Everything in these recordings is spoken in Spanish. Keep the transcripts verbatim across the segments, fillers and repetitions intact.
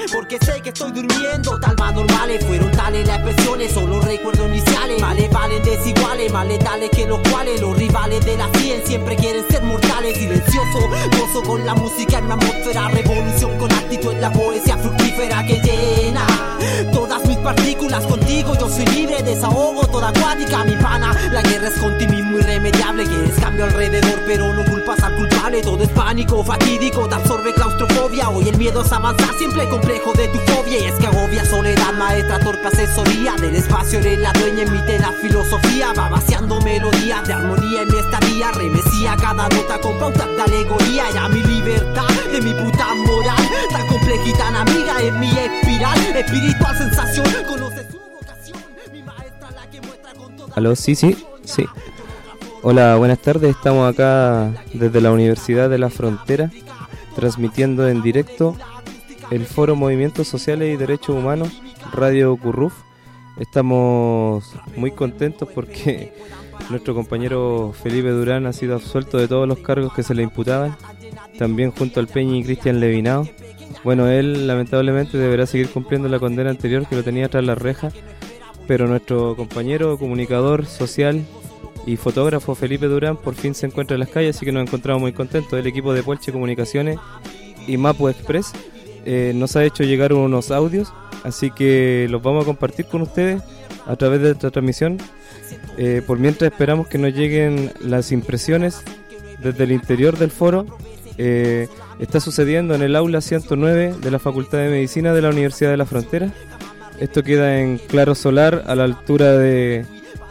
porque sé que estoy durmiendo. Talmas normales, fueron tales las expresiones, solo recuerdo iniciales. Males valen desiguales, más letales que los cuales los rivales de la cien siempre quieren ser mortales. Silencioso, gozo con la música en mi atmósfera, revolución con actitud en la poesía fructífera que llena todas mis partículas. Contigo yo soy libre, desahogo toda acuática, mi pana. La guerra es con ti mismo irremediable, quieres cambio alrededor pero no culpas al culpable. Todo es pánico, fatídico, te absorbe claustrofobia. Hoy el miedo es avanzar, siempre complejo de tu fobia. Y es que agobia soledad, maestra, torpe asesoría. Del espacio eres la dueña, emite la filosofía. Va vaciando melodías de armonía en mi estadía. Remecía cada nota con pautas de alegoría. Era mi libertad, de mi puta moral, tan compleja y tan amiga en mi espiral. Espiritual sensación, conoce su vocación. Mi maestra la que muestra con toda. Aló, sí, sí, sí. Hola, buenas tardes. Estamos acá desde la Universidad de la Frontera, transmitiendo en directo el Foro Movimientos Sociales y Derechos Humanos, Radio Curruf. Estamos muy contentos porque nuestro compañero Felipe Durán ha sido absuelto de todos los cargos que se le imputaban, también junto al Peñi y Cristian Levinao. Bueno, él lamentablemente deberá seguir cumpliendo la condena anterior que lo tenía tras la reja, pero nuestro compañero comunicador social y fotógrafo Felipe Durán por fin se encuentra en las calles, así que nos encontramos muy contentos. El equipo de Puelche Comunicaciones y Mapu Express eh, nos ha hecho llegar unos audios, así que los vamos a compartir con ustedes a través de esta transmisión. Eh, por mientras esperamos que nos lleguen las impresiones desde el interior del foro. Eh, está sucediendo en el aula ciento nueve de la Facultad de Medicina de la Universidad de la Frontera. Esto queda en Claro Solar, a la altura de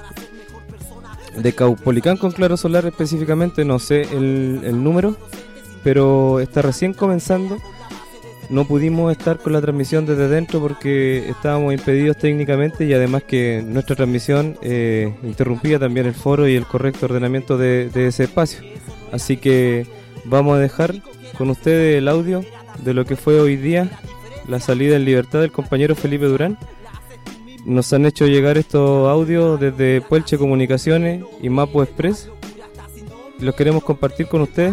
de Caupolicán con Claro Solar específicamente, no sé el, el número, pero está recién comenzando. No pudimos estar con la transmisión desde dentro porque estábamos impedidos técnicamente, y además que nuestra transmisión eh, interrumpía también el foro y el correcto ordenamiento de, de ese espacio. Así que vamos a dejar con ustedes el audio de lo que fue hoy día la salida en libertad del compañero Felipe Durán. Nos han hecho llegar estos audios desde Puelche Comunicaciones y Mapu Express. Los queremos compartir con ustedes.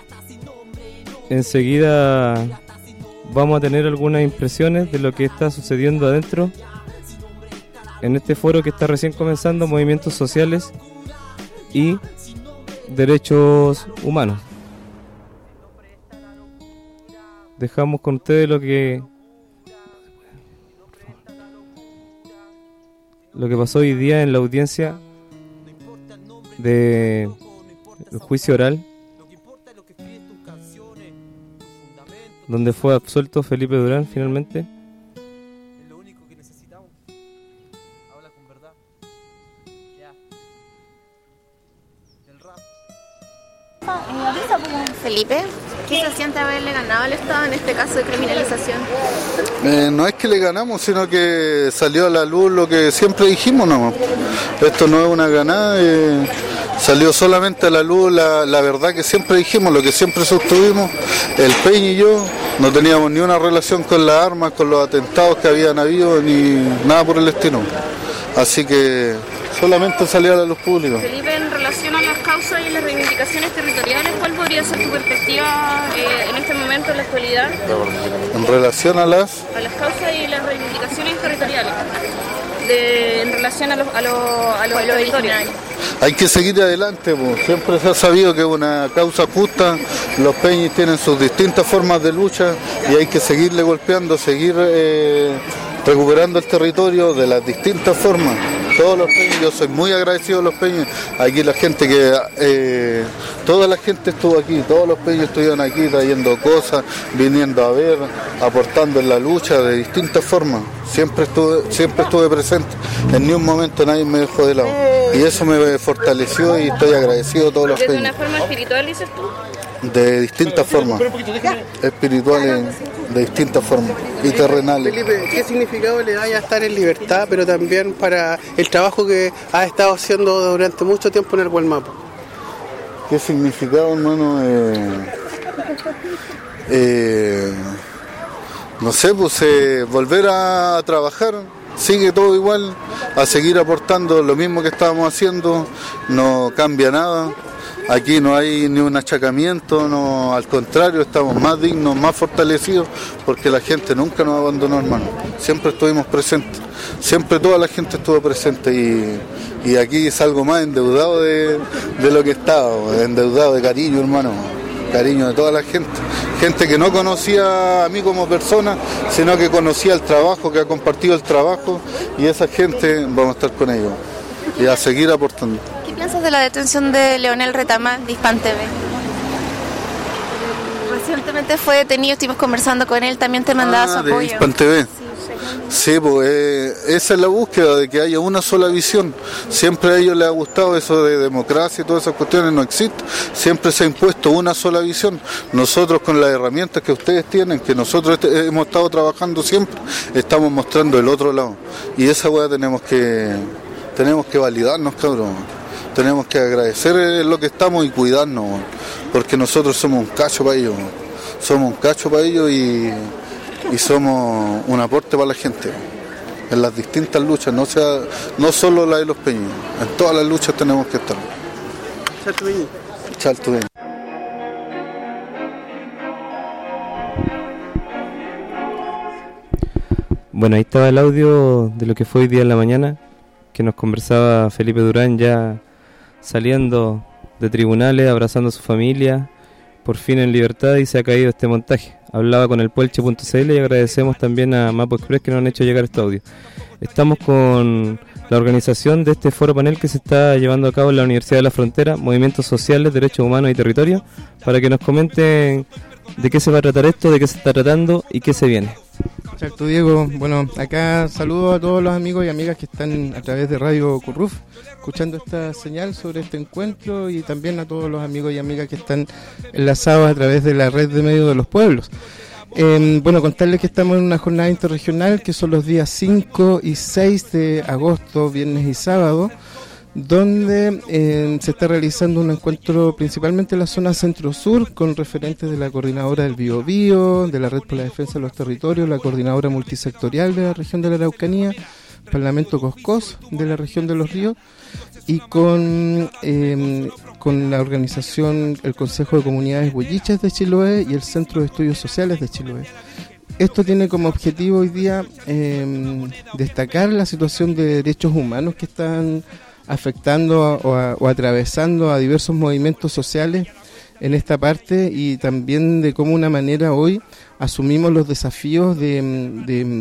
Enseguida vamos a tener algunas impresiones de lo que está sucediendo adentro en este foro que está recién comenzando, Movimientos Sociales y Derechos Humanos. Dejamos con ustedes lo que lo que pasó hoy día en la audiencia de el juicio oral, donde fue absuelto Felipe Durán finalmente. Lo único que necesitamos, habla con verdad. Ya. Del rap. Felipe, ¿qué se siente haberle ganado al Estado en este caso de criminalización? Eh, no es que le ganamos, sino que salió a la luz lo que siempre dijimos, no. Esto no es una ganada, eh, salió solamente a la luz la, la verdad que siempre dijimos, lo que siempre sostuvimos. El Peña y yo no teníamos ni una relación con las armas, con los atentados que habían habido, ni nada por el estilo. Así que solamente salió a la luz pública. Felipe, en relación a las causas y las reivindicaciones territoriales, ¿cuál podría ser tu perspectiva eh, en este momento, en la actualidad? En relación a las... A las causas y las reivindicaciones territoriales, de, en relación a los, a los, a los territorios. Hay que seguir adelante, pues. Siempre se ha sabido que es una causa justa, los peñis tienen sus distintas formas de lucha y hay que seguirle golpeando, seguir eh, recuperando el territorio de las distintas formas. Todos los peñas, yo soy muy agradecido a los peñas, aquí la gente que, eh, toda la gente estuvo aquí, todos los peñas estuvieron aquí trayendo cosas, viniendo a ver, aportando en la lucha de distintas formas, siempre estuve, siempre estuve presente, en ni un momento nadie me dejó de lado, y eso me fortaleció y estoy agradecido a todos los peñas. ¿De una forma espiritual dices tú? De distintas formas, espirituales, de distintas formas y terrenales. Felipe, ¿qué significado le da ya estar en libertad, pero también para el trabajo que has estado haciendo durante mucho tiempo en el Gualmapu? ¿Qué significado, hermano? Eh, eh, no sé, pues eh, volver a trabajar, sigue todo igual, a seguir aportando lo mismo que estábamos haciendo, no cambia nada. Aquí no hay ni un achacamiento, no, al contrario, estamos más dignos, más fortalecidos, porque la gente nunca nos abandonó, hermano. Siempre estuvimos presentes, siempre toda la gente estuvo presente y, y aquí salgo más endeudado de, de lo que estaba, endeudado de cariño, hermano, cariño de toda la gente. Gente que no conocía a mí como persona, sino que conocía el trabajo, que ha compartido el trabajo, y esa gente vamos a estar con ellos y a seguir aportando. ¿Qué piensas de la detención de Leonel Retamal de Hispan T V? Recientemente fue detenido, estuvimos conversando con él, también te mandaba ah, su apoyo. De Hispan T V. Sí, pues eh, esa es la búsqueda de que haya una sola visión. Siempre a ellos les ha gustado eso de democracia y todas esas cuestiones, no existe. Siempre se ha impuesto una sola visión. Nosotros con las herramientas que ustedes tienen, que nosotros est- hemos estado trabajando siempre, estamos mostrando el otro lado. Y esa hueá tenemos que, tenemos que validarnos, cabrón. Tenemos que agradecer lo que estamos y cuidarnos, porque nosotros somos un cacho para ellos. Somos un cacho para ellos y... y somos un aporte para la gente en las distintas luchas, no sea no solo la de los Peñas, en todas las luchas tenemos que estar. Chaltubeñi. Chaltubeñi. Bueno, ahí estaba el audio de lo que fue hoy día en la mañana, que nos conversaba Felipe Durán ya saliendo de tribunales, abrazando a su familia, por fin en libertad, y se ha caído este montaje. Hablaba con el puelche punto c l y agradecemos también a Mapo Express que nos han hecho llegar este audio. Estamos con la organización de este foro panel que se está llevando a cabo en la Universidad de la Frontera, Movimientos Sociales, Derechos Humanos y Territorio, para que nos comenten de qué se va a tratar esto, de qué se está tratando y qué se viene. Exacto, Diego. Bueno, acá saludo a todos los amigos y amigas que están a través de Radio Curruf escuchando esta señal sobre este encuentro, y también a todos los amigos y amigas que están enlazados a través de la red de medios de los pueblos. Eh, bueno, contarles que estamos en una jornada interregional que son los días cinco y seis de agosto, viernes y sábado, donde eh, se está realizando un encuentro principalmente en la zona centro-sur con referentes de la Coordinadora del Biobío, de la Red por la Defensa de los Territorios, la Coordinadora Multisectorial de la región de la Araucanía, Parlamento Coscós de la región de Los Ríos, y con, eh, con la organización, el Consejo de Comunidades Huilliches de Chiloé y el Centro de Estudios Sociales de Chiloé. Esto tiene como objetivo hoy día eh, destacar la situación de derechos humanos que están afectando a, o, a, o atravesando a diversos movimientos sociales en esta parte, y también de cómo una manera hoy asumimos los desafíos de, de,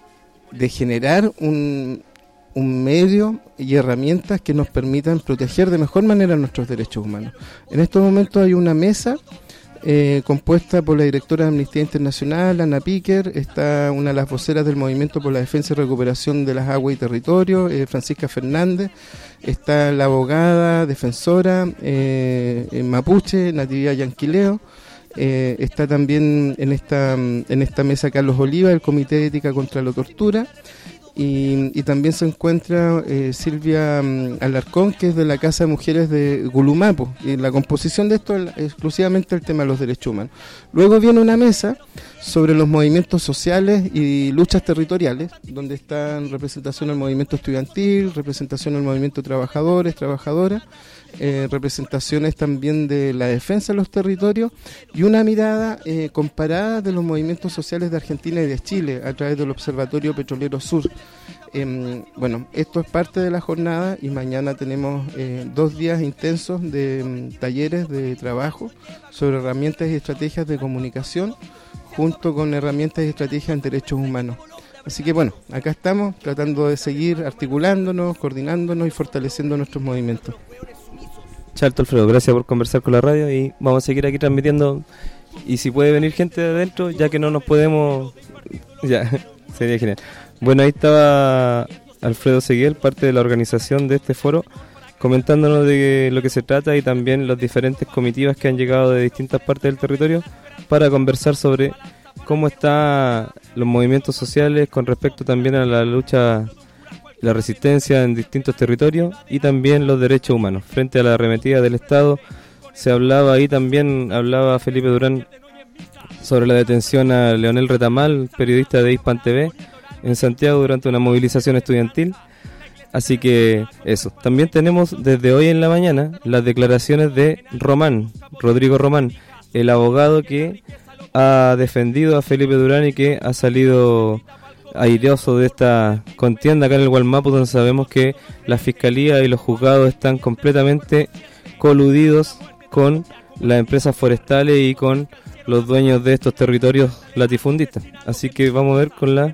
de generar un, un medio y herramientas que nos permitan proteger de mejor manera nuestros derechos humanos. En estos momentos hay una mesa Eh, compuesta por la directora de Amnistía Internacional, Ana Piquer, está una de las voceras del Movimiento por la Defensa y Recuperación de las Aguas y Territorios, eh, Francisca Fernández, está la abogada defensora eh, en mapuche, Natividad Yanquileo, eh, está también en esta, en esta mesa Carlos Oliva, del Comité de Ética contra la Tortura, Y, y también se encuentra eh, Silvia um, Alarcón, que es de la Casa de Mujeres de Gulumapo, y la composición de esto es exclusivamente el tema de los derechos humanos. Luego viene una mesa sobre los movimientos sociales y luchas territoriales, donde están representación del movimiento estudiantil, representación del movimiento de trabajadores, trabajadoras, eh, representaciones también de la defensa de los territorios, y una mirada eh, comparada de los movimientos sociales de Argentina y de Chile a través del Observatorio Petrolero Sur. Eh, bueno, esto es parte de la jornada, y mañana tenemos eh, dos días intensos de um, talleres de trabajo sobre herramientas y estrategias de comunicación, junto con herramientas y estrategias en derechos humanos. Así que bueno, acá estamos tratando de seguir articulándonos, coordinándonos y fortaleciendo nuestros movimientos. Charto, Alfredo, gracias por conversar con la radio, y vamos a seguir aquí transmitiendo, y si puede venir gente de adentro, ya que no nos podemos, ya, sería genial. Bueno, ahí estaba Alfredo Seguiel, parte de la organización de este foro, comentándonos de lo que se trata, y también las diferentes comitivas que han llegado de distintas partes del territorio para conversar sobre cómo están los movimientos sociales con respecto también a la lucha, la resistencia en distintos territorios, y también los derechos humanos frente a la arremetida del Estado. Se hablaba ahí también, hablaba Felipe Durán sobre la detención a Leonel Retamal, periodista de Hispan T V, en Santiago durante una movilización estudiantil. Así que eso. También tenemos desde hoy en la mañana las declaraciones de Román, Rodrigo Román, el abogado que ha defendido a Felipe Durán y que ha salido airoso de esta contienda acá en el Gualmapu, donde sabemos que la fiscalía y los juzgados están completamente coludidos con las empresas forestales y con los dueños de estos territorios latifundistas. Así que vamos a ver con las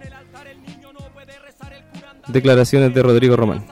declaraciones de Rodrigo Román.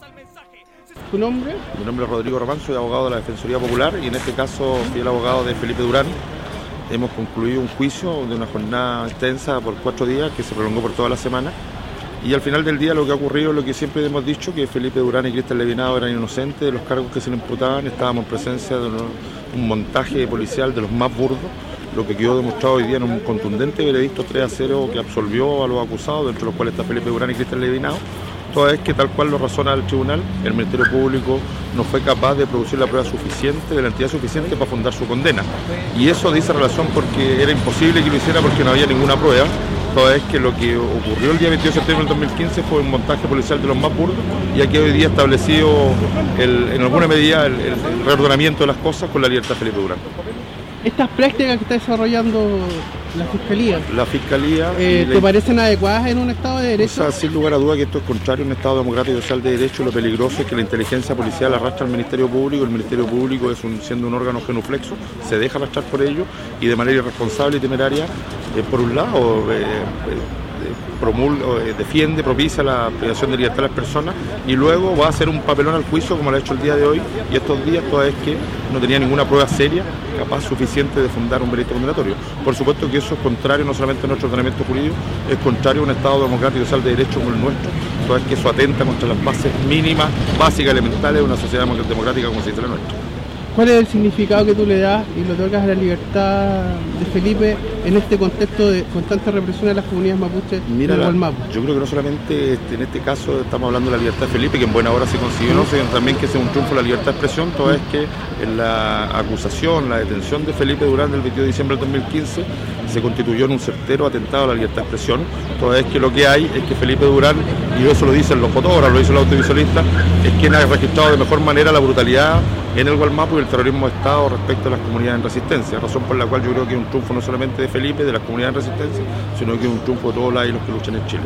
¿Tu nombre? Mi nombre es Rodrigo Román, soy abogado de la Defensoría Popular y en este caso fui el abogado de Felipe Durán. Hemos concluido un juicio de una jornada extensa por cuatro días que se prolongó por toda la semana. Y al final del día lo que ha ocurrido es lo que siempre hemos dicho, que Felipe Durán y Cristian Levinado eran inocentes de los cargos que se le imputaban. Estábamos en presencia de un montaje policial de los más burdos, lo que quedó demostrado hoy día en un contundente veredicto tres a cero que absolvió a los acusados, dentro de los cuales está Felipe Durán y Cristian Levinado. Toda vez que tal cual lo razona el tribunal, el Ministerio Público no fue capaz de producir la prueba suficiente, de la entidad suficiente para fundar su condena. Y eso dice relación porque era imposible que lo hiciera porque no había ninguna prueba. Toda vez que lo que ocurrió el día veintidós de septiembre del dos mil quince fue un montaje policial de los más burdos, ya que hoy día establecido el, en alguna medida el, el reordenamiento de las cosas con la libertad de Felipe Durán. Estas prácticas que está desarrollando la Fiscalía, la Fiscalía eh, ¿te parecen adecuadas en un Estado de Derecho? O sea, sin lugar a duda que esto es contrario a un Estado democrático y social de derecho. Lo peligroso es que la inteligencia policial arrastra al Ministerio Público. El Ministerio Público, es un, siendo un órgano genuflexo, se deja arrastrar por ello y de manera irresponsable y temeraria, eh, por un lado, eh, eh, promulga, eh, defiende, propicia la privación de libertad de las personas y luego va a hacer un papelón al juicio como lo ha hecho el día de hoy y estos días, toda vez que no tenía ninguna prueba seria capaz suficiente de fundar un veredicto condenatorio. Por supuesto que eso es contrario no solamente a nuestro ordenamiento jurídico, es contrario a un Estado democrático y social de derecho como el nuestro, toda vez que eso atenta contra las bases mínimas, básicas, elementales de una sociedad democrática como se dice la nuestra. ¿Cuál es el significado que tú le das y lo otorgas a la libertad de Felipe en este contexto de constante represión de las comunidades mapuches Mira, del la, Gualmapu? yo creo que no solamente este, en este caso estamos hablando de la libertad de Felipe, que en buena hora se consiguió, ¿no? Sino también que sea un triunfo de la libertad de expresión, toda vez que en la acusación, la detención de Felipe Durán del veintidós de diciembre del dos mil quince se constituyó en un certero atentado a la libertad de expresión, toda vez que lo que hay es que Felipe Durán, y eso lo dicen los fotógrafos, lo dicen los audiovisualistas, es quien ha registrado de mejor manera la brutalidad en el Gualmapu y el terrorismo de Estado respecto a las comunidades en resistencia, razón por la cual yo creo que es un triunfo no solamente de Felipe, de las comunidades en resistencia, sino que es un triunfo de todos los que luchan en Chile.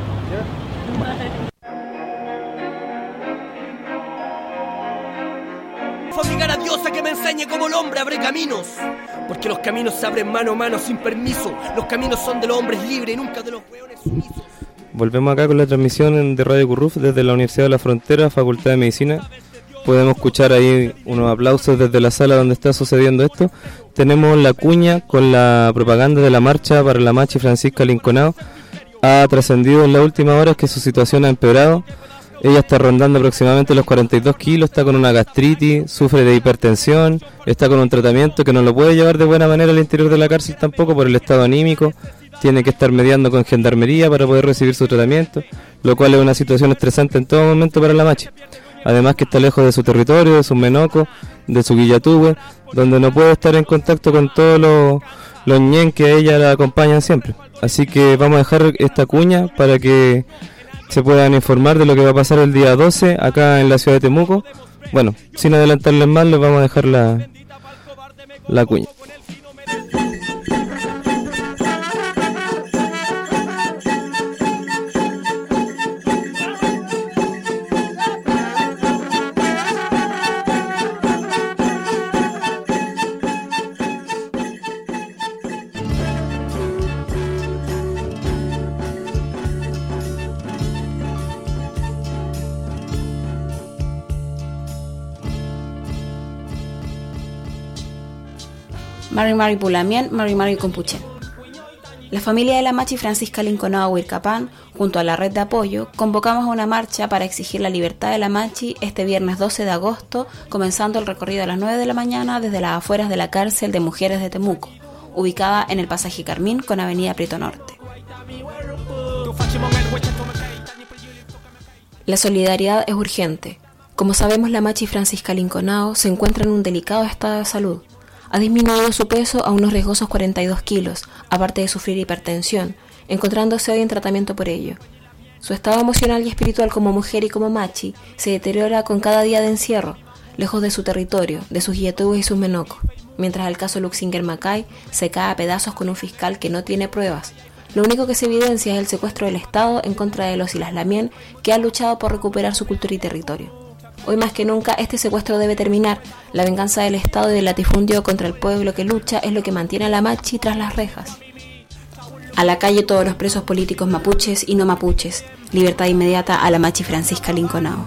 Fue mi cara diosa que me enseñe cómo el hombre abre caminos, porque los caminos se abren mano a mano sin permiso, los caminos son de los hombres libres y nunca de los hueones sumisos. Volvemos acá con la transmisión de Radio Curruf desde la Universidad de la Frontera, Facultad de Medicina. Podemos escuchar ahí unos aplausos desde la sala donde está sucediendo esto. Tenemos la cuña con la propaganda de la marcha para la Machi Francisca Linconao. Ha trascendido en las últimas horas que su situación ha empeorado. Ella está rondando aproximadamente los cuarenta y dos kilos, está con una gastritis, sufre de hipertensión, está con un tratamiento que no lo puede llevar de buena manera al interior de la cárcel tampoco por el estado anímico. Tiene que estar mediando con gendarmería para poder recibir su tratamiento, lo cual es una situación estresante en todo momento para la Machi. Además que está lejos de su territorio, de su menoco, de su guillatúe, donde no puede estar en contacto con todos los, los ñen que a ella la acompañan siempre. Así que vamos a dejar esta cuña para que se puedan informar de lo que va a pasar el día doce acá en la ciudad de Temuco. Bueno, sin adelantarles más, les vamos a dejar la, la cuña. Mari Mari Pulamien, Mari Mari Compuchen. La familia de la Machi Francisca Linconao Huircapán, junto a la red de apoyo, convocamos a una marcha para exigir la libertad de la Machi este viernes doce de agosto, comenzando el recorrido a las nueve de la mañana desde las afueras de la cárcel de mujeres de Temuco, ubicada en el pasaje Carmín con avenida Prieto Norte. La solidaridad es urgente. Como sabemos, la Machi Francisca Linconao se encuentra en un delicado estado de salud. Ha disminuido su peso a unos riesgosos cuarenta y dos kilos, aparte de sufrir hipertensión, encontrándose hoy en tratamiento por ello. Su estado emocional y espiritual como mujer y como machi se deteriora con cada día de encierro, lejos de su territorio, de sus yetubes y sus menocos, mientras el caso Luxinger Macay se cae a pedazos con un fiscal que no tiene pruebas. Lo único que se evidencia es el secuestro del Estado en contra de los y las Lamien, que han luchado por recuperar su cultura y territorio. Hoy más que nunca este secuestro debe terminar. La venganza del Estado y del latifundio contra el pueblo que lucha es lo que mantiene a la machi tras las rejas. A la calle todos los presos políticos mapuches y no mapuches. Libertad inmediata a la machi Francisca Linconao.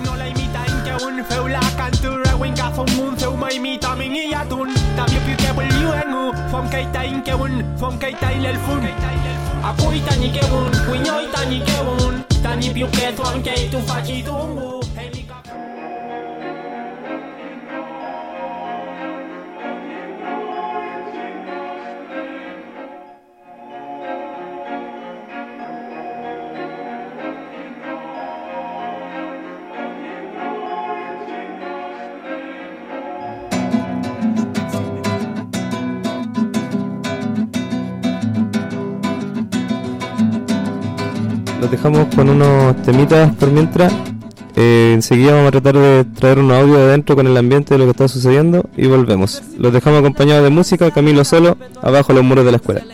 Los dejamos con unos temitas por mientras. Eh, enseguida vamos a tratar de traer un audio de adentro con el ambiente de lo que está sucediendo y volvemos. Los dejamos acompañados de música. Camilo Solo, Abajo los muros de la escuela.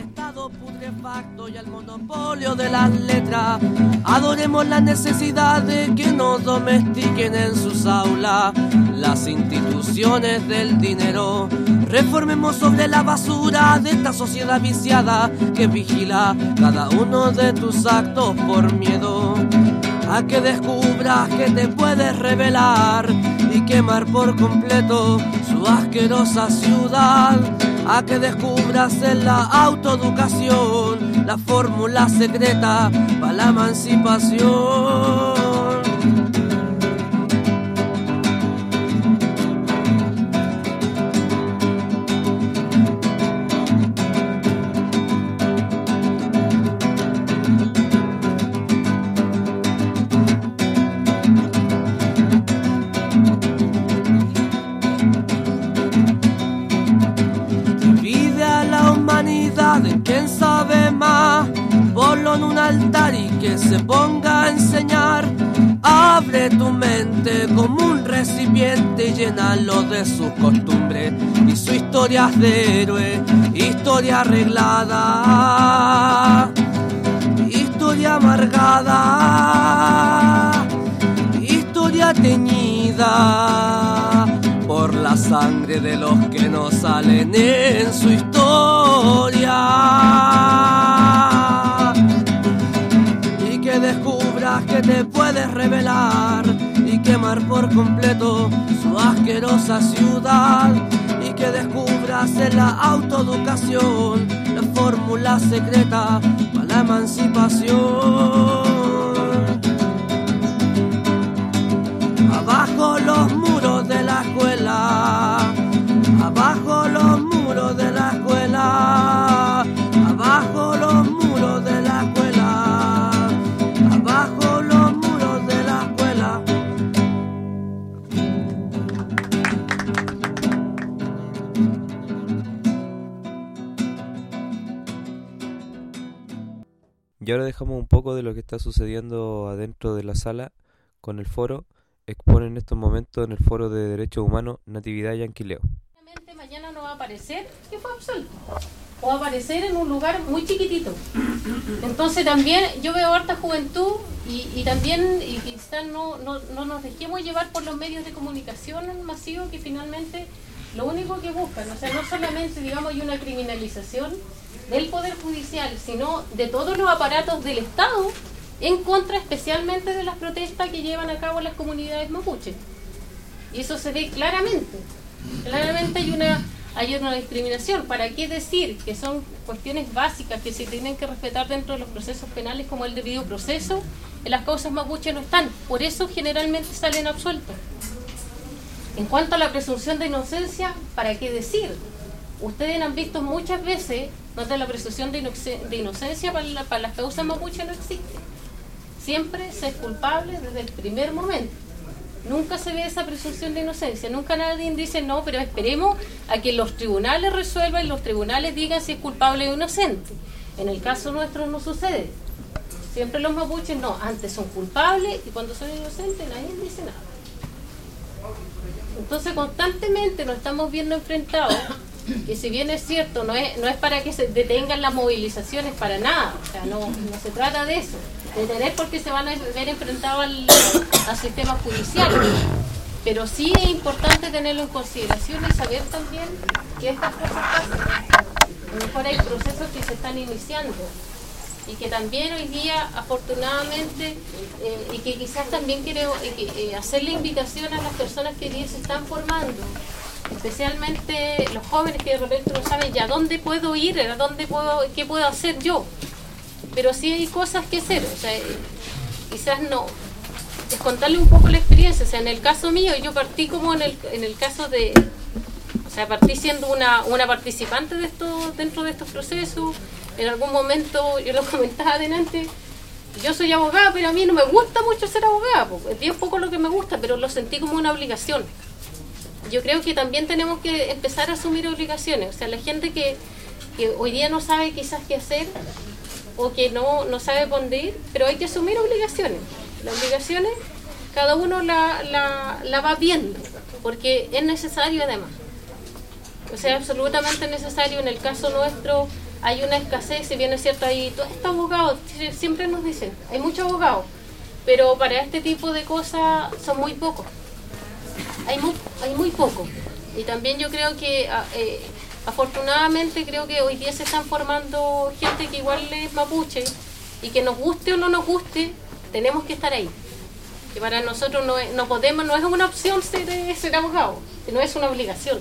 De las letras, adoremos la necesidad de que nos domestiquen en sus aulas las instituciones del dinero. Reformemos sobre la basura de esta sociedad viciada que vigila cada uno de tus actos por miedo a que descubras que te puedes rebelar y quemar por completo su asquerosa ciudad, a que descubras en la autoeducación la fórmula secreta para la emancipación. De quién sabe más, ponlo en un altar y que se ponga a enseñar. Abre tu mente como un recipiente y llénalo de sus costumbres y sus historias de héroe, historia arreglada, historia amargada, historia teñida por la sangre de los que no salen en su historia, y que descubras que te puedes rebelar y quemar por completo su asquerosa ciudad, y que descubras en la autoeducación la fórmula secreta para la emancipación. Abajo los muros de la escuela, abajo los muros de la escuela, abajo los muros de la escuela, abajo los muros de la escuela. Y ahora dejamos un poco de lo que está sucediendo adentro de la sala con el foro. Expone en estos momentos en el Foro de Derechos Humanos Natividad Yanquileo. Mañana no va a aparecer que fue absuelto, o va a aparecer en un lugar muy chiquitito. Entonces también yo veo harta juventud y, y también y quizás no, no, no nos dejemos llevar por los medios de comunicación masivos que finalmente lo único que buscan, o sea, no solamente digamos hay una criminalización del Poder Judicial, sino de todos los aparatos del Estado en contra especialmente de las protestas que llevan a cabo las comunidades mapuches. Y eso se ve claramente. Claramente hay una hay una discriminación. ¿Para qué decir que son cuestiones básicas que se tienen que respetar dentro de los procesos penales como el debido proceso? En las causas mapuches no están. Por eso generalmente salen absueltos. En cuanto a la presunción de inocencia, ¿para qué decir? Ustedes han visto muchas veces donde la presunción de, inoc- de inocencia para, la, para las causas mapuches no existe. Siempre se es culpable desde el primer momento. Nunca se ve esa presunción de inocencia. Nunca nadie dice, no, pero esperemos a que los tribunales resuelvan y los tribunales digan si es culpable o inocente. En el caso nuestro no sucede. Siempre los mapuches no, antes son culpables y cuando son inocentes nadie dice nada. Entonces constantemente nos estamos viendo enfrentados, que si bien es cierto, no es, no es para que se detengan las movilizaciones para nada, o sea, no, no se trata de eso, detener porque se van a ver enfrentados al, al sistema judicial, pero sí es importante tenerlo en consideración y saber también que estas cosas pasan. A lo mejor hay procesos que se están iniciando y que también hoy día, afortunadamente, eh, y que quizás también quiero eh, que, eh, hacerle invitación a las personas que hoy día se están formando, especialmente los jóvenes que de repente no saben ya dónde puedo ir, a dónde puedo, qué puedo hacer yo, pero sí hay cosas que hacer, o sea, eh, quizás no, es contarle un poco la experiencia, o sea, en el caso mío, yo partí como en el, en el caso de, o sea, partí siendo una, una participante de esto, dentro de estos procesos. En algún momento, yo lo comentaba adelante, yo soy abogada, pero a mí no me gusta mucho ser abogada, es bien poco lo que me gusta, pero lo sentí como una obligación. Yo creo que también tenemos que empezar a asumir obligaciones, o sea, la gente que, que hoy día no sabe quizás qué hacer, o que no, no sabe por dónde ir, pero hay que asumir obligaciones. Las obligaciones, cada uno la, la, la va viendo, porque es necesario además. O sea, absolutamente necesario. En el caso nuestro hay una escasez, si bien es cierto, hay todos estos abogados, siempre nos dicen, hay muchos abogados, pero para este tipo de cosas son muy pocos. Hay muy, hay muy pocos. Y también yo creo que, eh, afortunadamente, creo que hoy día se están formando gente que igual es mapuche, y que nos guste o no nos guste, tenemos que estar ahí. Que para nosotros no, es, no podemos, no es una opción ser, ser abogado, no es una obligación.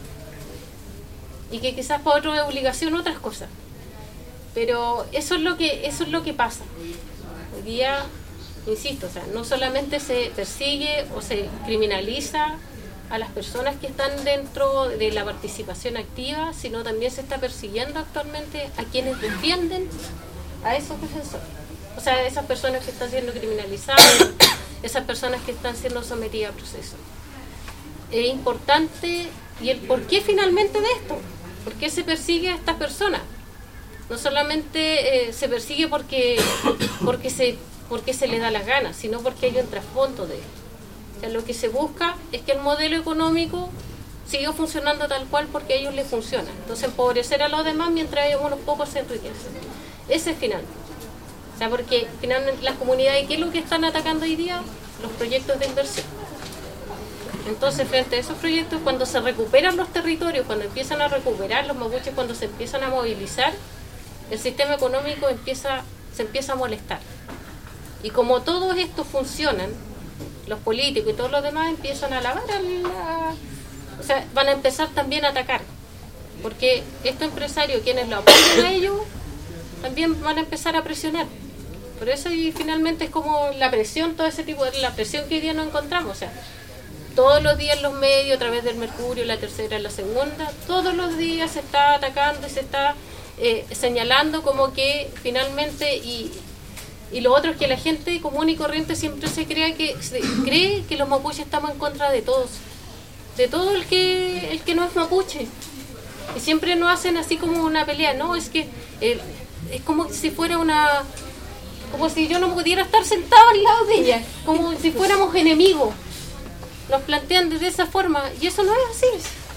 Y que quizás para otros es obligación otras cosas. Pero eso es lo que eso es lo que pasa. Hoy día, insisto, o sea, no solamente se persigue o se criminaliza a las personas que están dentro de la participación activa, sino también se está persiguiendo actualmente a quienes defienden a esos defensores. O sea, esas personas que están siendo criminalizadas, esas personas que están siendo sometidas a procesos. Es importante, y el por qué finalmente de esto, por qué se persigue a estas personas. No solamente eh, se persigue porque, porque, se, porque se le da las ganas, sino porque hay un trasfondo de esto. O sea, lo que se busca es que el modelo económico siga funcionando tal cual porque a ellos les funciona. Entonces empobrecer a los demás mientras ellos unos pocos se enriquecen. Ese es final. O sea, porque finalmente las comunidades, ¿qué es lo que están atacando hoy día? Los proyectos de inversión. Entonces, frente a esos proyectos, cuando se recuperan los territorios, cuando empiezan a recuperar los mapuches, cuando se empiezan a movilizar, el sistema económico empieza, se empieza a molestar. Y como todos estos funcionan, los políticos y todos los demás empiezan a lavar a la... O sea, van a empezar también a atacar. Porque estos empresarios, quienes lo apoyan a ellos, también van a empezar a presionar. Por eso y finalmente es como la presión, todo ese tipo de la presión que hoy día nos encontramos. O sea, todos los días en los medios, a través del Mercurio, la Tercera, la Segunda, todos los días se está atacando y se está eh, señalando como que finalmente, y, y lo otro es que la gente común y corriente siempre se cree que se cree que los mapuches estamos en contra de todos, de todo el que el que no es mapuche. Y siempre nos hacen así como una pelea, no, es que eh, es como si fuera una, como si yo no pudiera estar sentado al lado de ella, como si fuéramos enemigos. Nos plantean de esa forma, y eso no es así.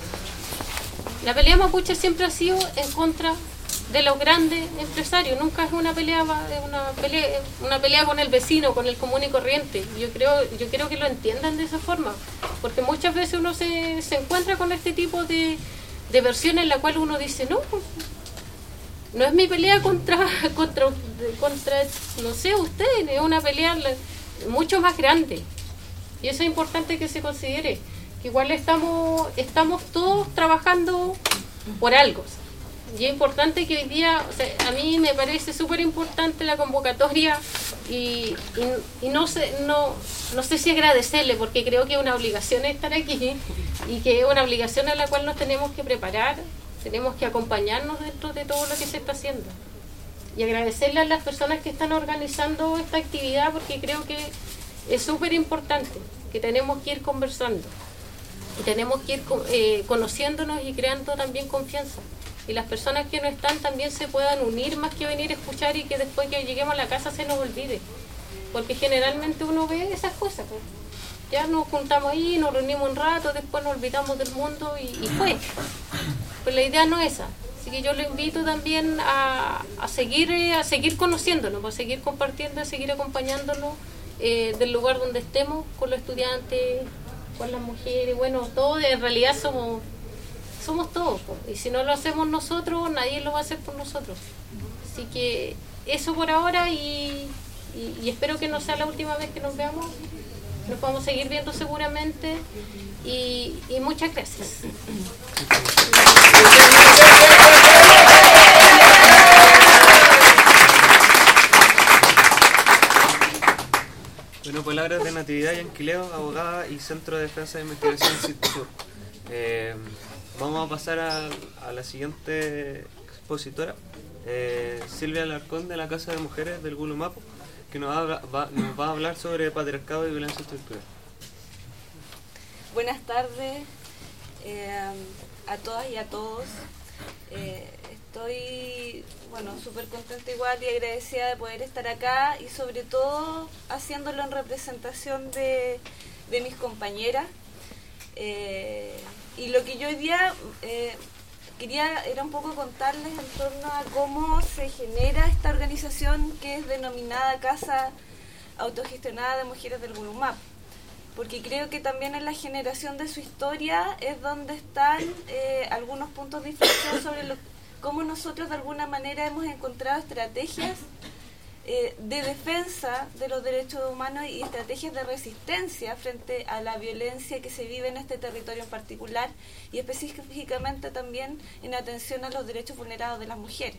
La pelea mapuche siempre ha sido en contra de los grandes empresarios, nunca es una pelea, una pelea, una pelea con el vecino, con el común y corriente. Yo creo, yo creo que lo entiendan de esa forma, porque muchas veces uno se, se encuentra con este tipo de, de versión en la cual uno dice, no, no es mi pelea contra, contra, contra no sé, ustedes, es una pelea mucho más grande. Y eso es importante que se considere, que igual estamos, estamos todos trabajando por algo. Y es importante que hoy día, o sea, a mí me parece súper importante la convocatoria y, y, y no, sé, no, no sé si agradecerle, porque creo que es una obligación estar aquí y que es una obligación a la cual nos tenemos que preparar, tenemos que acompañarnos dentro de todo lo que se está haciendo. Y agradecerle a las personas que están organizando esta actividad, porque creo que es súper importante, que tenemos que ir conversando y tenemos que ir eh, conociéndonos y creando también confianza. y las personas que no están también se puedan unir más que venir a escuchar y que después que lleguemos a la casa se nos olvide, porque generalmente uno ve esas cosas, pues. Ya nos juntamos ahí, nos reunimos un rato, después nos olvidamos del mundo y, y fue. Pues la idea no es esa. Así que yo lo invito también a, a seguir a seguir conociéndonos, a seguir compartiendo, a seguir acompañándonos eh, del lugar donde estemos, con los estudiantes, con las mujeres, bueno, todos en realidad somos somos todos, po. Y si no lo hacemos nosotros, nadie lo va a hacer por nosotros. Así que eso por ahora y, y, y espero que no sea la última vez que nos veamos. Nos vamos a seguir viendo seguramente y, y muchas gracias. Bueno, palabras de Natividad Yanquileo, abogada y Centro de Defensa de Investigación CITSUR. Eh, vamos a pasar a, a la siguiente expositora, eh, Silvia Alarcón de la Casa de Mujeres del Gulumapo, que nos va, va, nos va a hablar sobre patriarcado y violencia estructural. Buenas tardes eh, a todas y a todos. Eh, estoy, bueno, súper contenta igual y agradecida de poder estar acá y sobre todo haciéndolo en representación de, de mis compañeras. Eh, y lo que yo hoy día eh, quería era un poco contarles en torno a cómo se genera esta organización que es denominada Casa Autogestionada de Mujeres del Gulumapo. Porque creo que también en la generación de su historia es donde están eh, algunos puntos de inflexión sobre lo, cómo nosotros de alguna manera hemos encontrado estrategias eh, de defensa de los derechos humanos y estrategias de resistencia frente a la violencia que se vive en este territorio en particular y específicamente también en atención a los derechos vulnerados de las mujeres.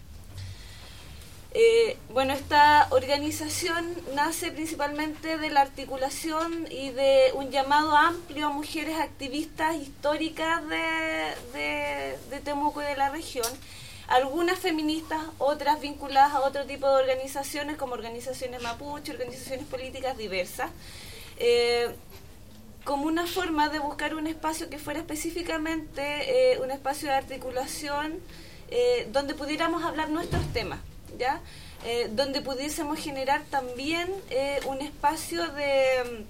Eh, bueno, esta organización nace principalmente de la articulación y de un llamado amplio a mujeres activistas históricas de, de, de Temuco y de la región, algunas feministas, otras vinculadas a otro tipo de organizaciones como organizaciones mapuche, organizaciones políticas diversas, eh, como una forma de buscar un espacio que fuera específicamente eh, un espacio de articulación eh, donde pudiéramos hablar nuestros temas. ¿Ya? Eh, donde pudiésemos generar también eh, un espacio de,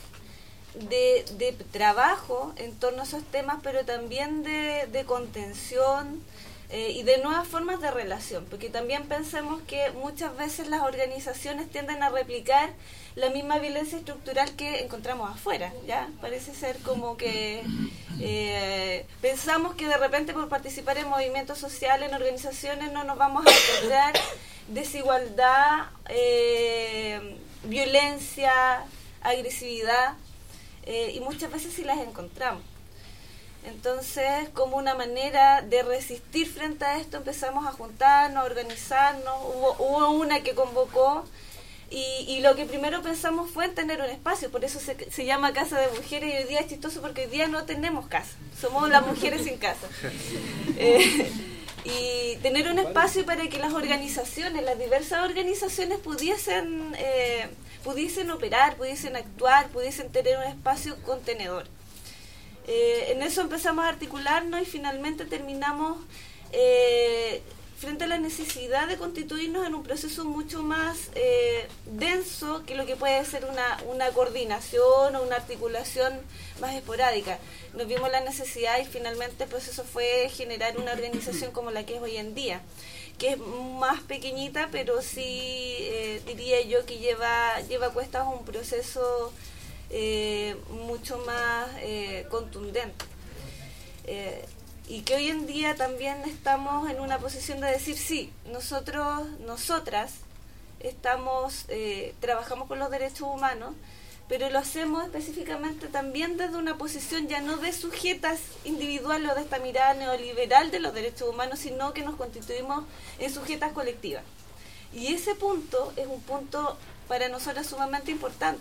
de, de trabajo en torno a esos temas, pero también de, de contención eh, y de nuevas formas de relación, porque también pensemos que muchas veces las organizaciones tienden a replicar la misma violencia estructural que encontramos afuera, ¿ya? Parece ser como que eh, pensamos que de repente por participar en movimientos sociales, en organizaciones, no nos vamos a encontrar desigualdad, eh, violencia, agresividad, eh, y muchas veces sí las encontramos. Entonces, como una manera de resistir frente a esto, empezamos a juntarnos, a organizarnos, hubo, hubo una que convocó, y, y lo que primero pensamos fue en tener un espacio, por eso se, se llama Casa de Mujeres, y hoy día es chistoso porque hoy día no tenemos casa, somos las mujeres sin casa. Eh, y tener un espacio para que las organizaciones, las diversas organizaciones pudiesen, eh, pudiesen operar, pudiesen actuar, pudiesen tener un espacio contenedor. Eh, en eso empezamos a articularnos y finalmente terminamos eh, frente a la necesidad de constituirnos en un proceso mucho más eh, denso que lo que puede ser una, una coordinación o una articulación más esporádica. Nos vimos la necesidad y finalmente el proceso fue generar una organización como la que es hoy en día, que es más pequeñita, pero sí eh, diría yo que lleva, lleva a cuestas un proceso eh, mucho más eh, contundente. Eh, y que hoy en día también estamos en una posición de decir, sí, nosotros, nosotras, estamos eh, trabajamos con los derechos humanos, pero lo hacemos específicamente también desde una posición ya no de sujetas individuales o de esta mirada neoliberal de los derechos humanos, sino que nos constituimos en sujetas colectivas. Y ese punto es un punto para nosotras sumamente importante,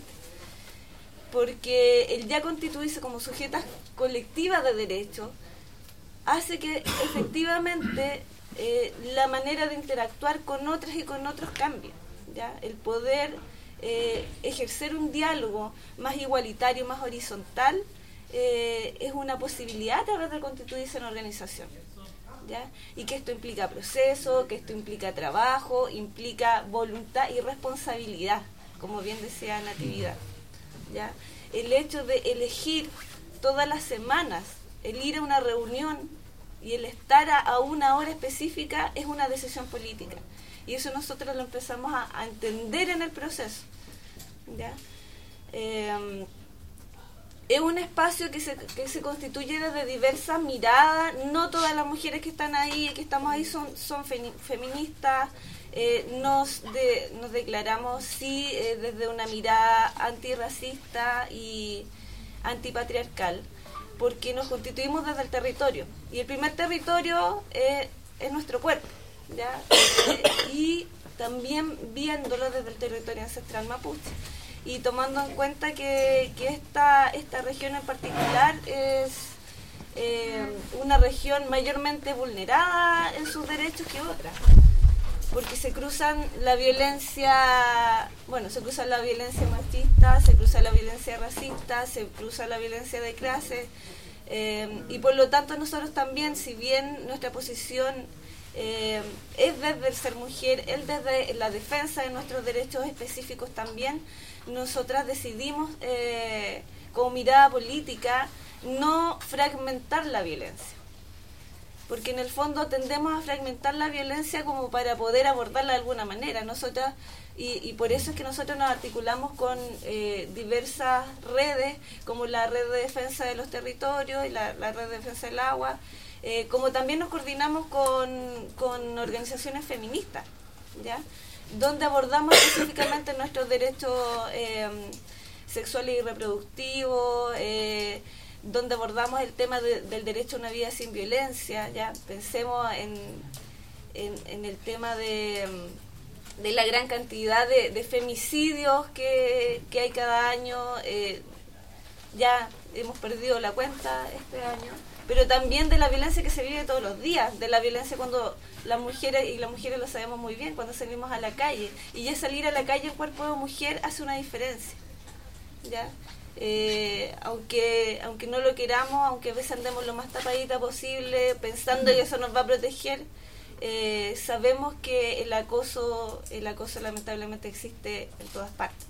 porque el ya constituirse como sujetas colectivas de derechos hace que efectivamente eh, la manera de interactuar con otras y con otros cambie, ¿ya? El poder eh, ejercer un diálogo más igualitario, más horizontal, eh, es una posibilidad a través de constituirse en organización, ¿ya? Y que esto implica proceso, que esto implica trabajo, implica voluntad y responsabilidad, como bien decía Natividad, ¿ya? El hecho de elegir todas las semanas, el ir a una reunión y el estar a, a una hora específica es una decisión política. Y eso nosotros lo empezamos a, a entender en el proceso, ¿ya? Eh, es un espacio que se, que se constituye desde diversas miradas. No todas las mujeres que están ahí, que estamos ahí, son, son fe, feministas. Eh, nos, de, nos declaramos sí eh, desde una mirada antirracista y antipatriarcal, porque nos constituimos desde el territorio. Y el primer territorio eh, es nuestro cuerpo, ¿ya? Eh, y también viéndolo desde el territorio ancestral mapuche. Y tomando en cuenta que, que esta, esta región en particular es eh, una región mayormente vulnerada en sus derechos que otra, porque se cruzan la violencia, bueno, se cruza la violencia machista, se cruza la violencia racista, se cruza la violencia de clase, eh, y por lo tanto nosotros también, si bien nuestra posición eh, es desde el ser mujer, es desde la defensa de nuestros derechos específicos también, nosotras decidimos eh, como mirada política no fragmentar la violencia, porque en el fondo tendemos a fragmentar la violencia como para poder abordarla de alguna manera. Nosotras, y, y por eso es que nosotros nos articulamos con eh, diversas redes, como la red de defensa de los territorios y la, la red de defensa del agua, eh, como también nos coordinamos con, con organizaciones feministas, ¿ya? Donde abordamos específicamente nuestros derechos eh, sexuales y reproductivos, eh, donde abordamos el tema de, del derecho a una vida sin violencia. Ya pensemos en, en, en el tema de, de la gran cantidad de, de femicidios que, que hay cada año. Eh, ya hemos perdido la cuenta este año, pero también de la violencia que se vive todos los días, de la violencia cuando las mujeres, y las mujeres lo sabemos muy bien, cuando salimos a la calle, y ya salir a la calle en cuerpo de mujer hace una diferencia, ¿ya? Eh, aunque aunque no lo queramos, aunque a veces andemos lo más tapadita posible, pensando que eso nos va a proteger, eh, sabemos que el acoso, el acoso lamentablemente existe en todas partes.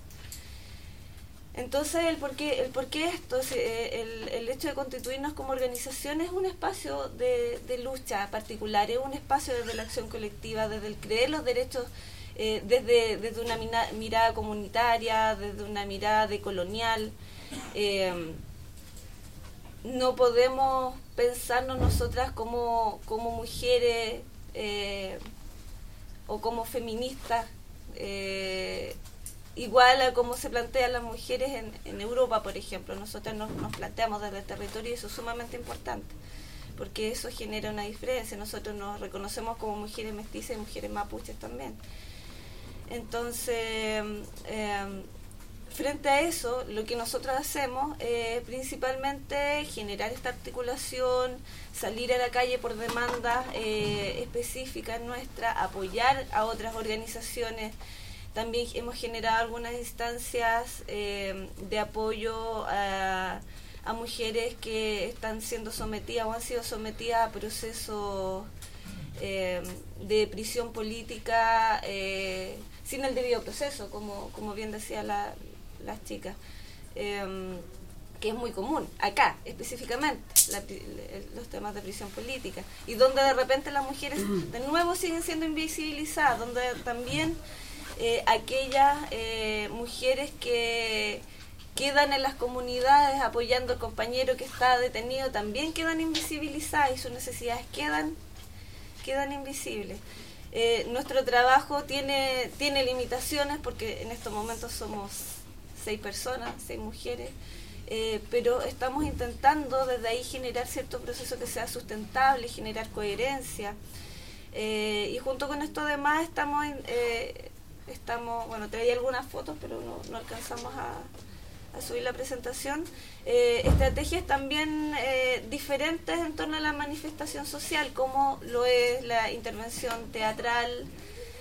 Entonces, el por qué, el por qué esto, el, el hecho de constituirnos como organización es un espacio de, de lucha particular, es un espacio desde la acción colectiva, desde el creer los derechos, eh, desde, desde una mina, mirada comunitaria, desde una mirada decolonial. Eh, no podemos pensarnos nosotras como, como mujeres eh, o como feministas, eh, igual a como se plantean las mujeres en, en Europa, por ejemplo. Nosotras nos, nos planteamos desde el territorio, y eso es sumamente importante, porque eso genera una diferencia. Nosotros nos reconocemos como mujeres mestizas y mujeres mapuches también. Entonces, eh, frente a eso, lo que nosotros hacemos es principalmente generar esta articulación, salir a la calle por demandas eh, específicas nuestras, apoyar a otras organizaciones. También hemos generado algunas instancias eh, de apoyo a, a mujeres que están siendo sometidas o han sido sometidas a procesos eh, de prisión política eh, sin el debido proceso, como, como bien decía la, las chicas, eh, que es muy común, acá específicamente, la, los temas de prisión política, y donde de repente las mujeres de nuevo siguen siendo invisibilizadas, donde también Eh, aquellas eh, mujeres que quedan en las comunidades apoyando al compañero que está detenido también quedan invisibilizadas, y sus necesidades quedan quedan invisibles. Eh, nuestro trabajo tiene tiene limitaciones, porque en estos momentos somos seis personas, seis mujeres, eh, pero estamos intentando desde ahí generar cierto proceso que sea sustentable, generar coherencia, eh, y junto con esto además estamos en, eh, Estamos, bueno, traía algunas fotos, pero no, no alcanzamos a, a subir la presentación. Eh, estrategias también eh, diferentes en torno a la manifestación social, como lo es la intervención teatral,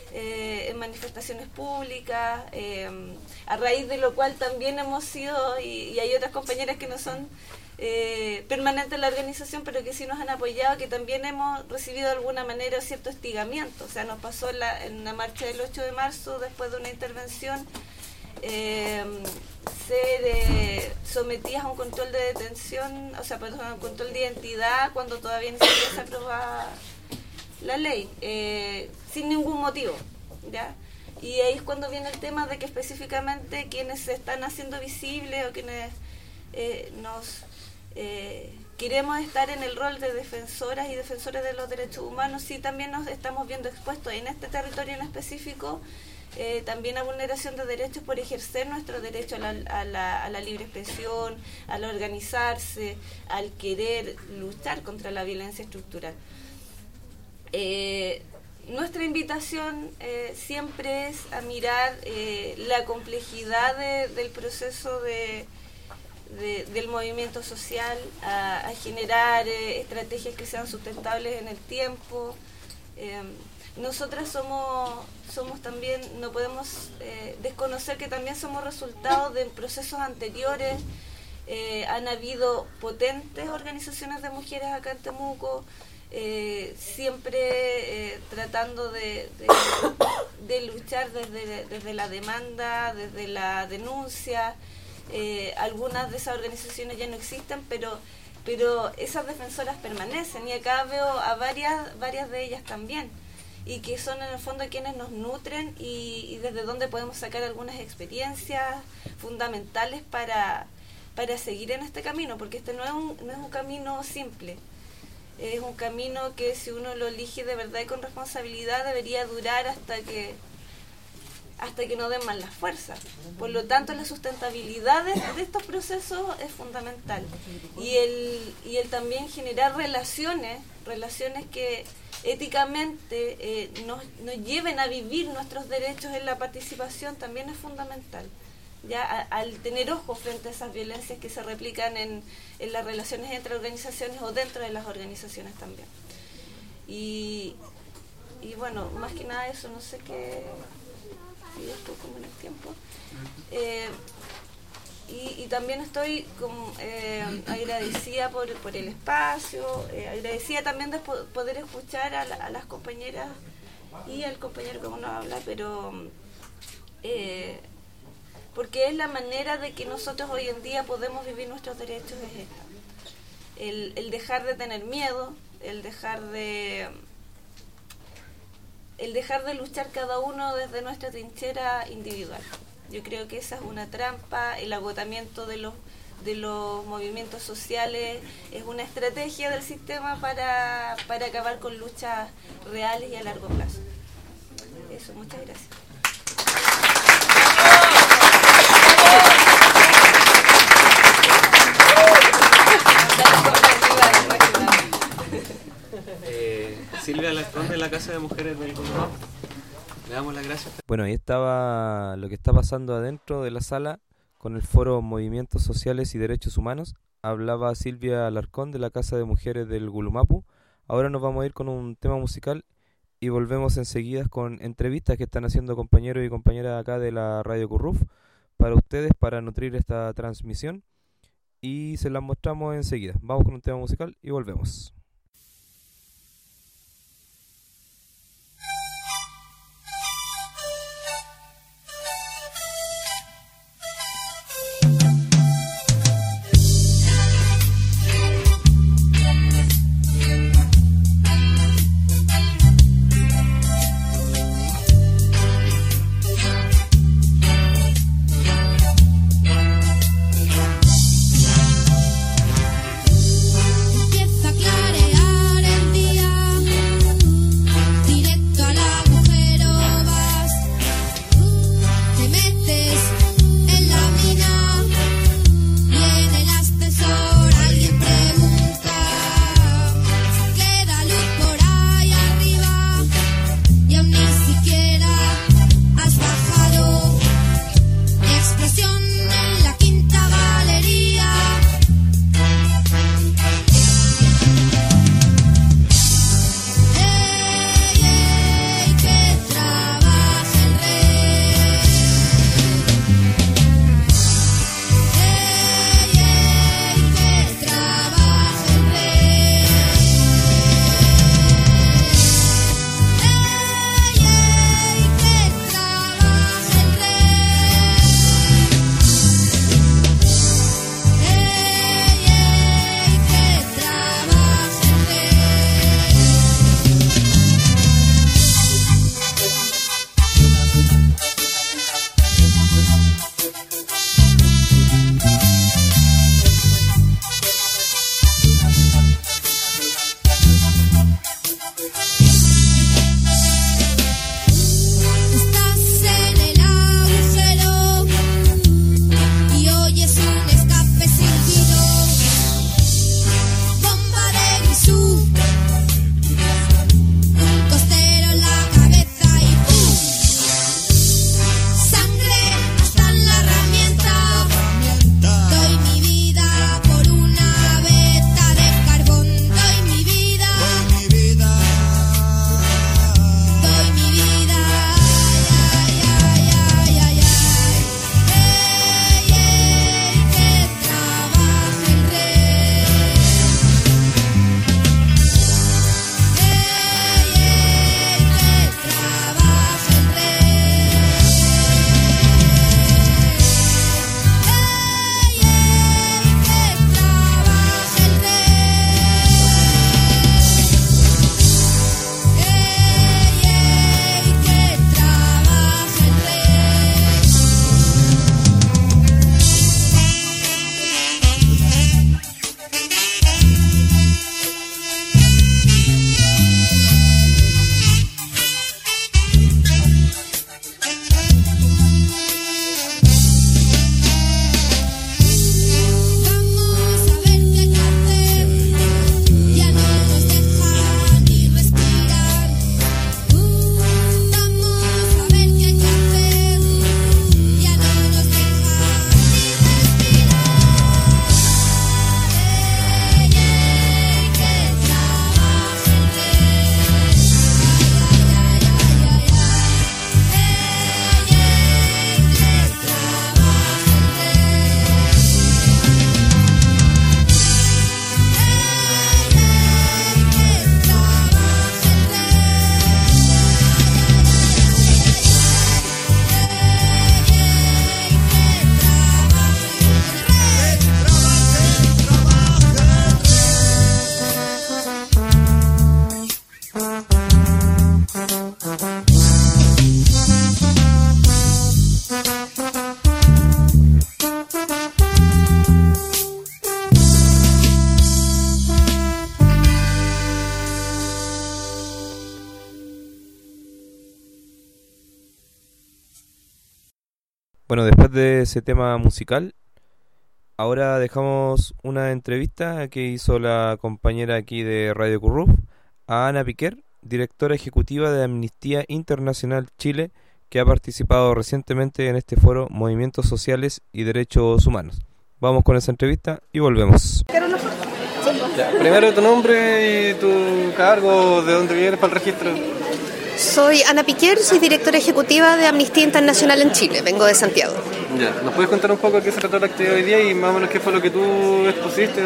eh, en manifestaciones públicas, eh, a raíz de lo cual también hemos sido, y, y hay otras compañeras que no son eh, permanentes en la organización, pero que sí nos han apoyado, que también hemos recibido de alguna manera cierto hostigamiento. O sea, nos pasó en, la, en la marcha del ocho de marzo, después de una intervención, eh, ser eh, sometidas a un control de detención, o sea, perdón, a un control de identidad cuando todavía ni siquiera se aprobaba la ley, eh, sin ningún motivo, ¿ya? Y ahí es cuando viene el tema de que específicamente quienes se están haciendo visibles o quienes eh, nos eh, queremos estar en el rol de defensoras y defensores de los derechos humanos, sí también nos estamos viendo expuestos en este territorio en específico, eh, también a vulneración de derechos por ejercer nuestro derecho a la, a, la, a la libre expresión, al organizarse, al querer luchar contra la violencia estructural. Eh, nuestra invitación eh, siempre es a mirar eh, la complejidad de, del proceso de, de, del movimiento social, a, a generar eh, estrategias que sean sustentables en el tiempo. Eh, nosotras somos, somos también, no podemos eh, desconocer que también somos resultados de procesos anteriores. Eh, han habido potentes organizaciones de mujeres acá en Temuco, Eh, siempre eh, tratando de, de, de luchar desde, desde la demanda, desde la denuncia. Eh, algunas de esas organizaciones ya no existen, pero pero esas defensoras permanecen, y acá veo a varias varias de ellas también, y que son en el fondo quienes nos nutren y, y desde donde podemos sacar algunas experiencias fundamentales para, para seguir en este camino, porque este no es un, no es un camino simple. Es un camino que si uno lo elige de verdad y con responsabilidad debería durar hasta que hasta que no den más las fuerzas. Por lo tanto, la sustentabilidad de, de estos procesos es fundamental. Y el, y el también generar relaciones, relaciones que éticamente eh, nos, nos lleven a vivir nuestros derechos en la participación también es fundamental. Ya a, al tener ojo frente a esas violencias que se replican en, en las relaciones entre organizaciones o dentro de las organizaciones también. Y, y bueno, más que nada eso, no sé qué, si esto como en el tiempo. Eh, y, y también estoy como, eh, agradecida por, por el espacio, eh, agradecida también de po- poder escuchar a, la, a las compañeras y al compañero que uno habla, pero... Eh, porque es la manera de que nosotros hoy en día podemos vivir nuestros derechos, es esta. El, el dejar de tener miedo, el dejar de el dejar de luchar cada uno desde nuestra trinchera individual. Yo creo que esa es una trampa. El agotamiento de los de los movimientos sociales es una estrategia del sistema para, para acabar con luchas reales y a largo plazo. Eso, muchas gracias. Eh, Silvia Alarcón de la Casa de Mujeres del Gulumapú. Le damos las gracias. Bueno, ahí estaba lo que está pasando adentro de la sala con el foro Movimientos Sociales y Derechos Humanos. Hablaba Silvia Alarcón de la Casa de Mujeres del Gulumapú. Ahora nos vamos a ir con un tema musical y volvemos enseguida con entrevistas que están haciendo compañeros y compañeras acá de la Radio Curruf para ustedes, para nutrir esta transmisión, y se las mostramos enseguida. Vamos con un tema musical y volvemos. Empieza a aclarar. Bueno, después de ese tema musical, ahora dejamos una entrevista que hizo la compañera aquí de Radio Curruf a Ana Piquer, directora ejecutiva de Amnistía Internacional Chile, que ha participado recientemente en este foro Movimientos Sociales y Derechos Humanos. Vamos con esa entrevista y volvemos. Ya, primero tu nombre y tu cargo, de dónde vienes para el registro. Soy Ana Piquer, soy directora ejecutiva de Amnistía Internacional en Chile, vengo de Santiago. Ya, ¿nos puedes contar un poco qué se trató la actividad hoy día y más o menos qué fue lo que tú expusiste?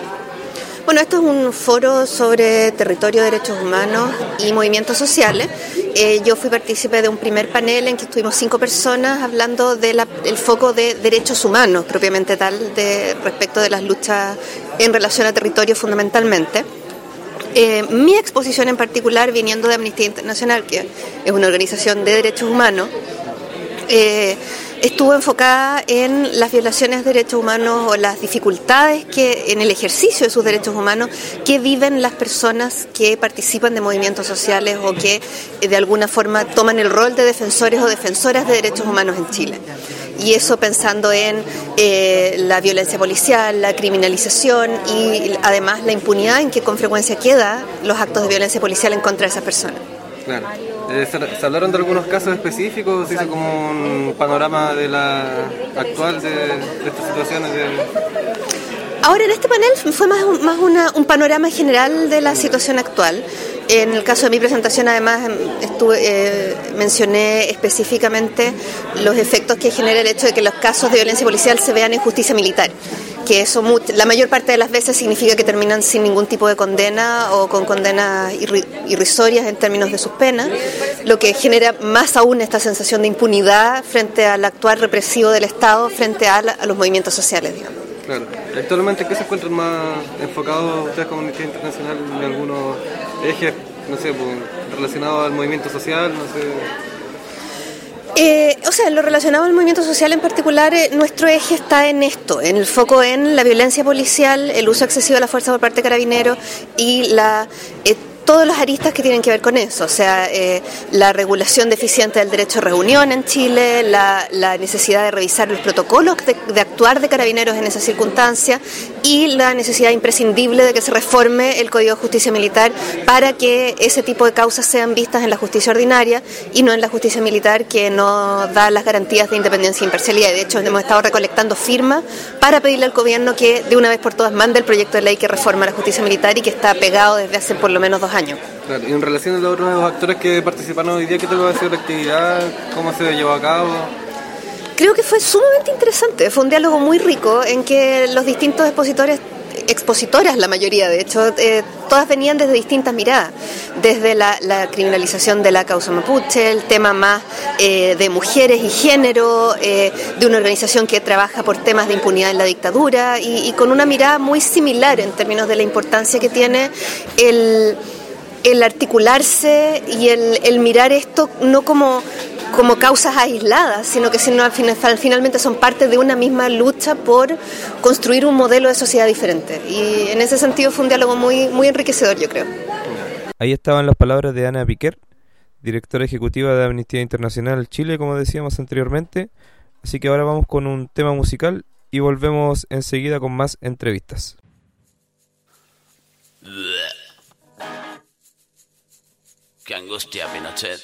Bueno, esto es un foro sobre territorio, derechos humanos y movimientos sociales. Eh, yo fui partícipe de un primer panel en que estuvimos cinco personas hablando del foco de derechos humanos, propiamente tal, de respecto de las luchas en relación a territorio fundamentalmente. Eh, mi exposición en particular, viniendo de Amnistía Internacional, que es una organización de derechos humanos, eh, estuvo enfocada en las violaciones de derechos humanos o las dificultades que en el ejercicio de sus derechos humanos que viven las personas que participan de movimientos sociales o que eh, de alguna forma toman el rol de defensores o defensoras de derechos humanos en Chile. Y eso pensando en eh, la violencia policial, la criminalización y además la impunidad en que con frecuencia queda los actos de violencia policial en contra de esas personas. Claro. Eh, ¿Se, ¿Se hablaron de algunos casos específicos? ¿Se hizo como un panorama de la actual de, de estas situaciones? De... Ahora, en este panel fue más, más una, un panorama general de la situación actual. En el caso de mi presentación, además, estuve, eh, mencioné específicamente los efectos que genera el hecho de que los casos de violencia policial se vean en justicia militar, que eso la mayor parte de las veces significa que terminan sin ningún tipo de condena o con condenas irrisorias en términos de sus penas, lo que genera más aún esta sensación de impunidad frente al actuar represivo del Estado frente a, la, a los movimientos sociales, digamos. Claro. ¿Actualmente qué se encuentran más enfocados ustedes como Amnistía Internacional en algunos ejes, no sé, pues, relacionados al movimiento social, no sé? Eh, o sea, en lo relacionado al movimiento social en particular, eh, nuestro eje está en esto, en el foco en la violencia policial, el uso excesivo de la fuerza por parte de carabineros y la... Eh, todas las aristas que tienen que ver con eso, o sea, eh, la regulación deficiente del derecho a reunión en Chile, la, la necesidad de revisar los protocolos de, de actuar de carabineros en esas circunstancias y la necesidad imprescindible de que se reforme el Código de Justicia Militar para que ese tipo de causas sean vistas en la justicia ordinaria y no en la justicia militar, que no da las garantías de independencia e imparcialidad. De hecho, hemos estado recolectando firmas para pedirle al gobierno que de una vez por todas mande el proyecto de ley que reforma la justicia militar y que está pegado desde hace por lo menos dos años. Claro, y en relación a los otros actores que participaron hoy día, ¿qué tal va a ser la actividad? ¿Cómo se llevó a cabo? Creo que fue sumamente interesante, fue un diálogo muy rico en que los distintos expositores, expositoras la mayoría de hecho, eh, todas venían desde distintas miradas, desde la, la criminalización de la causa mapuche, el tema más eh, de mujeres y género, eh, de una organización que trabaja por temas de impunidad en la dictadura y, y con una mirada muy similar en términos de la importancia que tiene el... el articularse y el, el mirar esto no como, como causas aisladas, sino que sino, finalmente son parte de una misma lucha por construir un modelo de sociedad diferente. Y en ese sentido fue un diálogo muy, muy enriquecedor, yo creo. Ahí estaban las palabras de Ana Piquer, directora ejecutiva de Amnistía Internacional Chile, como decíamos anteriormente. Así que ahora vamos con un tema musical y volvemos enseguida con más entrevistas. ¡Qué angustia, Pinochet!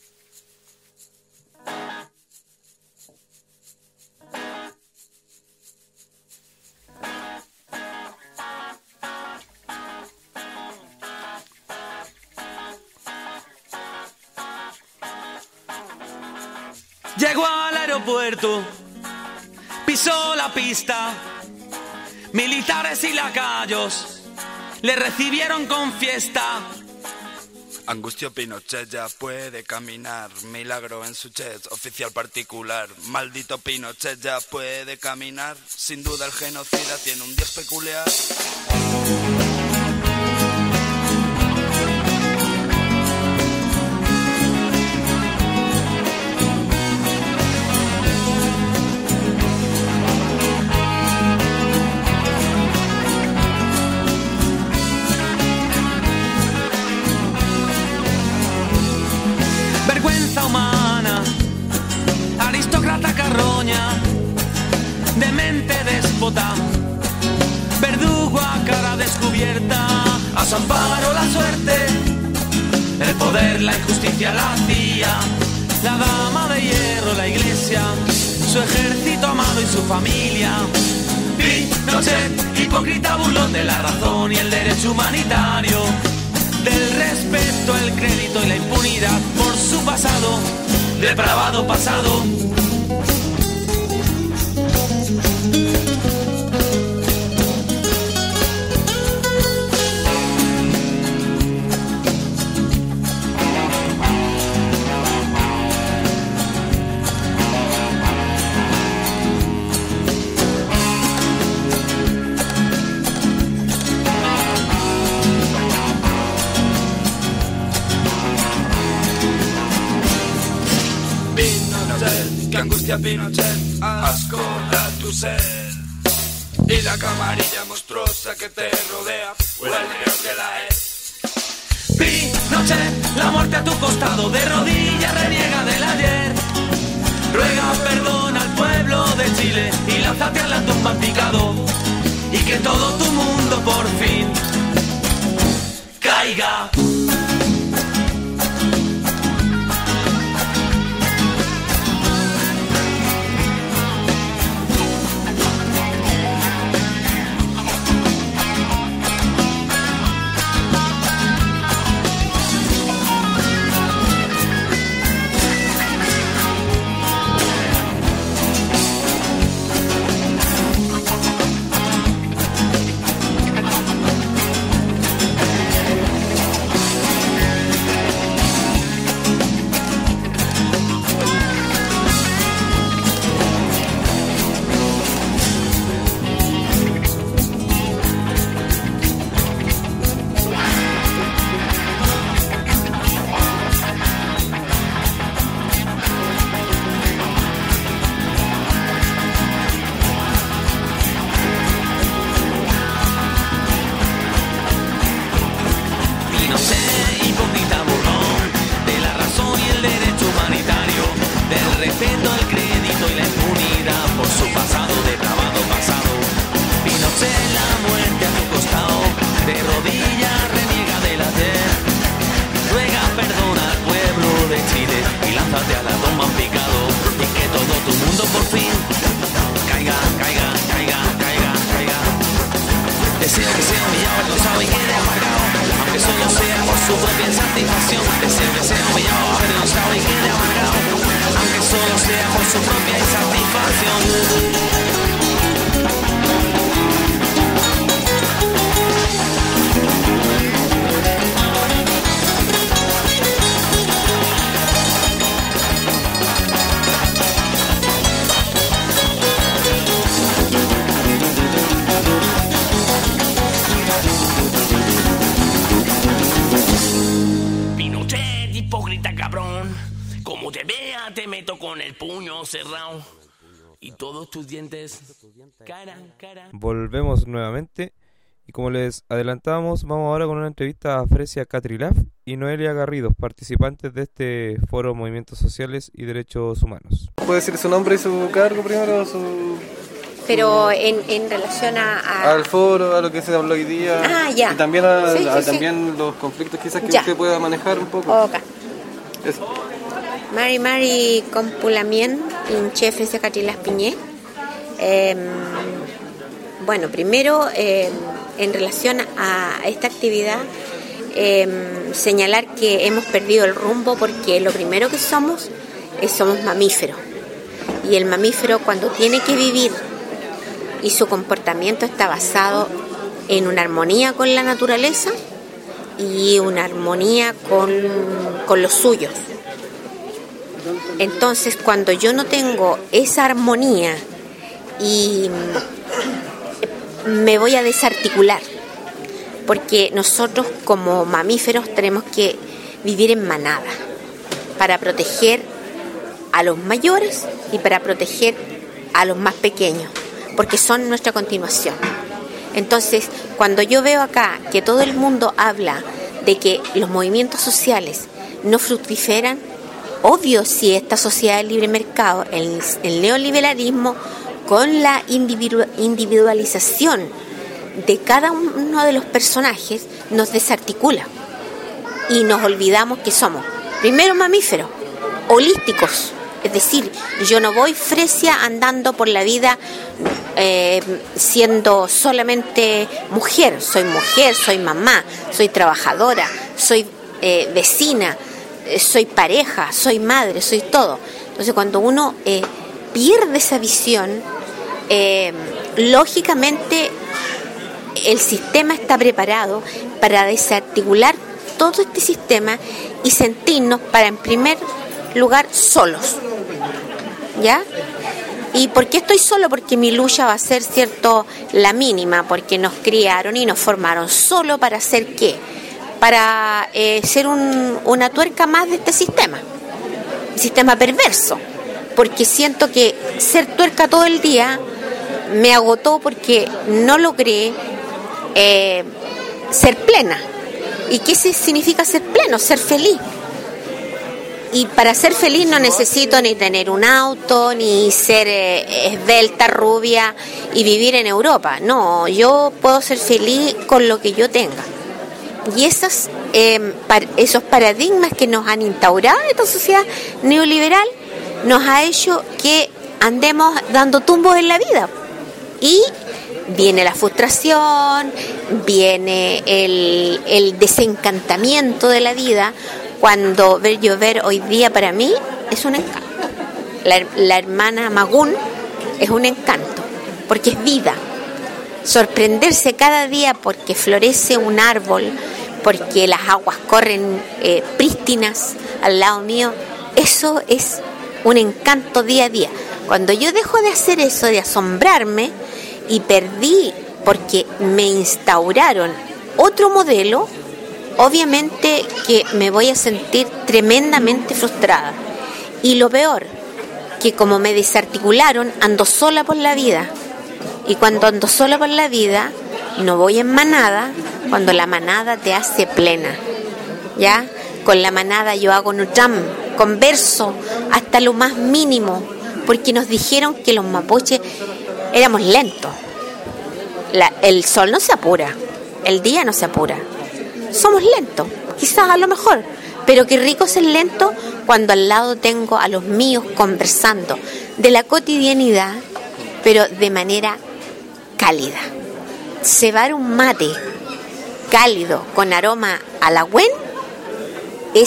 Llegó al aeropuerto, pisó la pista, militares y lacayos le recibieron con fiesta. Angustio Pinochet ya puede caminar, milagro en su jet, oficial particular. Maldito Pinochet ya puede caminar, sin duda el genocida tiene un dios peculiar. Vergüenza humana, aristócrata carroña, mente déspota, verdugo a cara descubierta, a su amparo la suerte, el poder, la injusticia, la C I A, la dama de hierro, la iglesia, su ejército amado y su familia. Pinochet, hipócrita burlón de la razón y el derecho humanitario, del respeto, el crédito y la impunidad por su pasado, depravado pasado. Que angustia Pinochet, asco da tu ser. Y la camarilla monstruosa que te rodea, huele peor que la es. Pinochet, la muerte a tu costado, de rodillas reniega del ayer. Ruega perdón al pueblo de Chile y lánzate a la tumba en picado. Y que todo tu mundo por fin caiga. Volvemos nuevamente y como les adelantábamos, vamos ahora con una entrevista a Fresia Catrilaf y Noelia Garrido, participantes de este foro Movimientos Sociales y Derechos Humanos. ¿Puede decir su nombre y su cargo primero? Su... Pero en, en relación a, a... al foro, a lo que se habló hoy día. Ah, ya. Y también a, sí, sí, a sí. también los conflictos quizás que ya. usted pueda manejar un poco. Ok. Eso. Mari Mari Compulamien, Pinche Fresia Catrilaf Piñé. Eh, bueno, primero, eh, en relación a esta actividad, eh, señalar que hemos perdido el rumbo porque lo primero que somos es somos mamíferos. Y el mamífero cuando tiene que vivir y su comportamiento está basado en una armonía con la naturaleza y una armonía con, con los suyos. Entonces, cuando yo no tengo esa armonía y me voy a desarticular, porque nosotros como mamíferos tenemos que vivir en manada para proteger a los mayores y para proteger a los más pequeños, porque son nuestra continuación. Entonces, cuando yo veo acá que todo el mundo habla de que los movimientos sociales no fructiferan, obvio, si esta sociedad del libre mercado, el, el neoliberalismo, con la individu- individualización de cada uno de los personajes, nos desarticula y nos olvidamos que somos, primero, mamíferos, holísticos. Es decir, yo no voy fresia andando por la vida eh, siendo solamente mujer. Soy mujer, soy mamá, soy trabajadora, soy eh, vecina, eh, soy pareja, soy madre, soy todo. Entonces, cuando uno eh, pierde esa visión, eh, lógicamente el sistema está preparado para desarticular todo este sistema y sentirnos, para en primer lugar, solos. ¿Ya? ¿Y por qué estoy solo? Porque mi lucha va a ser, cierto, la mínima, porque nos criaron y nos formaron solo para hacer ¿qué? Para eh, ser un, una tuerca más de este sistema, sistema perverso, porque siento que ser tuerca todo el día me agotó porque no logré eh, ser plena. ¿Y qué significa ser pleno? Ser feliz. Y para ser feliz no necesito ni tener un auto, ni ser eh, esbelta, rubia y vivir en Europa. No, yo puedo ser feliz con lo que yo tenga. Y esas, eh, par- esos paradigmas que nos han instaurado en esta sociedad neoliberal nos ha hecho que andemos dando tumbos en la vida. Y viene la frustración, viene el, el desencantamiento de la vida, cuando ver llover hoy día para mí es un encanto. La, la hermana Magún es un encanto, porque es vida. Sorprenderse cada día porque florece un árbol, porque las aguas corren eh, prístinas al lado mío, eso es un encanto día a día. Cuando yo dejo de hacer eso, de asombrarme, y perdí porque me instauraron otro modelo, obviamente que me voy a sentir tremendamente frustrada. Y lo peor, que como me desarticularon, ando sola por la vida. Y cuando ando sola por la vida, no voy en manada, cuando la manada te hace plena. ¿Ya? Con la manada yo hago nutram, converso hasta lo más mínimo, porque nos dijeron que los mapuches éramos lentos. La, el sol no se apura, el día no se apura. Somos lentos, quizás a lo mejor, pero qué rico ser lento cuando al lado tengo a los míos conversando de la cotidianidad, pero de manera cálida. Cebar un mate cálido con aroma a la güen es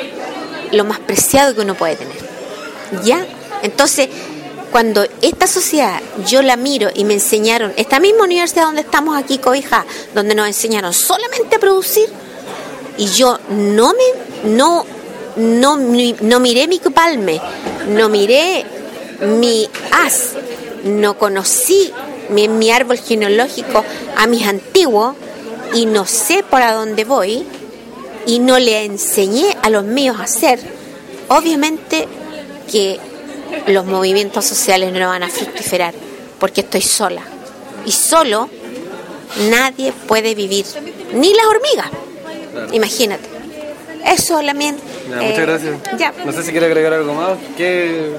lo más preciado que uno puede tener. ¿Ya? Entonces, cuando esta sociedad yo la miro y me enseñaron, esta misma universidad donde estamos aquí, Cobija, donde nos enseñaron solamente a producir, y yo no me no no no miré mi palme, no miré mi haz, no conocí mi, mi árbol genealógico a mis antiguos y no sé para dónde voy y no le enseñé a los míos a hacer, obviamente que los movimientos sociales no van a fructiferar porque estoy sola y solo nadie puede vivir, ni las hormigas. Claro. Imagínate. Eso, Lamien. Ya, eh, muchas gracias. Ya. No sé si quiere agregar algo más. ¿Qué?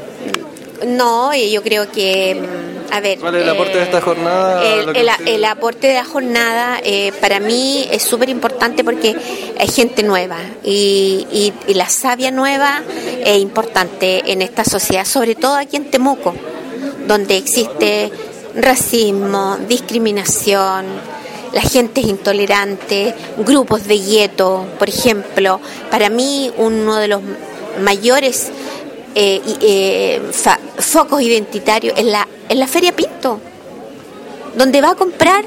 No, yo creo que, a ver. ¿Cuál es el aporte eh, de esta jornada? El, el, el aporte de la jornada eh, para mí es súper importante porque hay gente nueva y, y, y la savia nueva es importante en esta sociedad, sobre todo aquí en Temuco, donde existe racismo, discriminación, la gente es intolerante, grupos de gueto, por ejemplo. Para mí uno de los mayores eh, eh, fa, focos identitarios es la, es la Feria Pinto, donde va a comprar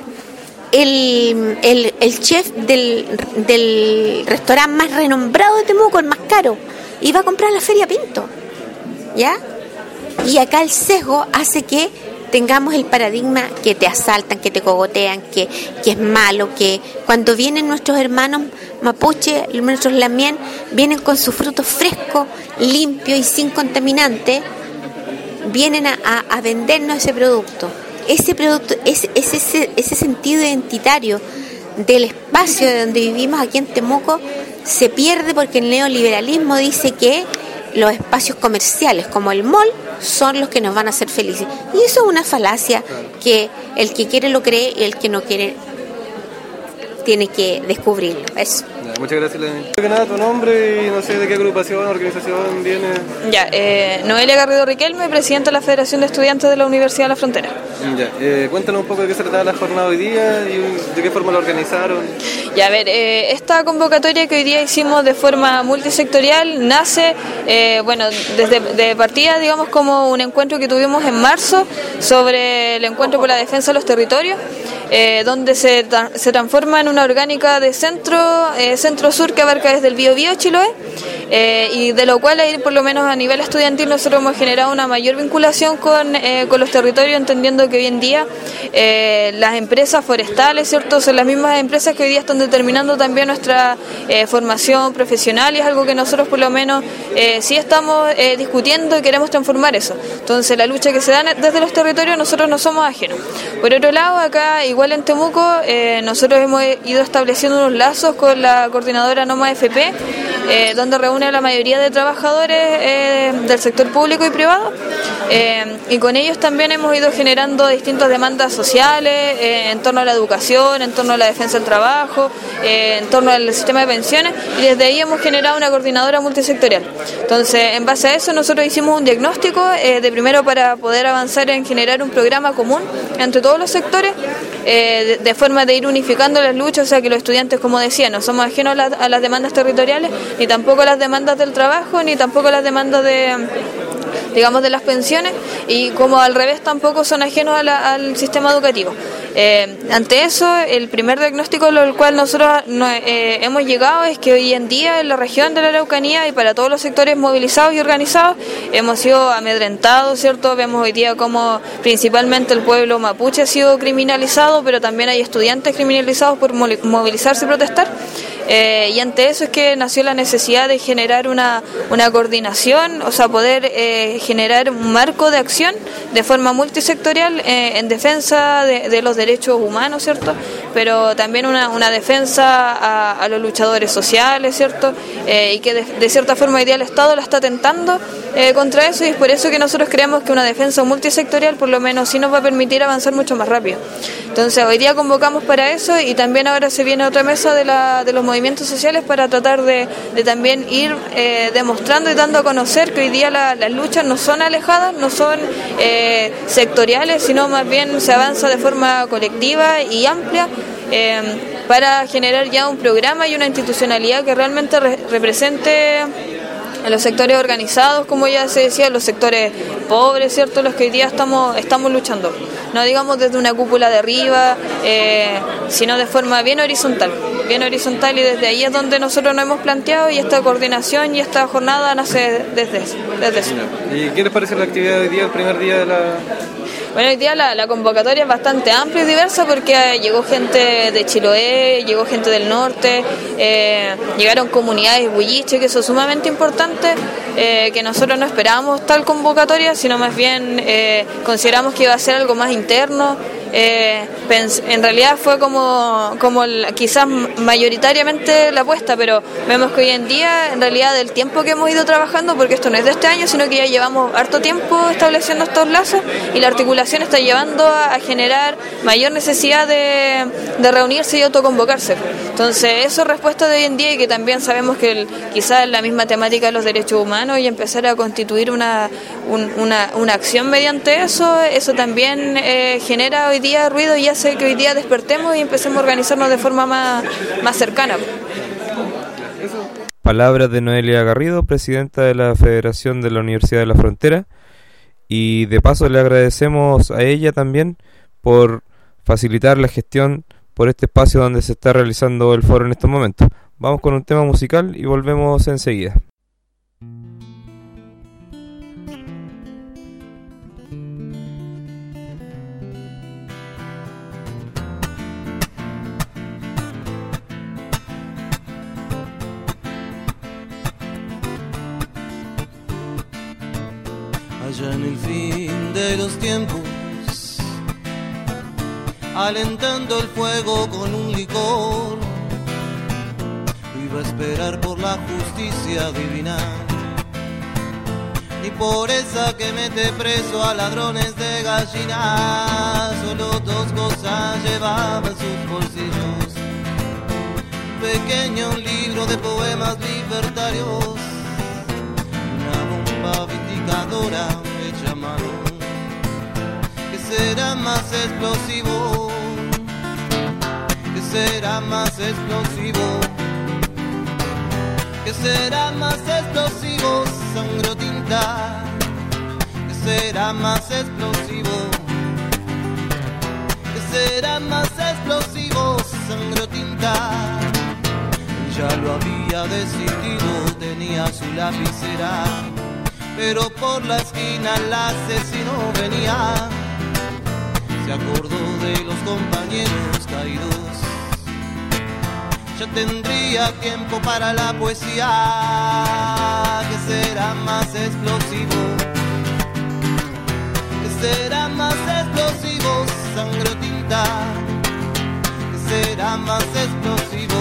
el, el, el chef del, del restaurante más renombrado de Temuco, el más caro, y va a comprar la Feria Pinto, ¿ya? Y acá el sesgo hace que tengamos el paradigma que te asaltan, que te cogotean, que, que es malo, que cuando vienen nuestros hermanos mapuche, nuestros lamien, vienen con sus frutos frescos, limpios y sin contaminantes, vienen a, a, a vendernos ese producto. Ese producto, ese, ese, ese sentido identitario del espacio de donde vivimos aquí en Temuco se pierde porque el neoliberalismo dice que los espacios comerciales como el mall son los que nos van a hacer felices. Y eso es una falacia que el que quiere lo cree y el que no quiere tiene que descubrirlo. Eso. Ya, muchas gracias, Lenín. Que nada, tu nombre y no sé de qué agrupación, organización viene. Ya, eh, Noelia Garrido Riquelme, presidenta de la Federación de Estudiantes de la Universidad de la Frontera. Ya, eh, cuéntanos un poco de qué se trataba la jornada hoy día y de qué forma la organizaron. Ya, a ver, eh, esta convocatoria que hoy día hicimos de forma multisectorial nace, eh, bueno, desde de partida, digamos, como un encuentro que tuvimos en marzo sobre el encuentro por la defensa de los territorios, eh, donde se, tra- se transforma en una orgánica de centro, eh, centro-sur que abarca desde el Biobío a Chiloé, eh, y de lo cual ahí, por lo menos a nivel estudiantil, nosotros hemos generado una mayor vinculación con, eh, con los territorios, entendiendo que hoy en día eh, las empresas forestales, ¿cierto?, son las mismas empresas que hoy día están determinando también nuestra eh, formación profesional, y es algo que nosotros por lo menos eh, sí estamos eh, discutiendo y queremos transformar eso. Entonces la lucha que se da desde los territorios nosotros no somos ajenos. Por otro lado, acá igual en Temuco eh, nosotros hemos ido estableciendo unos lazos con la coordinadora Noma F P, eh, donde reúne a la mayoría de trabajadores eh, del sector público y privado, eh, y con ellos también hemos ido generando distintas demandas sociales eh, en torno a la educación, en torno a la defensa del trabajo, eh, en torno al sistema de pensiones, y desde ahí hemos generado una coordinadora multisectorial. Entonces, en base a eso nosotros hicimos un diagnóstico eh, de primero para poder avanzar en generar un programa común entre todos los sectores, eh, de, de forma de ir unificando las luchas, o sea que los estudiantes, como decía, no somos ajenos a, la, a las demandas territoriales, ni tampoco a las demandas del trabajo, ni tampoco a las demandas de, digamos, de las pensiones, y como al revés tampoco son ajenos a la, al sistema educativo. Eh, ante eso, el primer diagnóstico al cual nosotros no, eh, hemos llegado es que hoy en día en la región de la Araucanía y para todos los sectores movilizados y organizados hemos sido amedrentados, ¿cierto? Vemos hoy día como principalmente el pueblo mapuche ha sido criminalizado, pero también hay estudiantes criminalizados por movilizarse y protestar. Eh, y ante eso es que nació la necesidad de generar una, una coordinación, o sea, poder eh, generar un marco de acción de forma multisectorial eh, en defensa de, de los derechos humanos, ¿cierto? Pero también una, una defensa a, a los luchadores sociales, ¿cierto? Eh, y que de, de cierta forma hoy día el Estado la está tentando eh, contra eso, y es por eso que nosotros creemos que una defensa multisectorial por lo menos sí nos va a permitir avanzar mucho más rápido. Entonces hoy día convocamos para eso, y también ahora se viene otra mesa de, la, de los movimientos sociales para tratar de, de también ir eh, demostrando y dando a conocer que hoy día la, las luchas no son alejadas, no son eh, sectoriales, sino más bien se avanza de forma colectiva y amplia eh, para generar ya un programa y una institucionalidad que realmente re- represente a los sectores organizados, como ya se decía, los sectores pobres, ¿cierto?, los que hoy día estamos estamos luchando. No digamos desde una cúpula de arriba, eh, sino de forma bien horizontal, bien horizontal, y desde ahí es donde nosotros nos hemos planteado, y esta coordinación y esta jornada nace desde eso. Desde eso. ¿Y qué les parece la actividad de hoy día, el primer día de la...? Bueno, hoy día la, la convocatoria es bastante amplia y diversa porque eh, llegó gente de Chiloé, llegó gente del norte, eh, llegaron comunidades bulliche, que eso es sumamente importante, eh, que nosotros no esperábamos tal convocatoria, sino más bien eh, consideramos que iba a ser algo más interno. Eh, pens- en realidad fue como, como el, quizás mayoritariamente la apuesta, pero vemos que hoy en día, en realidad, del tiempo que hemos ido trabajando, porque esto no es de este año, sino que ya llevamos harto tiempo estableciendo estos lazos, y la articulación está llevando a, a generar mayor necesidad de, de reunirse y autoconvocarse. Entonces, eso es respuesta de hoy en día, y que también sabemos que el, quizás la misma temática de los derechos humanos y empezar a constituir una, un, una, una acción mediante eso, eso también eh, genera hoy día ruido y hace que hoy día despertemos y empecemos a organizarnos de forma más, más cercana. Palabras de Noelia Garrido, presidenta de la Federación de la Universidad de la Frontera, y de paso le agradecemos a ella también por facilitar la gestión por este espacio donde se está realizando el foro en estos momentos. Vamos con un tema musical y volvemos enseguida. Allá en el fin de los tiempos, alentando el fuego con un licor, iba a esperar por la justicia divina ni por esa que mete preso a ladrones de gallinas. Solo dos cosas llevaba en sus bolsillos: un pequeño libro de poemas libertarios, una bomba vindicadora hecha a mano. ¿Qué será más explosivo? ¿Qué será más explosivo? ¿Qué será más explosivo? Sangre o tinta. ¿Qué será más explosivo? ¿Qué será más explosivo? Sangre o tinta. Ya lo había decidido, tenía su lapicera, pero por la esquina el asesino venía. Se acordó de los compañeros caídos. Ya tendría tiempo para la poesía. ¿Qué será más explosivo? ¿Qué será más explosivo? Sangre o tinta. ¿Qué será más explosivo?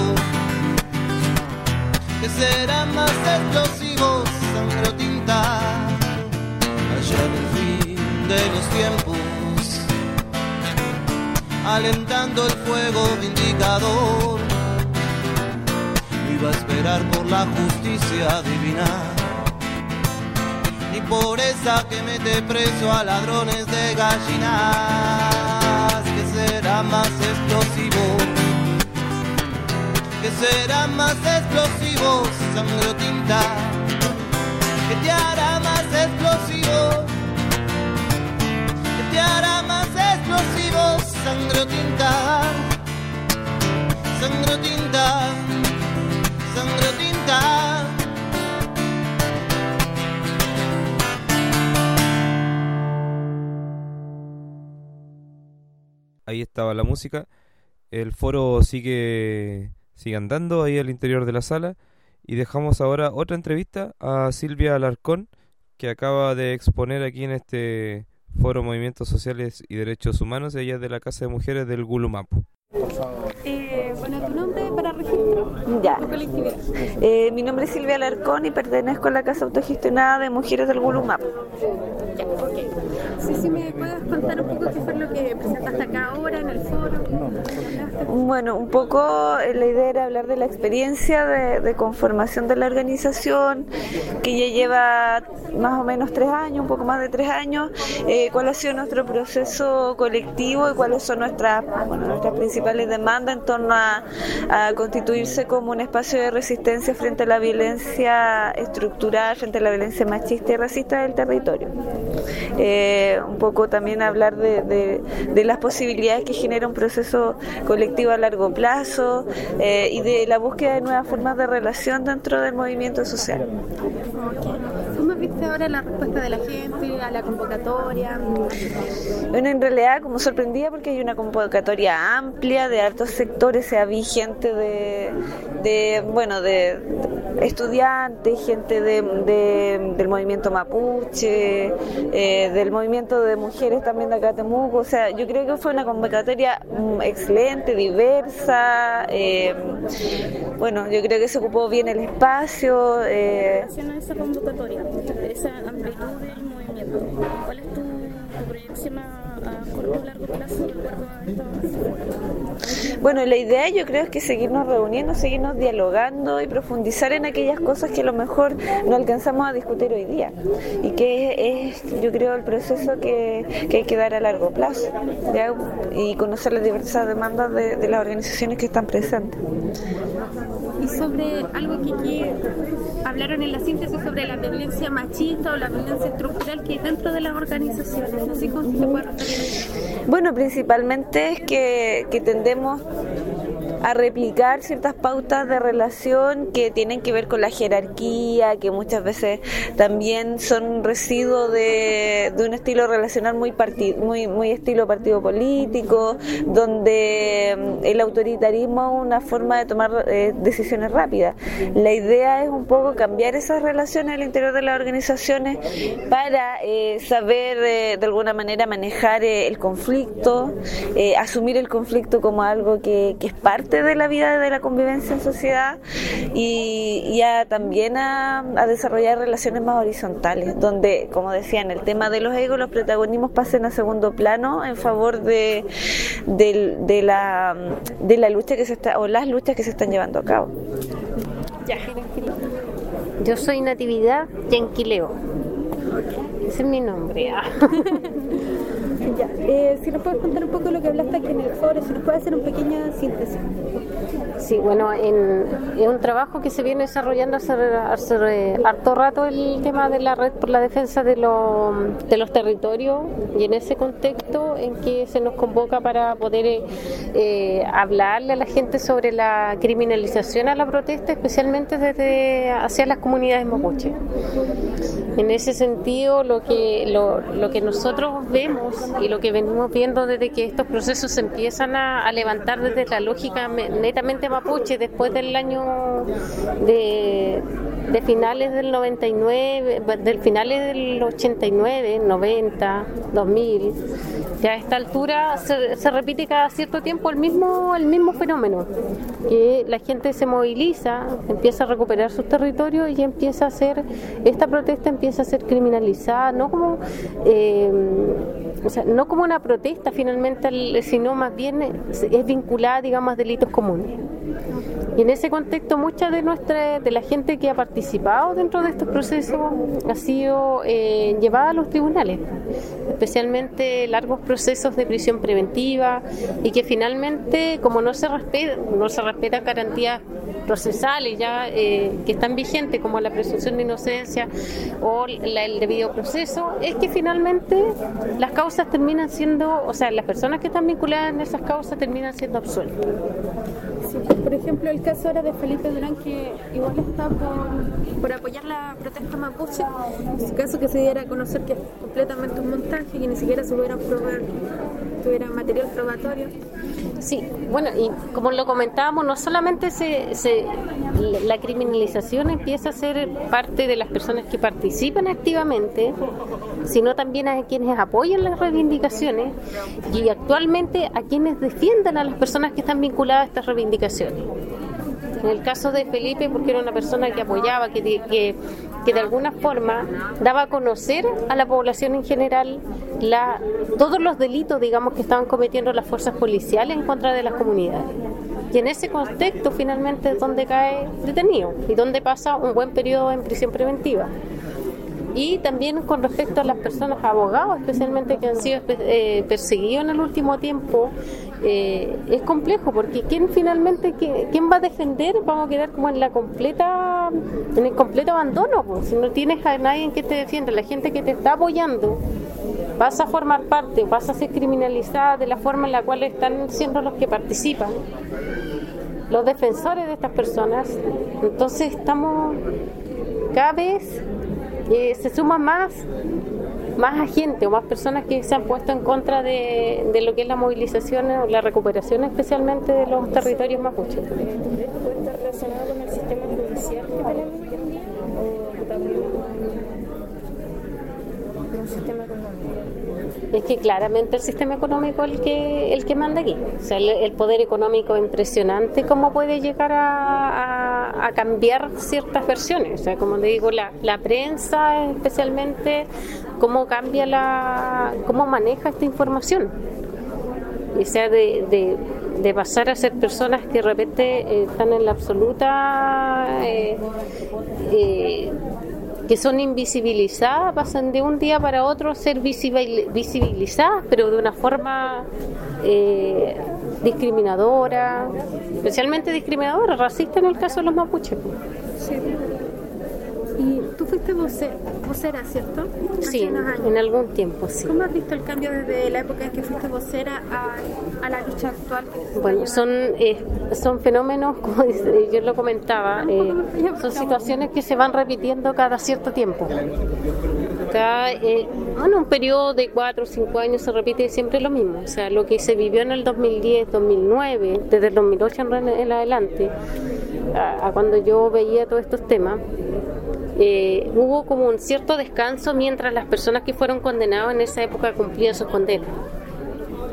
¿Qué será más explosivo? Sangre o tinta. Allá en el fin de los tiempos, alentando el fuego vindicador, iba a esperar por la justicia divina, ni por esa que mete preso a ladrones de gallinas. ¿Qué será más explosivo? ¿Qué será más explosivo? Sangre o tinta. ¿Qué te hará más explosivo? ¿Qué te hará más explosivo? Sangre o tinta. Sangre o tinta. Sangre o tinta. Ahí estaba la música. El foro sigue, sigue andando ahí al interior de la sala. Y dejamos ahora otra entrevista a Silvia Alarcón, que acaba de exponer aquí en este foro Movimientos Sociales y Derechos Humanos. Ella es de la Casa de Mujeres del Gulumapu. Eh, bueno, tu nombre para registro. Ya. Tu colectividad. Eh, mi nombre es Silvia Alarcón y pertenezco a la Casa Autogestionada de Mujeres del Gulumapu. Ya, ok. Sí, sí, me puedes contar un poco qué fue lo que presentaste acá ahora en el foro. Bueno, un poco eh, la idea era hablar de la experiencia de, de conformación de la organización, que ya lleva más o menos tres años, un poco más de tres años, eh, cuál ha sido nuestro proceso colectivo y cuáles son nuestras, bueno, nuestras principales demandas en torno a, a constituirse como un espacio de resistencia frente a la violencia estructural, frente a la violencia machista y racista del territorio. Eh, un poco también hablar de, de, de las posibilidades que genera un proceso colectivo a largo plazo eh, y de la búsqueda de nuevas formas de relación dentro del movimiento social. Okay. ¿Cómo viste ahora la respuesta de la gente a la convocatoria? Bueno, en realidad como sorprendida porque hay una convocatoria amplia de hartos sectores, sea vi gente de, de bueno, de, de estudiantes, gente de, de, del movimiento mapuche, eh, del movimiento de mujeres también de acá de Temuco. O sea, yo creo que fue una convocatoria excelente, diversa. Eh, bueno, yo creo que se ocupó bien el espacio. Eh, En relación a esa convocatoria, esa amplitud del movimiento, ¿cuál es tu, tu proyección a, a corto o largo plazo de acuerdo a esta? Bueno, la idea yo creo es que seguirnos reuniendo, seguirnos dialogando y profundizar en aquellas cosas que a lo mejor no alcanzamos a discutir hoy día y que es, es yo creo, el proceso que, que hay que dar a largo plazo, ¿ya? Y conocer las diversas demandas de, de las organizaciones que están presentes. Y sobre algo que aquí hablaron en la síntesis sobre la violencia machista o la violencia estructural que hay dentro de las organizaciones, no sé cómo se puede referir. Bueno, principalmente es que, que tendemos a replicar ciertas pautas de relación que tienen que ver con la jerarquía, que muchas veces también son residuos de, de un estilo relacional muy, partid, muy, muy estilo partido político, donde el autoritarismo es una forma de tomar eh, decisiones rápidas. La idea es un poco cambiar esas relaciones al interior de las organizaciones para eh, saber eh, de alguna manera manejar eh, el conflicto, eh, asumir el conflicto como algo que, que es parte parte de la vida de la convivencia en sociedad y, y a, también a, a desarrollar relaciones más horizontales, donde, como decía, en el tema de los egos, los protagonismos pasen a segundo plano en favor de, de, de, la, de la lucha que se está, o las luchas que se están llevando a cabo. Ya. Yo soy Natividad Yanquileo. Ese es mi nombre. Ya, eh, si nos puedes contar un poco lo que hablaste aquí en el foro, si nos puedes hacer una pequeña síntesis. Sí, bueno, en, es un trabajo que se viene desarrollando hace, hace harto rato, el tema de la red por la defensa de, lo, de los territorios, y en ese contexto en que se nos convoca para poder eh, hablarle a la gente sobre la criminalización a la protesta, especialmente desde hacia las comunidades mapuche. En ese sentido, lo que, lo, lo que nosotros vemos y lo que venimos viendo desde que estos procesos se empiezan a, a levantar desde la lógica netamente mapuche, después del año de, de finales del noventa y nueve, del finales del ochenta y nueve, noventa, dos mil, ya a esta altura se, se repite cada cierto tiempo el mismo, el mismo fenómeno, que la gente se moviliza, empieza a recuperar sus territorios y empieza a hacer, esta protesta empieza a ser criminalizada, no como eh, o sea, no como una protesta finalmente, sino más bien es vinculada, digamos, a delitos comunes. Y en ese contexto, mucha de nuestra de la gente que ha participado dentro de estos procesos ha sido eh, llevada a los tribunales, especialmente largos procesos de prisión preventiva, y que finalmente, como no se respeta, no se respetan garantías procesales ya eh, que están vigentes, como la presunción de inocencia o la, el debido proceso, es que finalmente las causas terminan siendo, o sea, las personas que están vinculadas en esas causas terminan siendo absueltas. Sí, por ejemplo, el caso ahora de Felipe Durán, que igual está por, por apoyar la protesta mapuche, en su caso que se diera a conocer que es completamente un montaje, que ni siquiera se hubiera probar, tuviera material probatorio. Sí, bueno, y como lo comentábamos, no solamente se, se la criminalización empieza a ser parte de las personas que participan activamente, sino también a quienes apoyan las reivindicaciones y actualmente a quienes defiendan a las personas que están vinculadas a estas reivindicaciones. En el caso de Felipe, porque era una persona que apoyaba, que, que, que de alguna forma daba a conocer a la población en general la, todos los delitos, digamos, que estaban cometiendo las fuerzas policiales en contra de las comunidades. Y en ese contexto finalmente es donde cae detenido y donde pasa un buen periodo en prisión preventiva. Y también con respecto a las personas, abogados especialmente, que han sido eh, perseguidos en el último tiempo, eh, es complejo, porque ¿quién finalmente, quién, quién va a defender? Vamos a quedar como en la completa, en el completo abandono, pues. Si no tienes a nadie que te defienda, la gente que te está apoyando, vas a formar parte, vas a ser criminalizada de la forma en la cual están siendo los que participan, los defensores de estas personas. Entonces estamos cada vez Eh, se suman más más agentes o más personas que se han puesto en contra de, de lo que es la movilización o la recuperación especialmente de los territorios mapuches. ¿Puede estar relacionado con el sistema judicial que tenemos hoy en día o también con el sistema económico? Es que claramente el sistema económico es el que, el que manda aquí. O sea, el, el poder económico es impresionante, cómo puede llegar a, a, a cambiar ciertas versiones. O sea, como le digo, la, la prensa especialmente, cómo cambia la, cómo maneja esta información. Y sea de, de, de pasar a ser personas que de repente eh, están en la absoluta... Eh, eh, que son invisibilizadas, pasan de un día para otro a ser visibilizadas, pero de una forma eh, discriminadora, especialmente discriminadora, racista en el caso de los mapuches. Sí. Y tú fuiste vocera, vocera, ¿cierto? Sí, en algún tiempo, sí. ¿Cómo has visto el cambio desde la época en que fuiste vocera a, a la lucha actual? Bueno, son eh, son fenómenos, como yo lo comentaba, eh, son situaciones que se van repitiendo cada cierto tiempo. Cada, eh, bueno, un periodo de cuatro o cinco años se repite siempre lo mismo. O sea, lo que se vivió en el dos mil diez, dos mil nueve, desde el dos mil ocho en, en adelante, a, a cuando yo veía todos estos temas, Eh, hubo como un cierto descanso mientras las personas que fueron condenadas en esa época cumplían sus condenas.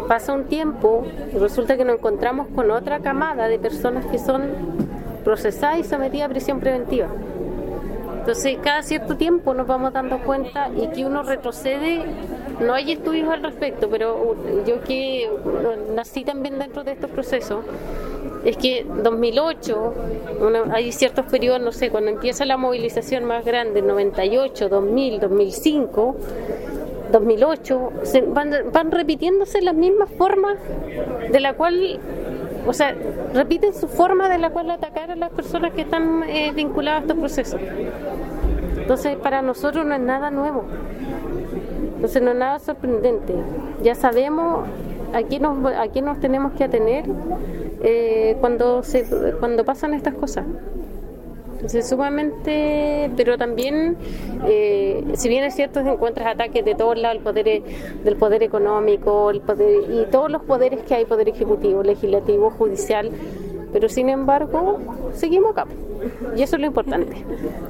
pasa un tiempo y resulta que nos encontramos con otra camada de personas que son procesadas y sometidas a prisión preventiva. Entonces, cada cierto tiempo nos vamos dando cuenta y que uno retrocede. No hay estudios al respecto, pero yo que nací también dentro de estos procesos, es que dos mil ocho, una, hay ciertos periodos, no sé, cuando empieza la movilización más grande, noventa y ocho, dos mil, dos mil cinco, dos mil ocho, se van, van repitiéndose las mismas formas de la cual... O sea, repiten su forma de la cual atacar a las personas que están eh, vinculadas a estos procesos. Entonces, para nosotros no es nada nuevo. Entonces, no es nada sorprendente. Ya sabemos a qué nos, a qué nos tenemos que atener eh, cuando, se, cuando pasan estas cosas. Entonces, sumamente, pero también, eh, si bien es cierto, encuentras ataques de todos lados, el poder, del poder económico, el poder, y todos los poderes que hay, poder ejecutivo, legislativo, judicial, pero sin embargo, seguimos acá, y eso es lo importante.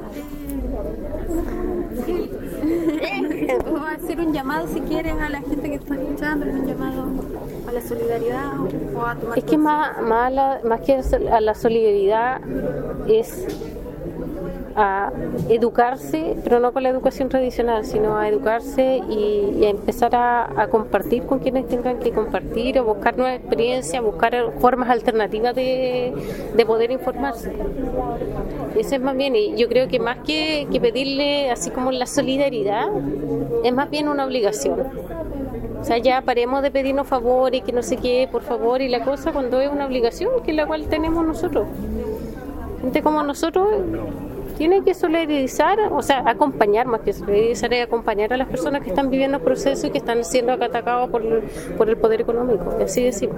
Vamos a hacer un llamado, si quieren, a la gente que está escuchando, un llamado a la solidaridad o a tomar. Es que más, más, la, más que a la solidaridad es a educarse, pero no con la educación tradicional, sino a educarse y, y a empezar a, a compartir con quienes tengan que compartir, o buscar nuevas experiencias, buscar formas alternativas de, de poder informarse. Eso es más bien, y yo creo que más que, que pedirle así como la solidaridad, es más bien una obligación. O sea, ya paremos de pedirnos favores, que no sé qué, por favor, y la cosa, cuando es una obligación, que es la cual tenemos nosotros. Gente como nosotros tiene que solidarizar, o sea, acompañar, más que solidarizar, es acompañar a las personas que están viviendo el proceso y que están siendo atacadas por, por el poder económico, así de simple.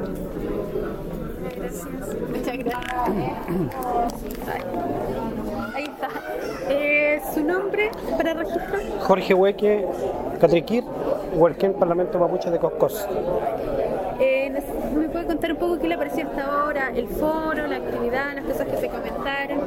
Muchas gracias. Ahí está. Eh, ¿Su nombre para registrar? Jorge Hueque, Catriquir, Huerquén, Parlamento Mapuche de Coscos. Eh, ¿Me puede contar un poco qué le pareció hasta ahora el foro, la actividad, las cosas que se comentaron?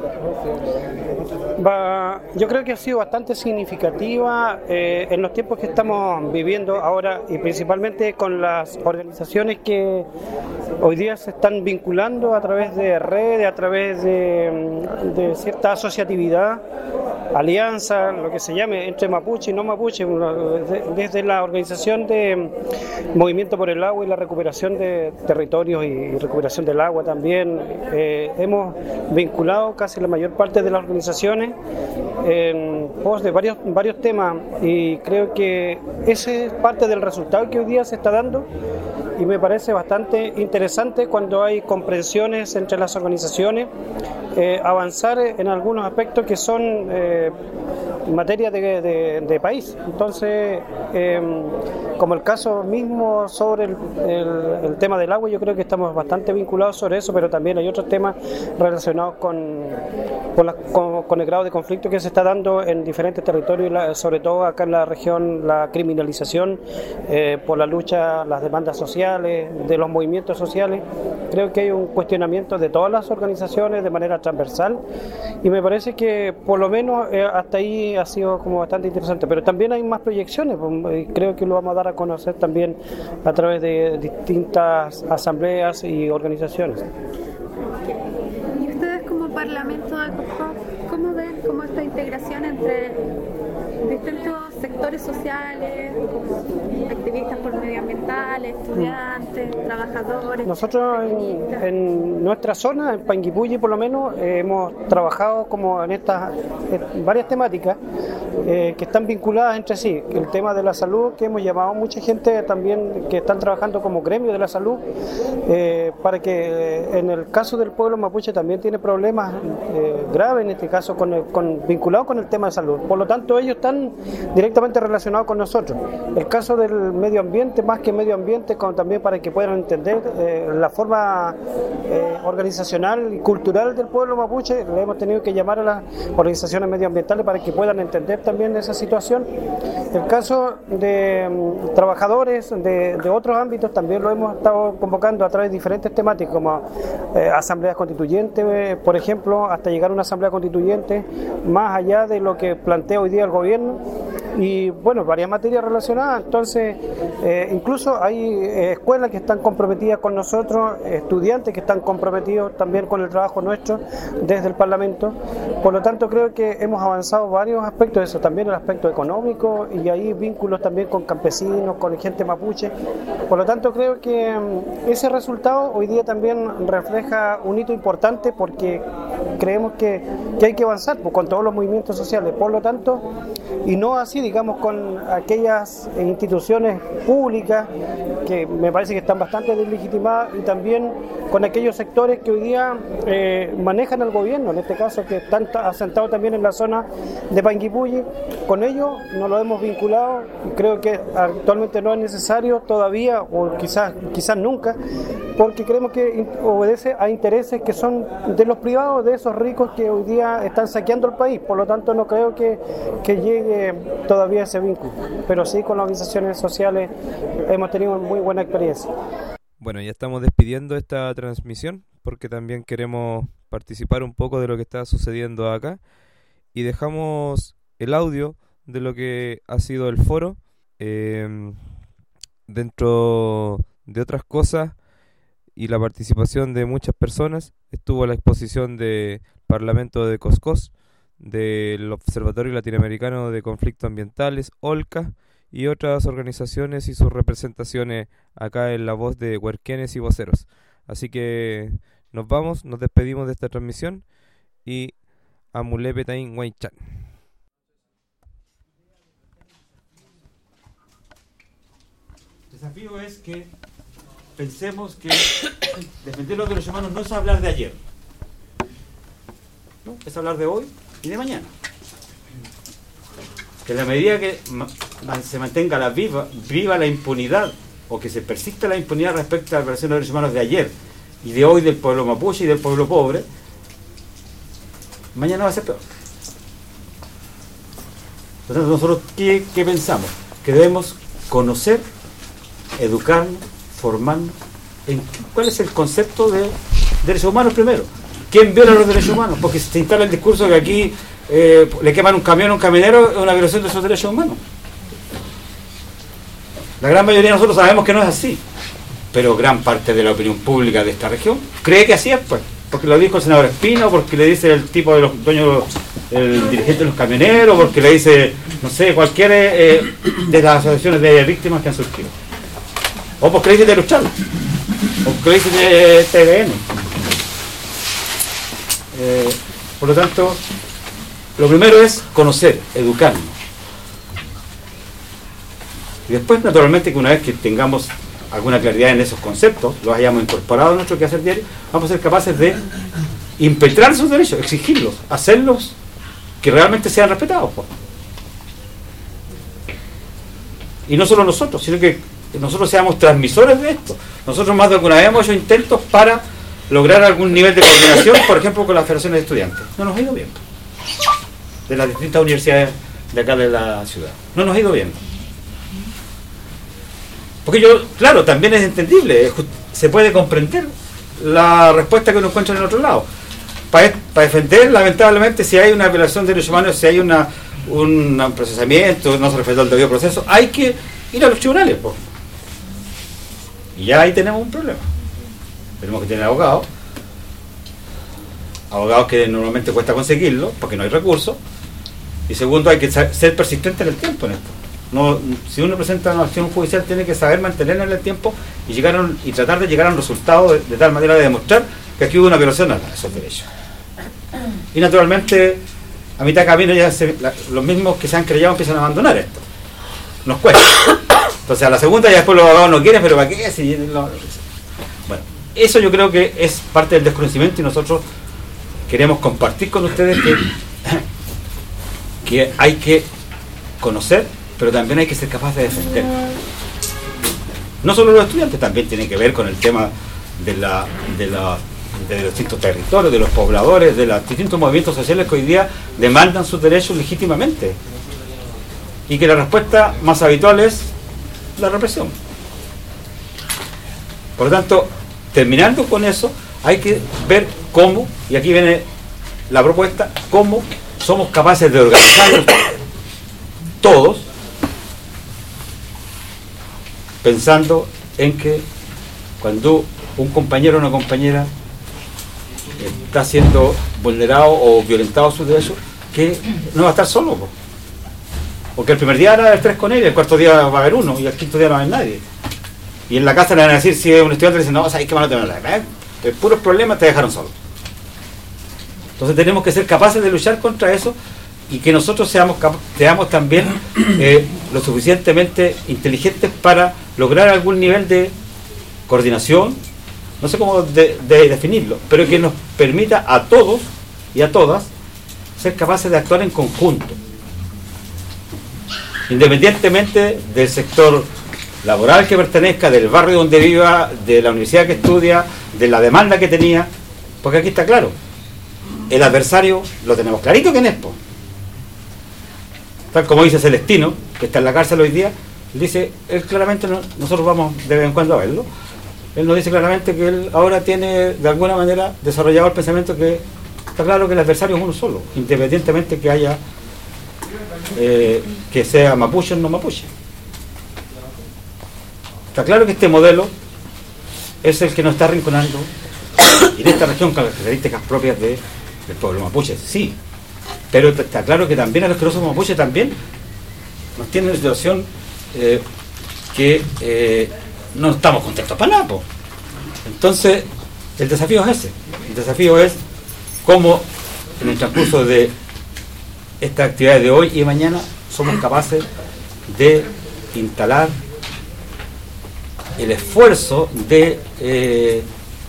Va, yo creo que ha sido bastante significativa eh, en los tiempos que estamos viviendo ahora, y principalmente con las organizaciones que hoy día se están vinculando a través de redes, a través de, de cierta asociatividad, alianza, lo que se llame, entre mapuche y no mapuche, desde la organización de Movimiento por el Agua y la recuperación de territorios y recuperación del agua también. Eh, hemos vinculado casi la mayor parte de las organizaciones en pos de varios, varios temas, y creo que ese es parte del resultado que hoy día se está dando, y me parece bastante interesante cuando hay comprensiones entre las organizaciones, eh, avanzar en algunos aspectos que son eh, materia de, de, de país. Entonces, eh, como el caso mismo sobre el, el, el tema del agua, yo creo que estamos bastante vinculados sobre eso, pero también hay otros temas relacionados con, con, la, con, con el grado de conflicto que se está dando en diferentes territorios, la, sobre todo acá en la región, la criminalización eh, por la lucha, las demandas sociales, de los movimientos sociales. Creo que hay un cuestionamiento de todas las organizaciones de manera transversal, y me parece que por lo menos eh, hasta ahí ha sido como bastante interesante, pero también hay más proyecciones, y creo que lo vamos a dar a conocer también a través de distintas asambleas y organizaciones. ¿Y ustedes como Parlamento de Coscos, cómo ven cómo esta integración entre distintos sectores sociales, activistas por medioambientales, estudiantes, trabajadores? Nosotros en, en nuestra zona, en Panguipulli por lo menos, eh, hemos trabajado como en estas en varias temáticas eh, que están vinculadas entre sí. El tema de la salud, que hemos llamado a mucha gente también que están trabajando como gremio de la salud, eh, para que eh, en el caso del pueblo mapuche también tiene problemas eh, graves, en este caso con, el, con vinculados con el tema de salud. Por lo tanto, ellos están directamente relacionados con nosotros. El caso del medio ambiente, más que medio ambiente, con, también para que puedan entender eh, la forma eh, organizacional y cultural del pueblo mapuche, le hemos tenido que llamar a las organizaciones medioambientales para que puedan entender también esa situación. El caso de um, trabajadores de, de otros ámbitos también lo hemos estado convocando a través de diferentes temáticas, como eh, asambleas constituyentes, eh, por ejemplo, hasta llegar a una asamblea constituyente, más allá de lo que plantea hoy día el gobierno, y bueno, varias materias relacionadas. Entonces, eh, incluso hay eh, escuelas que están comprometidas con nosotros, estudiantes que están comprometidos también con el trabajo nuestro desde el Parlamento. Por lo tanto, creo que hemos avanzado varios aspectos de eso, también el aspecto económico, y hay vínculos también con campesinos, con gente mapuche. Por lo tanto, creo que ese resultado hoy día también refleja un hito importante, porque creemos que, que hay que avanzar pues, con todos los movimientos sociales. Por lo tanto, y no así, digamos, con aquellas instituciones públicas que me parece que están bastante deslegitimadas, y también con aquellos sectores que hoy día eh, manejan el gobierno, en este caso que están asentados también en la zona de Panguipulli. Con ellos nos lo hemos vinculado, y creo que actualmente no es necesario todavía, o quizás, quizás nunca, porque creemos que obedece a intereses que son de los privados, de esos ricos que hoy día están saqueando el país. Por lo tanto, no creo que, que llegue todavía ese vínculo, pero sí con las organizaciones sociales hemos tenido muy buena experiencia. Bueno, ya estamos despidiendo esta transmisión porque también queremos participar un poco de lo que está sucediendo acá, y dejamos el audio de lo que ha sido el foro. Eh, dentro de otras cosas y la participación de muchas personas, estuvo la exposición del Parlamento de Coscós, del Observatorio Latinoamericano de Conflictos Ambientales, OLCA, y otras organizaciones y sus representaciones acá en la voz de huerquenes y voceros. Así que nos vamos, nos despedimos de esta transmisión, y Amule Petain Huaychan. El desafío es que pensemos que defender los derechos humanos no es hablar de ayer, ¿no? Es hablar de hoy y de mañana. Que en la medida que se mantenga la viva, viva la impunidad, o que se persista la impunidad respecto a la violación de los derechos humanos de ayer y de hoy del pueblo mapuche y del pueblo pobre, mañana va a ser peor. Entonces, nosotros, ¿qué, qué pensamos? Que debemos conocer, educarnos, formarnos en cuál es el concepto de derechos humanos primero. ¿Quién viola los derechos humanos? Porque se instala el discurso que aquí eh, le queman un camión a un camionero, es una violación de esos derechos humanos. La gran mayoría de nosotros sabemos que no es así, pero gran parte de la opinión pública de esta región cree que así es, pues, porque lo dijo el senador Espino, porque le dice el tipo de los dueños, el dirigente de los camioneros, porque le dice, no sé, cualquier eh, de las asociaciones de víctimas que han surgido, o porque le dice de luchar, o porque le dice de T V N. Eh, por lo tanto, lo primero es conocer, educarnos. Y después, naturalmente, que una vez que tengamos alguna claridad en esos conceptos, los hayamos incorporado en nuestro quehacer diario, vamos a ser capaces de impetrar sus derechos, exigirlos, hacerlos que realmente sean respetados, pues. Y no solo nosotros, sino que nosotros seamos transmisores de esto. Nosotros más de alguna vez hemos hecho intentos para lograr algún nivel de coordinación, por ejemplo, con las federaciones de estudiantes. No nos ha ido bien. De las distintas universidades de acá de la ciudad. No nos ha ido bien. Porque yo, claro, también es entendible, se puede comprender la respuesta que uno encuentra en el otro lado. Para, para defender, lamentablemente, si hay una violación de derechos humanos, si hay una, un, un procesamiento, no se respeta el debido proceso, hay que ir a los tribunales, pues. Y ya ahí tenemos un problema. Tenemos que tener abogados, abogados que normalmente cuesta conseguirlo, porque no hay recursos, y segundo, hay que ser persistente en el tiempo en esto. No, si uno presenta una acción judicial, tiene que saber mantenerla en el tiempo y llegar a un, y tratar de llegar a un resultado de, de tal manera de demostrar que aquí hubo una violación a esos derechos. Y naturalmente, a mitad de camino ya se, la, los mismos que se han creyado empiezan a abandonar esto. Nos cuesta. Entonces a la segunda ya después los abogados no quieren, pero ¿para qué? Si, no, bueno, eso yo creo que es parte del desconocimiento, y nosotros queremos compartir con ustedes que, que hay que conocer, pero también hay que ser capaz de defender. No solo los estudiantes, también tiene que ver con el tema de, la, de, la, de los distintos territorios, de los pobladores, de los distintos movimientos sociales que hoy día demandan sus derechos legítimamente. Y que la respuesta más habitual es la represión. Por lo tanto, terminando con eso, hay que ver cómo, y aquí viene la propuesta, cómo somos capaces de organizarnos todos pensando en que cuando un compañero o una compañera está siendo vulnerado o violentado sus derechos, que no va a estar solo, po. Porque el primer día va a haber tres con él, el cuarto día va a haber uno y el quinto día no va a haber nadie. Y en la casa le van a decir, si es un estudiante, le dicen, no, ¿sabes qué más no te van a hablar? ¿Eh? Puros problemas, te dejaron solo. Entonces tenemos que ser capaces de luchar contra eso y que nosotros seamos, seamos también eh, lo suficientemente inteligentes para lograr algún nivel de coordinación, no sé cómo de, de definirlo, pero que nos permita a todos y a todas ser capaces de actuar en conjunto, independientemente del sector laboral que pertenezca, del barrio donde viva, de la universidad que estudia, de la demanda que tenía, porque aquí está claro, el adversario lo tenemos clarito quién es, po. Tal como dice Celestino, que está en la cárcel hoy día, dice, él claramente, no, nosotros vamos de vez en cuando a verlo, él nos dice claramente que él ahora tiene de alguna manera desarrollado el pensamiento que está claro que el adversario es uno solo, independientemente que haya eh, que sea mapuche o no mapuche. Está claro que este modelo es el que nos está arrinconando en esta región con las características propias de, del pueblo mapuche, sí, pero está claro que también a los que no somos mapuche también nos tiene una situación eh, que eh, no estamos contentos para nada, po. Entonces el desafío es ese, el desafío es cómo en el transcurso de estas actividades de hoy y mañana somos capaces de instalar el esfuerzo de eh,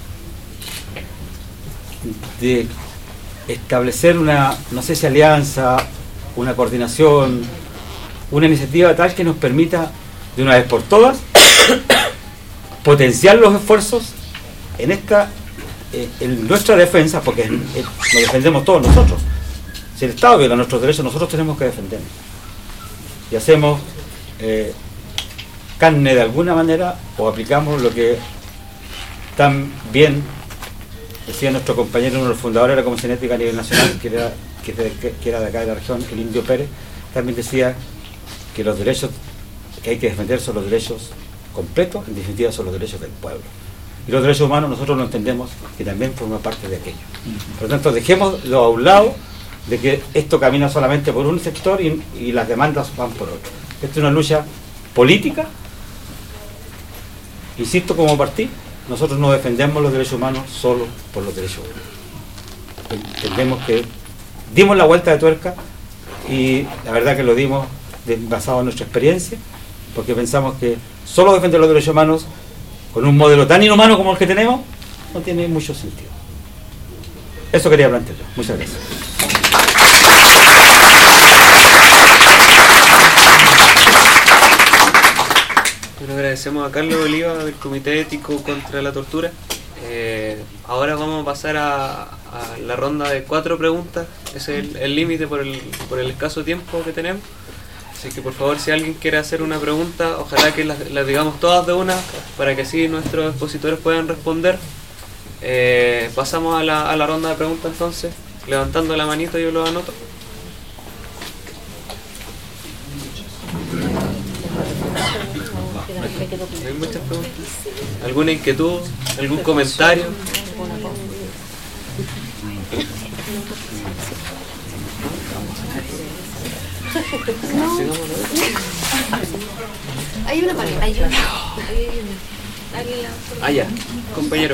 de establecer una, no sé si alianza, una coordinación, una iniciativa tal que nos permita de una vez por todas potenciar los esfuerzos en esta eh, en nuestra defensa, porque en, en, nos defendemos todos nosotros. Si el Estado viola nuestros derechos, nosotros tenemos que defendernos y hacemos eh, carne de alguna manera o aplicamos lo que tan bien decía nuestro compañero, uno de los fundadores de la Comisión Ética a nivel nacional, que era, que, que, que era de acá de la región, el Indio Pérez, también decía que los derechos que hay que defender son los derechos completos, en definitiva son los derechos del pueblo. Y los derechos humanos nosotros lo entendemos que también forma parte de aquello. Por lo tanto, dejémoslo a un lado de que esto camina solamente por un sector y, y las demandas van por otro. Esta es una lucha política, insisto, como partido. Nosotros no defendemos los derechos humanos solo por los derechos humanos. Entendemos que dimos la vuelta de tuerca y la verdad que lo dimos de, basado en nuestra experiencia, porque pensamos que solo defender los derechos humanos con un modelo tan inhumano como el que tenemos no tiene mucho sentido. Eso quería plantear yo. Muchas gracias. Bueno, agradecemos a Carlos Oliva del Comité Ético contra la Tortura. Eh, ahora vamos a pasar a, a la ronda de cuatro preguntas. Ese es el límite por el, por el escaso tiempo que tenemos. Así que por favor, si alguien quiere hacer una pregunta, ojalá que las, las digamos todas de una para que así nuestros expositores puedan responder. Eh, pasamos a la, a la ronda de preguntas entonces. Levantando la manito yo lo anoto. ¿Hay muchas preguntas? ¿Alguna inquietud? ¿Algún comentario? No. Hay una pared. Hay una. Ah, ya. Compañero.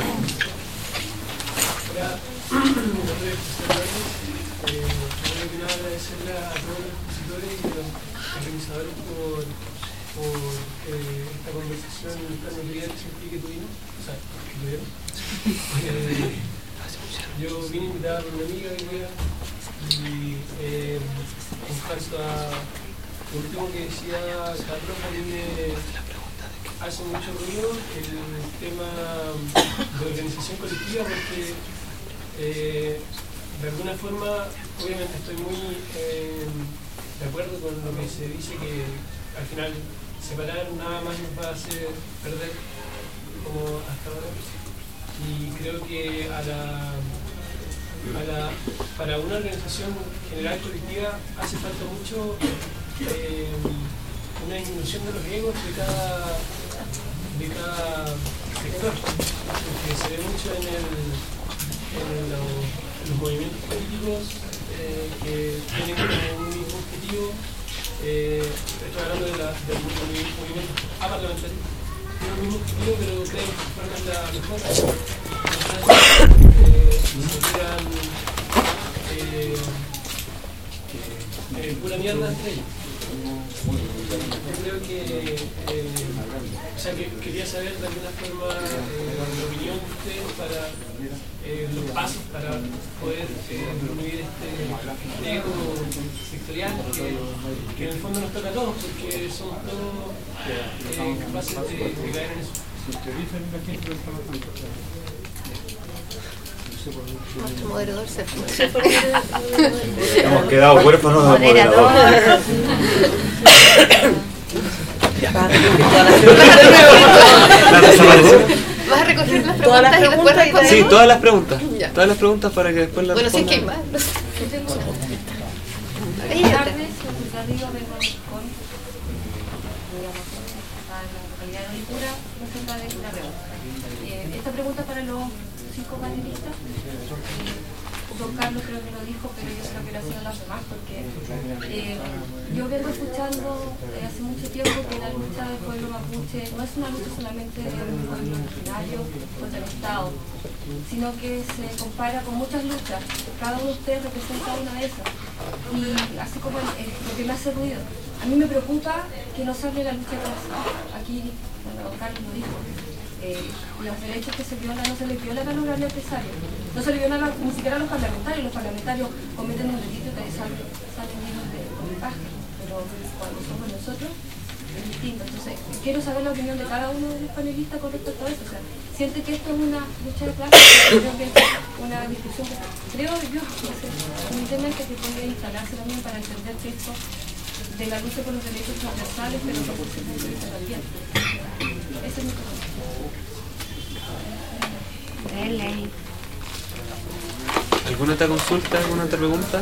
por eh, esta conversación tan nutrida que tuvimos, o sea, que tuvieron. Eh, yo vine a invitar a una amiga hoy día y eh, en cuanto a lo último que decía Carlos, a mí me hace mucho ruido el tema de organización colectiva porque eh, de alguna forma, obviamente estoy muy eh, de acuerdo con lo que se dice que al final separar nada más nos va a hacer perder como hasta ahora, y creo que a la, a la, para una organización general colectiva hace falta mucho eh, una disminución de los egos de cada, de cada sector, porque se ve mucho en, el, en lo, los movimientos políticos eh, que tienen como un mismo objetivo. Eh, estoy hablando de la, del movimiento aparlamentario, tiene el mismo objetivo, pero creen que forman la mejora. Eh, se tiran eh, eh, pura mierda entre ellos. Yo creo que, eh, o sea, que quería saber de alguna forma eh, la opinión de ustedes para eh, los pasos para poder eh, disminuir este ego sectorial que, que en el fondo nos toca a todos, porque somos todos eh, capaces de, de caer en eso. Nuestro moderador se fue. Hemos quedado huérfanos de moderador. ¿Vas a recoger las preguntas y después responder? Sí, todas las preguntas. Ya. Todas las preguntas para que después las Bueno, si es que hay respondan. más. Buenas tardes, soy Rodrigo Bergón, digamos, acá en la localidad de Olicura, acerca de una pregunta. Eh, esta pregunta para los cinco panelistas. Eh, Don Carlos creo que lo dijo, pero yo creo que lo hacían los demás, porque eh, yo vengo escuchando eh, hace mucho tiempo que la lucha del pueblo mapuche no es una lucha solamente del pueblo originario contra el Estado, sino que se compara con muchas luchas. Cada uno de ustedes representa una de esas. Y así como el, el, lo que me hace ruido, a mí me preocupa que no se hable de la lucha de clase. Aquí, bueno, Don Carlos lo dijo. Eh, los derechos que se violan no se les violan a los grandes empresarios, no se les violan a, ni siquiera a los parlamentarios. Los parlamentarios cometen un delito que salen, salen llenos de comipaje, pero cuando somos nosotros es distinto. Entonces, quiero saber la opinión de cada uno de los panelistas con respecto a eso. O sea, siente que esto es una lucha de clases, creo que es una discusión que creo yo, no sé, un tema que se puede instalarse también para entender que esto de la lucha por los derechos transversales, pero por los derechos también. Ese es mi problema. ¿Alguna otra consulta? ¿Alguna otra pregunta?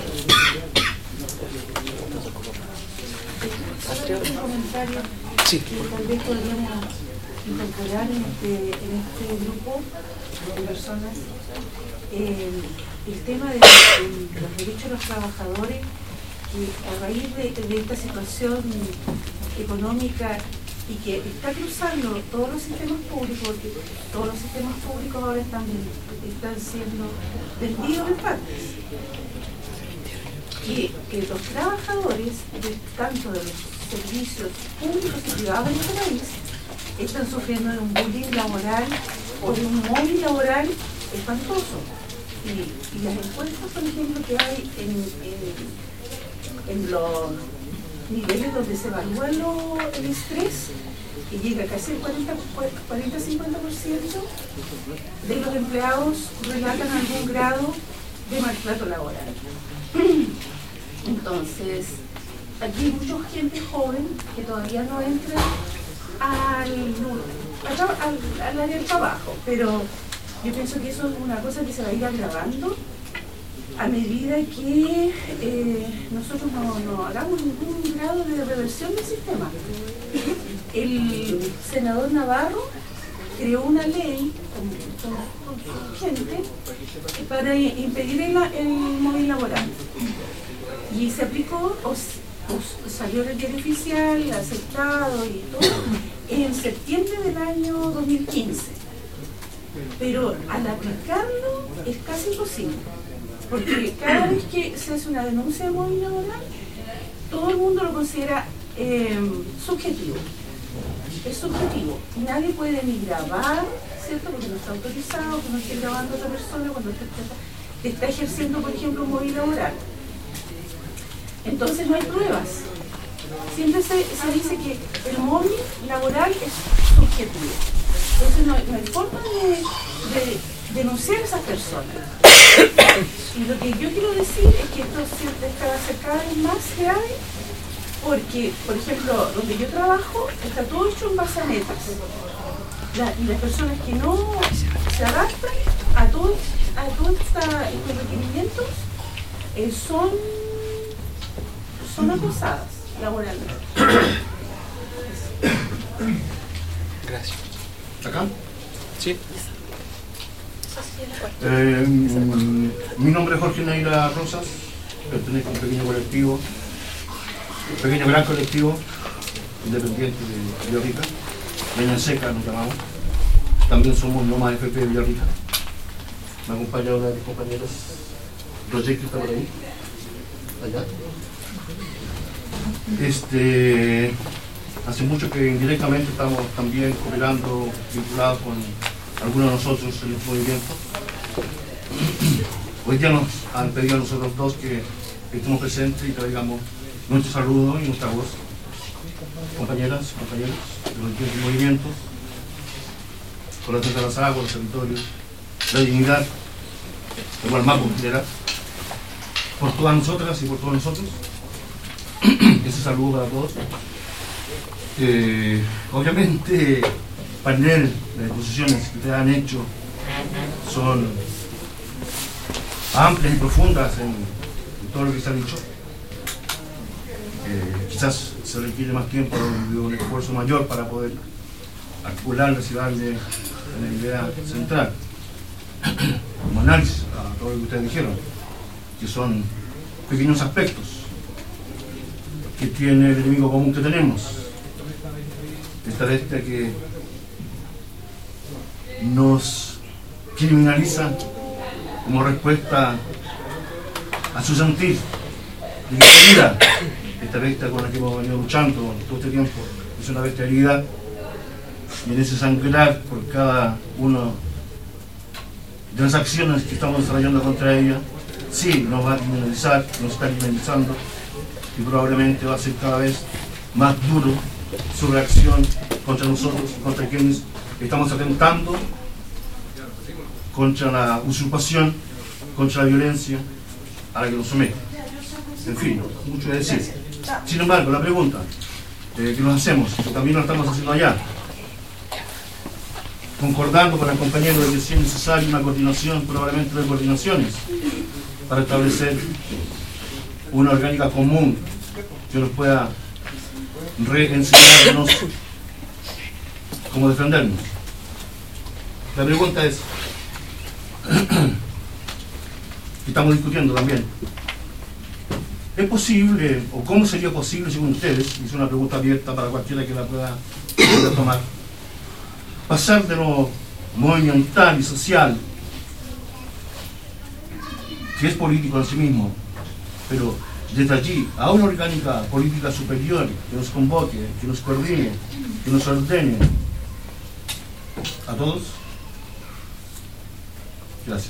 Un comentario Sí. que tal vez podríamos incorporar en este, en este grupo de personas eh, el tema de, de los derechos de los trabajadores, que a raíz de, de esta situación económica y que está cruzando todos los sistemas públicos, porque todos los sistemas públicos ahora están, están siendo vendidos en partes. Que, que los trabajadores, de, tanto de los servicios públicos y privados en este país, están sufriendo de un bullying laboral o de un mobbing laboral espantoso. Y, y las encuestas, por ejemplo, que hay en, en, en los niveles donde se evalúa lo, el estrés, que llega casi al cuarenta a cincuenta por ciento de los empleados relatan algún grado de maltrato laboral. Entonces, aquí hay mucha gente joven que todavía no entra al, al, al área del trabajo, pero yo pienso que eso es una cosa que se va a ir agravando a medida que eh, nosotros no, no hagamos ningún grado de reversión del sistema. El senador Navarro creó una ley con, con, con su gente para impedir el, el móvil laboral. Y se aplicó, o, o salió en el diario oficial, aceptado y todo, en septiembre del año dos mil quince. Pero al aplicarlo es casi imposible. Porque cada vez que se hace una denuncia de móvil laboral, todo el mundo lo considera eh, subjetivo. Es subjetivo. Nadie puede ni grabar, ¿cierto? Porque no está autorizado, que no esté grabando a otra persona cuando está, está ejerciendo, por ejemplo, un móvil laboral. Entonces no hay pruebas. Siempre se, se dice que el móvil laboral es subjetivo. Entonces no hay, no hay forma de, de denunciar a esas personas. Y lo que yo quiero decir es que esto está va a ser cada vez más grave, porque, por ejemplo, donde yo trabajo está todo hecho en bazanetas. La, y las personas que no se adaptan a todos a todo esta, estos requerimientos eh, son, son acosadas laboralmente. Gracias. ¿Acá? Sí. Eh, mi nombre es Jorge Neira Rosas, pertenezco a un pequeño colectivo, un pequeño gran colectivo independiente de Villarrica, Leña Seca nos llamamos. También somos Lomas F P de Villarrica. Me acompaña una de mis compañeras, Roger, que está por ahí, allá. Este, hace mucho que indirectamente estamos también cooperando, vinculados con algunos de nosotros en este movimiento. Hoy día nos han pedido a nosotros dos que estemos presentes y traigamos nuestro saludo y nuestra voz. Compañeras, compañeros de los distintos movimientos, por la defensa de las aguas, los territorios, la dignidad, el Gualmapu en general, por todas nosotras y por todos nosotros. Ese saludo para todos. Eh, obviamente, panel de exposiciones que ustedes han hecho son amplias y profundas en, en todo lo que se ha dicho. Eh, quizás se requiere más tiempo y un esfuerzo mayor para poder articularles y darle una idea central como análisis a todo lo que ustedes dijeron, que son pequeños aspectos que tiene el enemigo común que tenemos, esta bestia que nos criminaliza como respuesta a su sentir de vida. Esta bestia con la que hemos venido luchando todo este tiempo es una bestia herida, y en ese sangrar por cada una de las acciones que estamos desarrollando contra ella, sí nos va a criminalizar, nos está criminalizando, y probablemente va a ser cada vez más duro su reacción contra nosotros, contra quienes estamos atentando contra la usurpación, contra la violencia a la que nos somete. En fin, mucho que decir. Sin embargo, la pregunta eh, que nos hacemos, que también lo estamos haciendo allá, concordando con el compañero de que si es necesaria una coordinación, probablemente de coordinaciones, para establecer una orgánica común que nos pueda reenseñarnos cómo defendernos. La pregunta es, que estamos discutiendo también, ¿es posible, o cómo sería posible según ustedes, y es una pregunta abierta para cualquiera que la pueda, pueda tomar, pasar de lo monumental y social, que es político en sí mismo, pero desde allí a una orgánica política superior que nos convoque, que nos coordine, que nos ordene a todos? Gracias.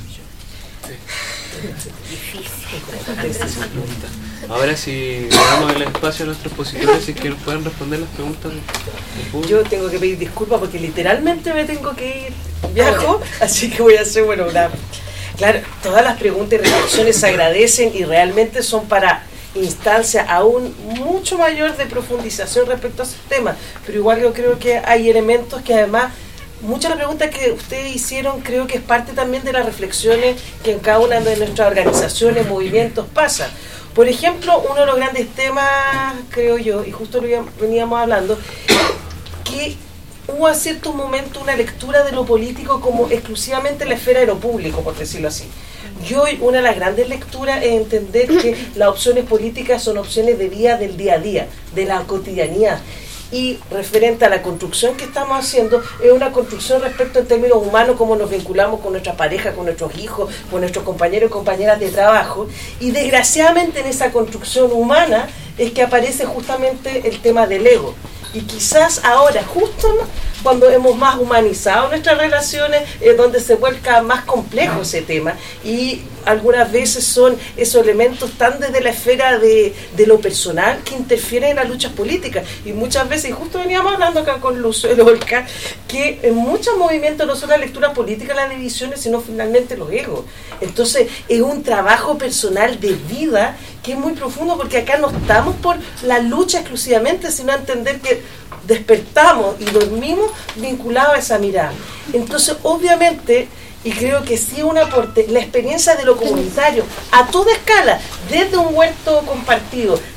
Ahora sí, le damos el espacio a nuestros expositores y que nos puedan responder las preguntas del público. Yo tengo que pedir disculpas porque literalmente me tengo que ir, viajo, así que voy a hacer, bueno, una... Claro, todas las preguntas y reflexiones se agradecen y realmente son para instancia aún mucho mayor de profundización respecto a ese tema, pero igual yo creo que hay elementos que además, muchas de las preguntas que ustedes hicieron creo que es parte también de las reflexiones que en cada una de nuestras organizaciones, movimientos pasan. Por ejemplo, uno de los grandes temas, creo yo, y justo lo veníamos hablando, que hubo a ciertos momentos una lectura de lo político como exclusivamente la esfera de lo público, por decirlo así. Y hoy una de las grandes lecturas es entender que las opciones políticas son opciones de vida del día a día, de la cotidianidad. Y referente a la construcción que estamos haciendo, es una construcción respecto en términos humanos, cómo nos vinculamos con nuestra pareja, con nuestros hijos, con nuestros compañeros y compañeras de trabajo. Y desgraciadamente en esa construcción humana es que aparece justamente el tema del ego. Y quizás ahora, justo cuando hemos más humanizado nuestras relaciones, es donde se vuelca más complejo ese tema. Y algunas veces son esos elementos tan desde la esfera de, de lo personal que interfieren en las luchas políticas. Y muchas veces, y justo veníamos hablando acá con Luz Olca, que en muchos movimientos no son las lecturas políticas las divisiones, sino finalmente los egos. Entonces es un trabajo personal de vida que es muy profundo, porque acá no estamos por la lucha exclusivamente, sino a entender que despertamos y dormimos vinculados a esa mirada. Entonces obviamente, y creo que sí es un aporte, la experiencia de lo comunitario a toda escala, desde un huerto compartido,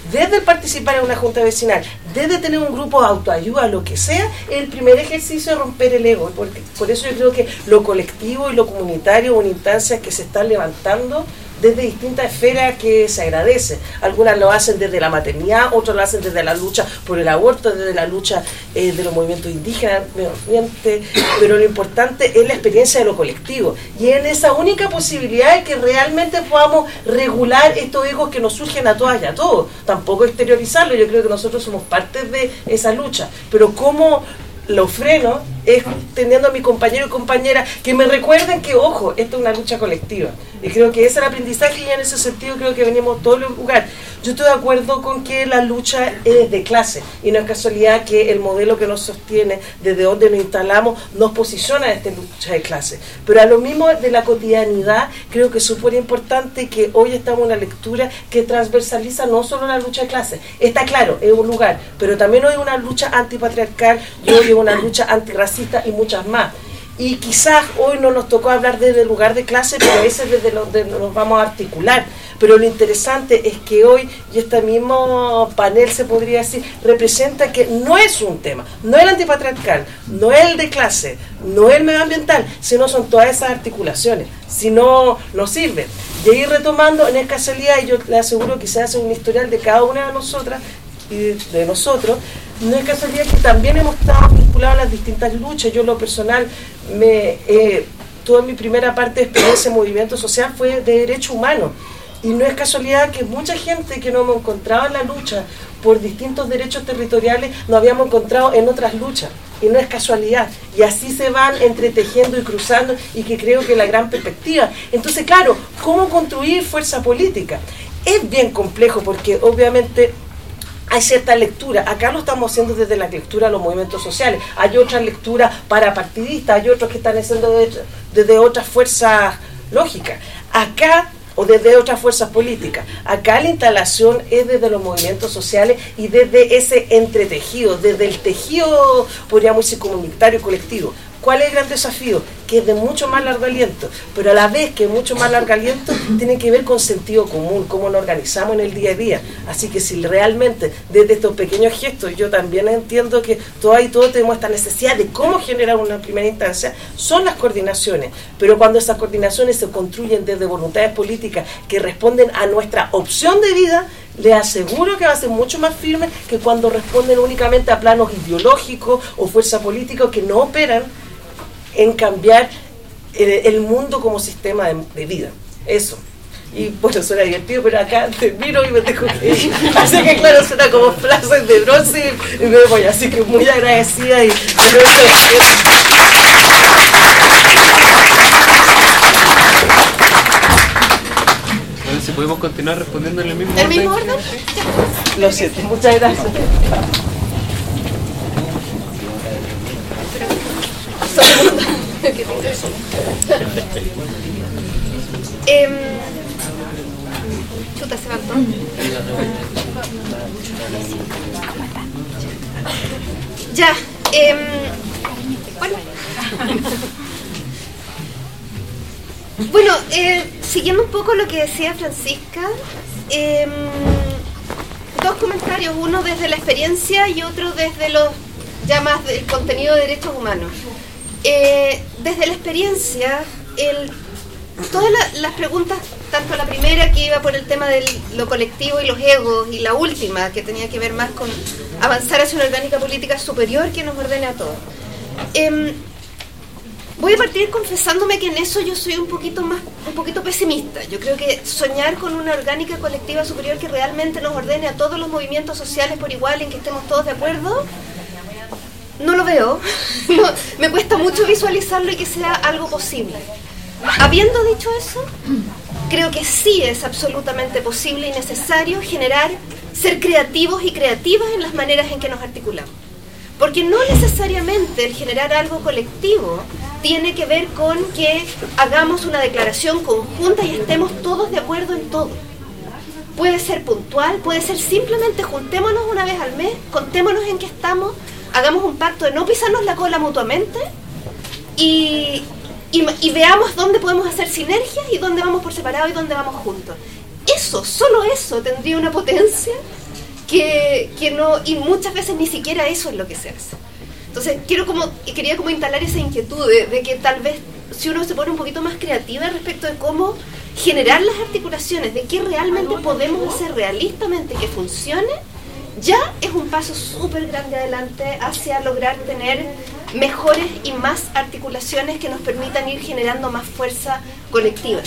desde el participar en una junta vecinal, desde tener un grupo de autoayuda, lo que sea, el primer ejercicio de romper el ego. Porque, por eso yo creo que lo colectivo y lo comunitario son instancias que se están levantando desde distintas esferas que se agradece. Algunas lo hacen desde la maternidad, otros lo hacen desde la lucha por el aborto, desde la lucha eh, de los movimientos indígenas, medio ambiente, pero lo importante es la experiencia de lo colectivo. Y en esa única posibilidad de que realmente podamos regular estos egos que nos surgen a todas y a todos. Tampoco exteriorizarlo, yo creo que nosotros somos parte de esa lucha. Pero cómo lo freno es teniendo a mis compañeros y compañeras que me recuerden que, ojo, esto es una lucha colectiva. Y creo que ese es el aprendizaje, y en ese sentido creo que venimos todos los lugares. Yo estoy de acuerdo con que la lucha es de clase, y no es casualidad que el modelo que nos sostiene, desde donde nos instalamos, nos posiciona en esta lucha de clase. Pero a lo mismo de la cotidianidad, creo que es súper importante que hoy estamos en una lectura que transversaliza no solo la lucha de clase. Está claro, es un lugar, pero también hoy es una lucha antipatriarcal, y hoy es una lucha antirracista y muchas más. Y quizás hoy no nos tocó hablar desde el lugar de clase, pero a veces desde donde nos vamos a articular. Pero lo interesante es que hoy, y este mismo panel se podría decir, representa que no es un tema, no es el antipatriarcal, no es el de clase, no es el medioambiental, sino son todas esas articulaciones. Si no, no sirve. Y ahí retomando, en esta casualidad, y yo le aseguro que se hace un historial de cada una de nosotras y de, de nosotros, no es casualidad que también hemos estado vinculados a las distintas luchas. Yo, en lo personal, me eh, toda mi primera parte de experiencia en movimiento social fue de derechos humanos, y no es casualidad que mucha gente que no hemos encontrado en la lucha por distintos derechos territoriales nos habíamos encontrado en otras luchas, y no es casualidad, y así se van entretejiendo y cruzando, y que creo que es la gran perspectiva. Entonces, claro, ¿cómo construir fuerza política? Es bien complejo, porque obviamente hay cierta lectura. Acá lo estamos haciendo desde la lectura de los movimientos sociales. Hay otras lecturas para partidistas, hay otros que están haciendo desde, desde otras fuerzas lógicas. Acá, o desde otras fuerzas políticas. Acá la instalación es desde los movimientos sociales y desde ese entretejido, desde el tejido, podríamos decir, comunitario y colectivo. ¿Cuál es el gran desafío? Que es de mucho más largo aliento, pero a la vez que es mucho más largo aliento, tiene que ver con sentido común, cómo nos organizamos en el día a día. Así que si realmente desde estos pequeños gestos, yo también entiendo que todas y todos tenemos esta necesidad de cómo generar una primera instancia, son las coordinaciones. Pero cuando esas coordinaciones se construyen desde voluntades políticas que responden a nuestra opción de vida, les aseguro que va a ser mucho más firme que cuando responden únicamente a planos ideológicos o fuerzas políticas que no operan en cambiar el, el mundo como sistema de, de vida. Eso. Y bueno, suena divertido, pero acá termino y me dejo que ir. Así que claro, suena como frases de bronce y me voy. Así que muy agradecida y... Bueno, si podemos continuar respondiendo en el mismo ¿El orden. mismo orden? Lo siento, muchas gracias. eh, chuta, se faltó. Ya, eh, bueno. Bueno, eh, siguiendo un poco lo que decía Francisca, eh, dos comentarios, uno desde la experiencia y otro desde los ya más del contenido de derechos humanos. Eh, desde la experiencia, el, todas la, las preguntas, tanto la primera que iba por el tema de lo colectivo y los egos, y la última que tenía que ver más con avanzar hacia una orgánica política superior que nos ordene a todos. Eh, voy a partir confesándome que en eso yo soy un poquito más, un poquito pesimista. Yo creo que soñar con una orgánica colectiva superior que realmente nos ordene a todos los movimientos sociales por igual, en que estemos todos de acuerdo, no lo veo. No, me cuesta mucho visualizarlo y que sea algo posible. Habiendo dicho eso, creo que sí es absolutamente posible y necesario generar, ser creativos y creativas en las maneras en que nos articulamos. Porque no necesariamente el generar algo colectivo tiene que ver con que hagamos una declaración conjunta y estemos todos de acuerdo en todo. Puede ser puntual, puede ser simplemente juntémonos una vez al mes, contémonos en qué estamos, hagamos un pacto de no pisarnos la cola mutuamente y, y, y veamos dónde podemos hacer sinergias y dónde vamos por separado y dónde vamos juntos. Eso, solo eso tendría una potencia que, que no, y muchas veces ni siquiera eso es lo que se hace. Entonces quiero como, quería como instalar esa inquietud de, de que tal vez si uno se pone un poquito más creativa respecto de cómo generar las articulaciones, de qué realmente podemos hacer realistamente que funcione, ya es un paso súper grande adelante hacia lograr tener mejores y más articulaciones que nos permitan ir generando más fuerza colectiva.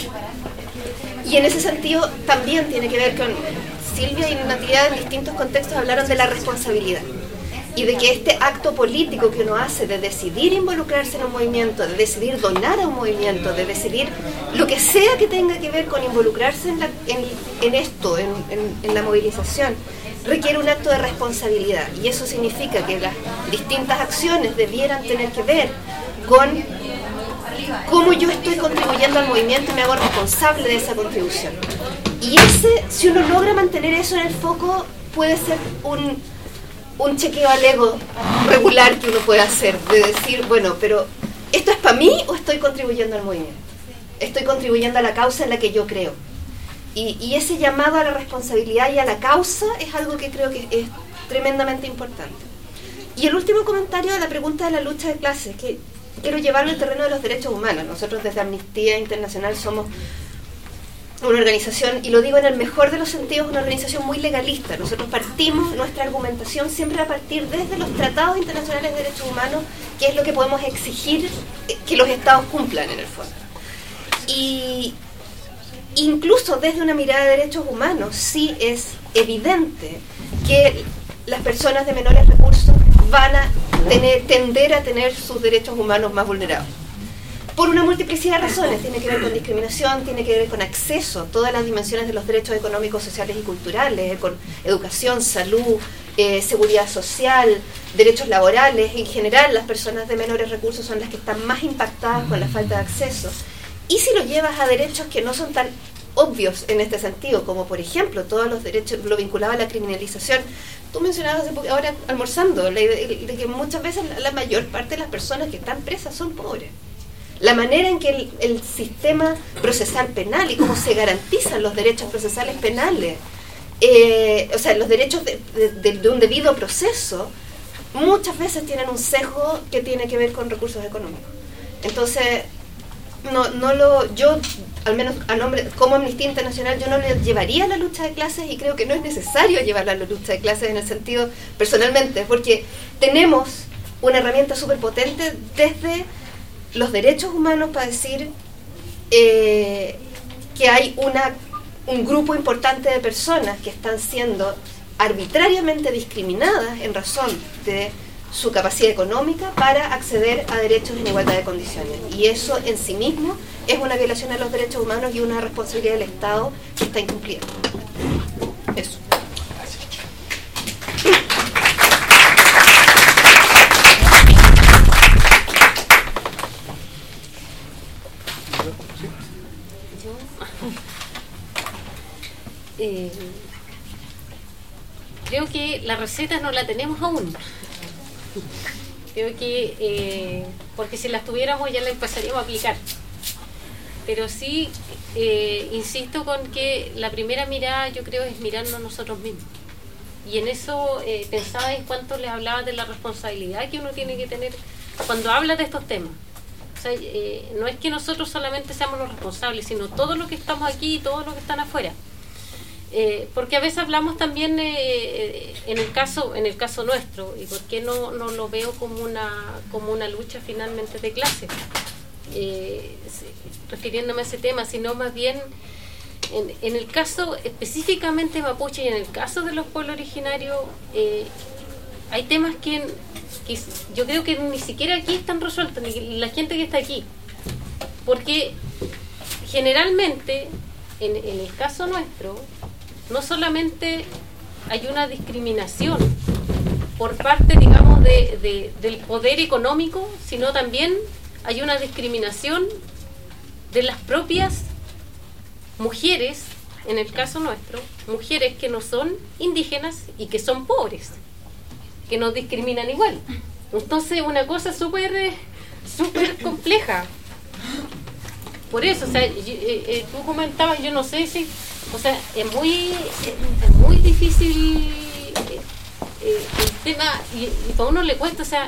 Y en ese sentido también tiene que ver con Silvia y Natividad, en distintos contextos hablaron de la responsabilidad y de que este acto político que uno hace de decidir involucrarse en un movimiento, de decidir donar a un movimiento, de decidir lo que sea que tenga que ver con involucrarse en, la, en, en esto, en, en, en la movilización, requiere un acto de responsabilidad, y eso significa que las distintas acciones debieran tener que ver con cómo yo estoy contribuyendo al movimiento y me hago responsable de esa contribución. Y ese, si uno logra mantener eso en el foco, puede ser un, un chequeo al ego regular que uno puede hacer, de decir, bueno, pero ¿esto es para mí o estoy contribuyendo al movimiento? Estoy contribuyendo a la causa en la que yo creo. Y, y ese llamado a la responsabilidad y a la causa es algo que creo que es tremendamente importante. Y el último comentario de la pregunta de la lucha de clases, que quiero llevarlo al terreno de los derechos humanos. Nosotros desde Amnistía Internacional somos una organización, y lo digo en el mejor de los sentidos, una organización muy legalista. Nosotros partimos nuestra argumentación siempre a partir desde los tratados internacionales de derechos humanos, que es lo que podemos exigir que los estados cumplan en el fondo. Y incluso desde una mirada de derechos humanos sí es evidente que las personas de menores recursos van a tener, tender a tener sus derechos humanos más vulnerados. Por una multiplicidad de razones, tiene que ver con discriminación, tiene que ver con acceso, todas las dimensiones de los derechos económicos, sociales y culturales, con educación, salud, eh, seguridad social, derechos laborales. En general, las personas de menores recursos son las que están más impactadas con la falta de acceso. Y si lo llevas a derechos que no son tan obvios en este sentido, como por ejemplo todos los derechos, lo vinculado a la criminalización. Tú mencionabas hace poco, ahora almorzando, la idea de que muchas veces la mayor parte de las personas que están presas son pobres. La manera en que el, el sistema procesal penal y cómo se garantizan los derechos procesales penales, eh, o sea, los derechos de, de, de un debido proceso, muchas veces tienen un sesgo que tiene que ver con recursos económicos. Entonces, no, no lo, yo, al menos a nombre, como Amnistía Internacional, yo no le llevaría a la lucha de clases, y creo que no es necesario llevarla a la lucha de clases en el sentido, personalmente, porque tenemos una herramienta súper potente desde los derechos humanos para decir eh, que hay una, un grupo importante de personas que están siendo arbitrariamente discriminadas en razón de su capacidad económica para acceder a derechos en igualdad de condiciones. Y eso en sí mismo es una violación a los derechos humanos y una responsabilidad del Estado que está incumplida. Eso. Eh, creo que la receta no la tenemos aún. Creo que, eh, porque si las tuviéramos ya la empezaríamos a aplicar. Pero sí, eh, insisto con que la primera mirada, yo creo, es mirarnos nosotros mismos. Y en eso eh, pensaba en cuanto les hablaba de la responsabilidad que uno tiene que tener cuando habla de estos temas. O sea, eh, no es que nosotros solamente seamos los responsables, sino todos los que estamos aquí y todos los que están afuera. Eh, porque a veces hablamos también eh, en el caso en el caso nuestro, y por qué no, no lo veo como una como una lucha finalmente de clase, eh, refiriéndome a ese tema, sino más bien en, en el caso específicamente mapuche y en el caso de los pueblos originarios, eh, hay temas que, que yo creo que ni siquiera aquí están resueltos, ni la gente que está aquí, porque generalmente en, en el caso nuestro no solamente hay una discriminación por parte, digamos, de, de, del poder económico, sino también hay una discriminación de las propias mujeres, en el caso nuestro, mujeres que no son indígenas y que son pobres, que nos discriminan igual. Entonces, una cosa súper eh, súper compleja. Por eso, o sea, yo, eh, eh, tú comentabas, yo no sé si... O sea, es muy, es muy difícil eh, eh, el tema, y, y para uno le cuesta, o sea,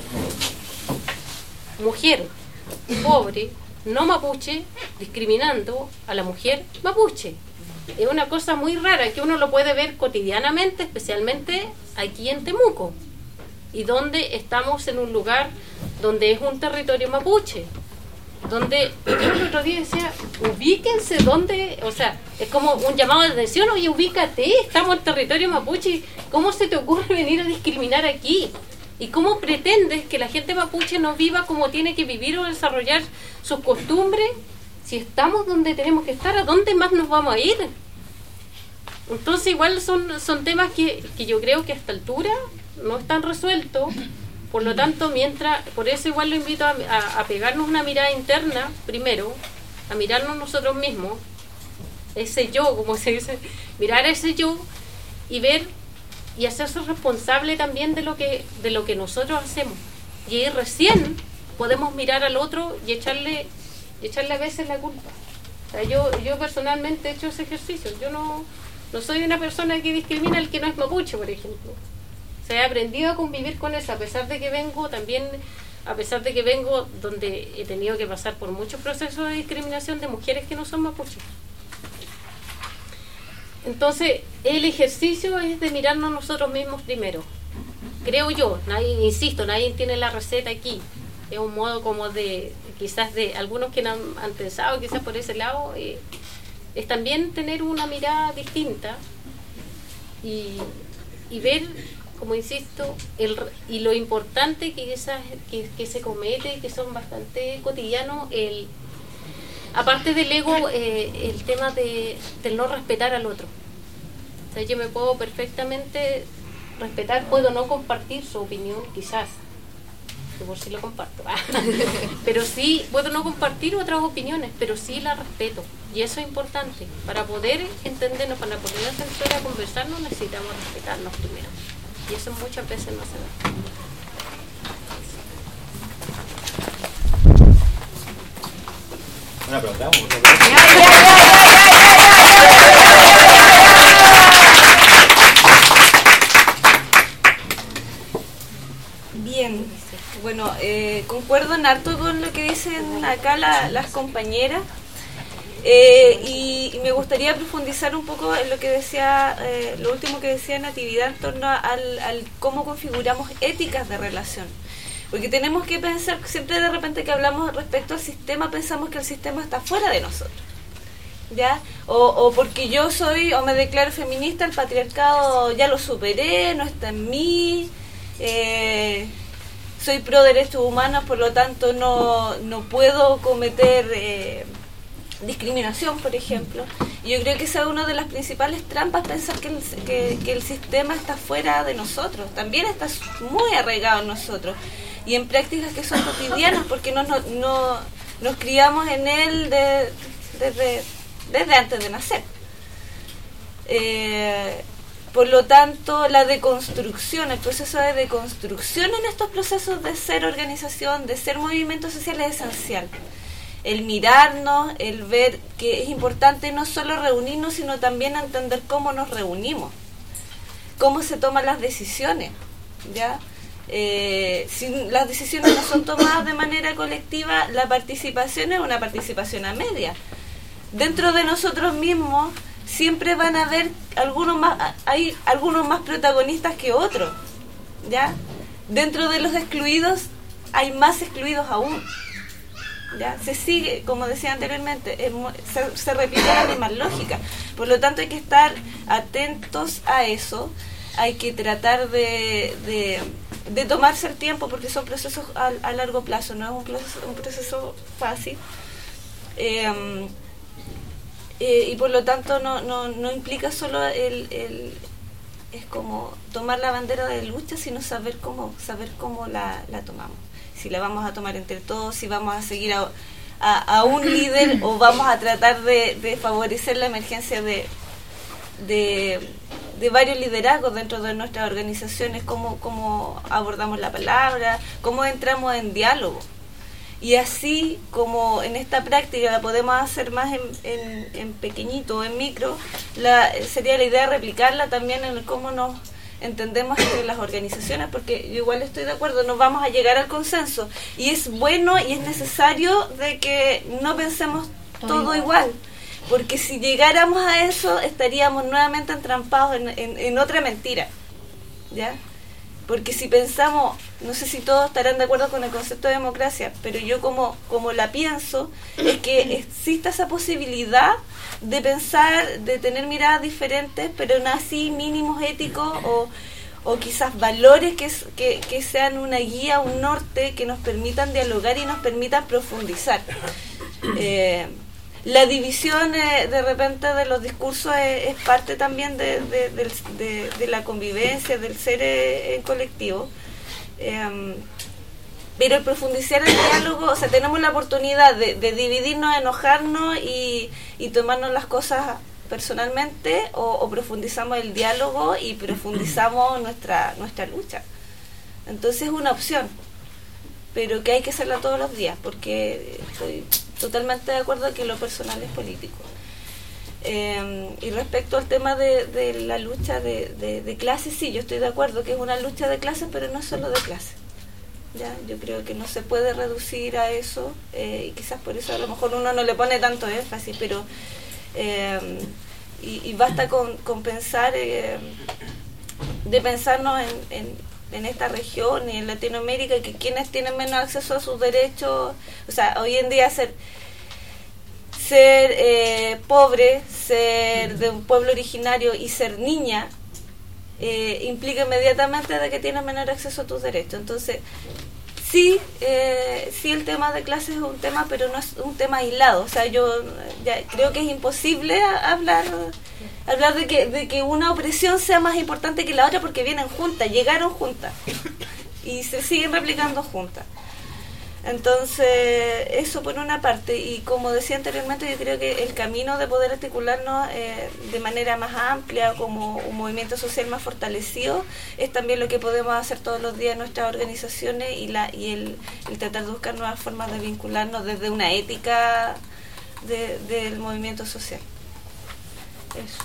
mujer pobre, no mapuche, discriminando a la mujer mapuche. Es una cosa muy rara que uno lo puede ver cotidianamente, especialmente aquí en Temuco, y donde estamos en un lugar donde es un territorio mapuche, donde yo el otro día decía, ubíquense donde, o sea, es como un llamado de atención, oye, ubícate, estamos en territorio mapuche, ¿cómo se te ocurre venir a discriminar aquí? ¿Y cómo pretendes que la gente mapuche no viva como tiene que vivir o desarrollar sus costumbres? Si estamos donde tenemos que estar, ¿a dónde más nos vamos a ir? Entonces igual son, son temas que, que yo creo que a esta altura no están resueltos. Por lo tanto, mientras, por eso igual lo invito a, a, a pegarnos una mirada interna primero, a mirarnos nosotros mismos, ese yo, como se dice, mirar ese yo y ver y hacerse responsable también de lo que de lo que nosotros hacemos. Y ahí recién podemos mirar al otro y echarle y echarle a veces la culpa. O sea, yo yo personalmente he hecho ese ejercicio. Yo no no soy una persona que discrimina al que no es mapuche, por ejemplo. O sea, he aprendido a convivir con eso, a pesar de que vengo también, a pesar de que vengo donde he tenido que pasar por muchos procesos de discriminación de mujeres que no son mapuches. Entonces, el ejercicio es de mirarnos nosotros mismos primero. Creo yo, nadie, insisto, nadie tiene la receta aquí. Es un modo como de, quizás de algunos que han, han pensado quizás por ese lado, eh, es también tener una mirada distinta y, y ver, como insisto, el, y lo importante que, esas, que, que se comete, que son bastante cotidianos, el aparte del ego, eh, el tema de, del no respetar al otro. O sea, yo me puedo perfectamente respetar, puedo no compartir su opinión, quizás, que por sí lo comparto, pero sí, puedo no compartir otras opiniones, pero sí la respeto. Y eso es importante. Para poder entendernos, para poder sentar a conversarnos, necesitamos respetarnos primero. Y eso muchas veces no se da. Un aplauso. Bien, bueno, eh, concuerdo en harto con lo que dicen acá la, las compañeras. Eh, y, y me gustaría profundizar un poco en lo que decía, eh, lo último que decía Natividad en torno al, al cómo configuramos éticas de relación. Porque tenemos que pensar, siempre de repente que hablamos respecto al sistema, pensamos que el sistema está fuera de nosotros, ¿ya? O, o porque yo soy, o me declaro feminista, el patriarcado ya lo superé, no está en mí, eh, soy pro derechos humanos, por lo tanto no, no puedo cometer eh, discriminación, por ejemplo. Y yo creo que esa es una de las principales trampas, pensar que el, que, que el sistema está fuera de nosotros, también está muy arraigado en nosotros y en prácticas que son cotidianas, porque no, no, no nos criamos en él de, desde, desde antes de nacer. Eh, por lo tanto, la deconstrucción, el proceso de deconstrucción en estos procesos de ser organización, de ser movimiento social es esencial. El mirarnos, el ver que es importante no solo reunirnos, sino también entender cómo nos reunimos, cómo se toman las decisiones, ¿ya? Eh, si las decisiones no son tomadas de manera colectiva, la participación es una participación a media. Dentro de nosotros mismos siempre van a haber algunos más, hay algunos más protagonistas que otros, ¿ya? Dentro de los excluidos hay más excluidos aún. ¿Ya? Se sigue, como decía anteriormente, es, se, se repite la misma lógica. Por lo tanto hay que estar atentos a eso, hay que tratar de, de, de tomarse el tiempo, porque son procesos a, a largo plazo, no es un proceso, un proceso fácil, eh, eh, y por lo tanto no, no, no implica solo el, el es como tomar la bandera de lucha, sino saber cómo, saber cómo la, la tomamos. Si la vamos a tomar entre todos, si vamos a seguir a, a, a un líder o vamos a tratar de, de favorecer la emergencia de, de, de varios liderazgos dentro de nuestras organizaciones, cómo, cómo abordamos la palabra, cómo entramos en diálogo. Y así como en esta práctica la podemos hacer más en, en, en pequeñito, en micro, la, sería la idea de replicarla también en el cómo nos entendemos que las organizaciones, porque yo igual estoy de acuerdo, no vamos a llegar al consenso, y es bueno y es necesario de que no pensemos todo igual, porque si llegáramos a eso estaríamos nuevamente entrampados en, en, en otra mentira, ¿ya? Porque si pensamos, no sé si todos estarán de acuerdo con el concepto de democracia, pero yo como, como la pienso, es que exista esa posibilidad de pensar, de tener miradas diferentes, pero aún así mínimos éticos o, o quizás valores que, que, que sean una guía, un norte, que nos permitan dialogar y nos permitan profundizar. Eh, la división eh, de repente de los discursos es, es parte también de, de, de, de, de la convivencia, del ser eh, en colectivo. Eh, pero el profundizar el diálogo, o sea, tenemos la oportunidad de, de dividirnos, enojarnos y, y tomarnos las cosas personalmente, o, o profundizamos el diálogo y profundizamos nuestra nuestra lucha. Entonces es una opción, pero que hay que hacerla todos los días, porque estoy totalmente de acuerdo que lo personal es político. Eh, y respecto al tema de, de la lucha de, de, de clases, sí, yo estoy de acuerdo que es una lucha de clases, pero no es solo de clases. ¿Ya? Yo creo que no se puede reducir a eso, eh, y quizás por eso a lo mejor uno no le pone tanto énfasis, pero eh, y, y basta con, con pensar, eh, de pensarnos en, en en esta región y en Latinoamérica, que quienes tienen menos acceso a sus derechos, o sea, hoy en día ser ser eh, pobre, ser de un pueblo originario y ser niña eh, implica inmediatamente de que tienes menor acceso a tus derechos. Entonces sí, eh, sí el tema de clases es un tema, pero no es un tema aislado. O sea, yo ya creo que es imposible hablar hablar de que de que una opresión sea más importante que la otra, porque vienen juntas, llegaron juntas y se siguen replicando juntas. Entonces, eso por una parte, y como decía anteriormente, yo creo que el camino de poder articularnos eh, de manera más amplia, como un movimiento social más fortalecido, es también lo que podemos hacer todos los días en nuestras organizaciones, y la y el, el tratar de buscar nuevas formas de vincularnos desde una ética de, del movimiento social. Eso.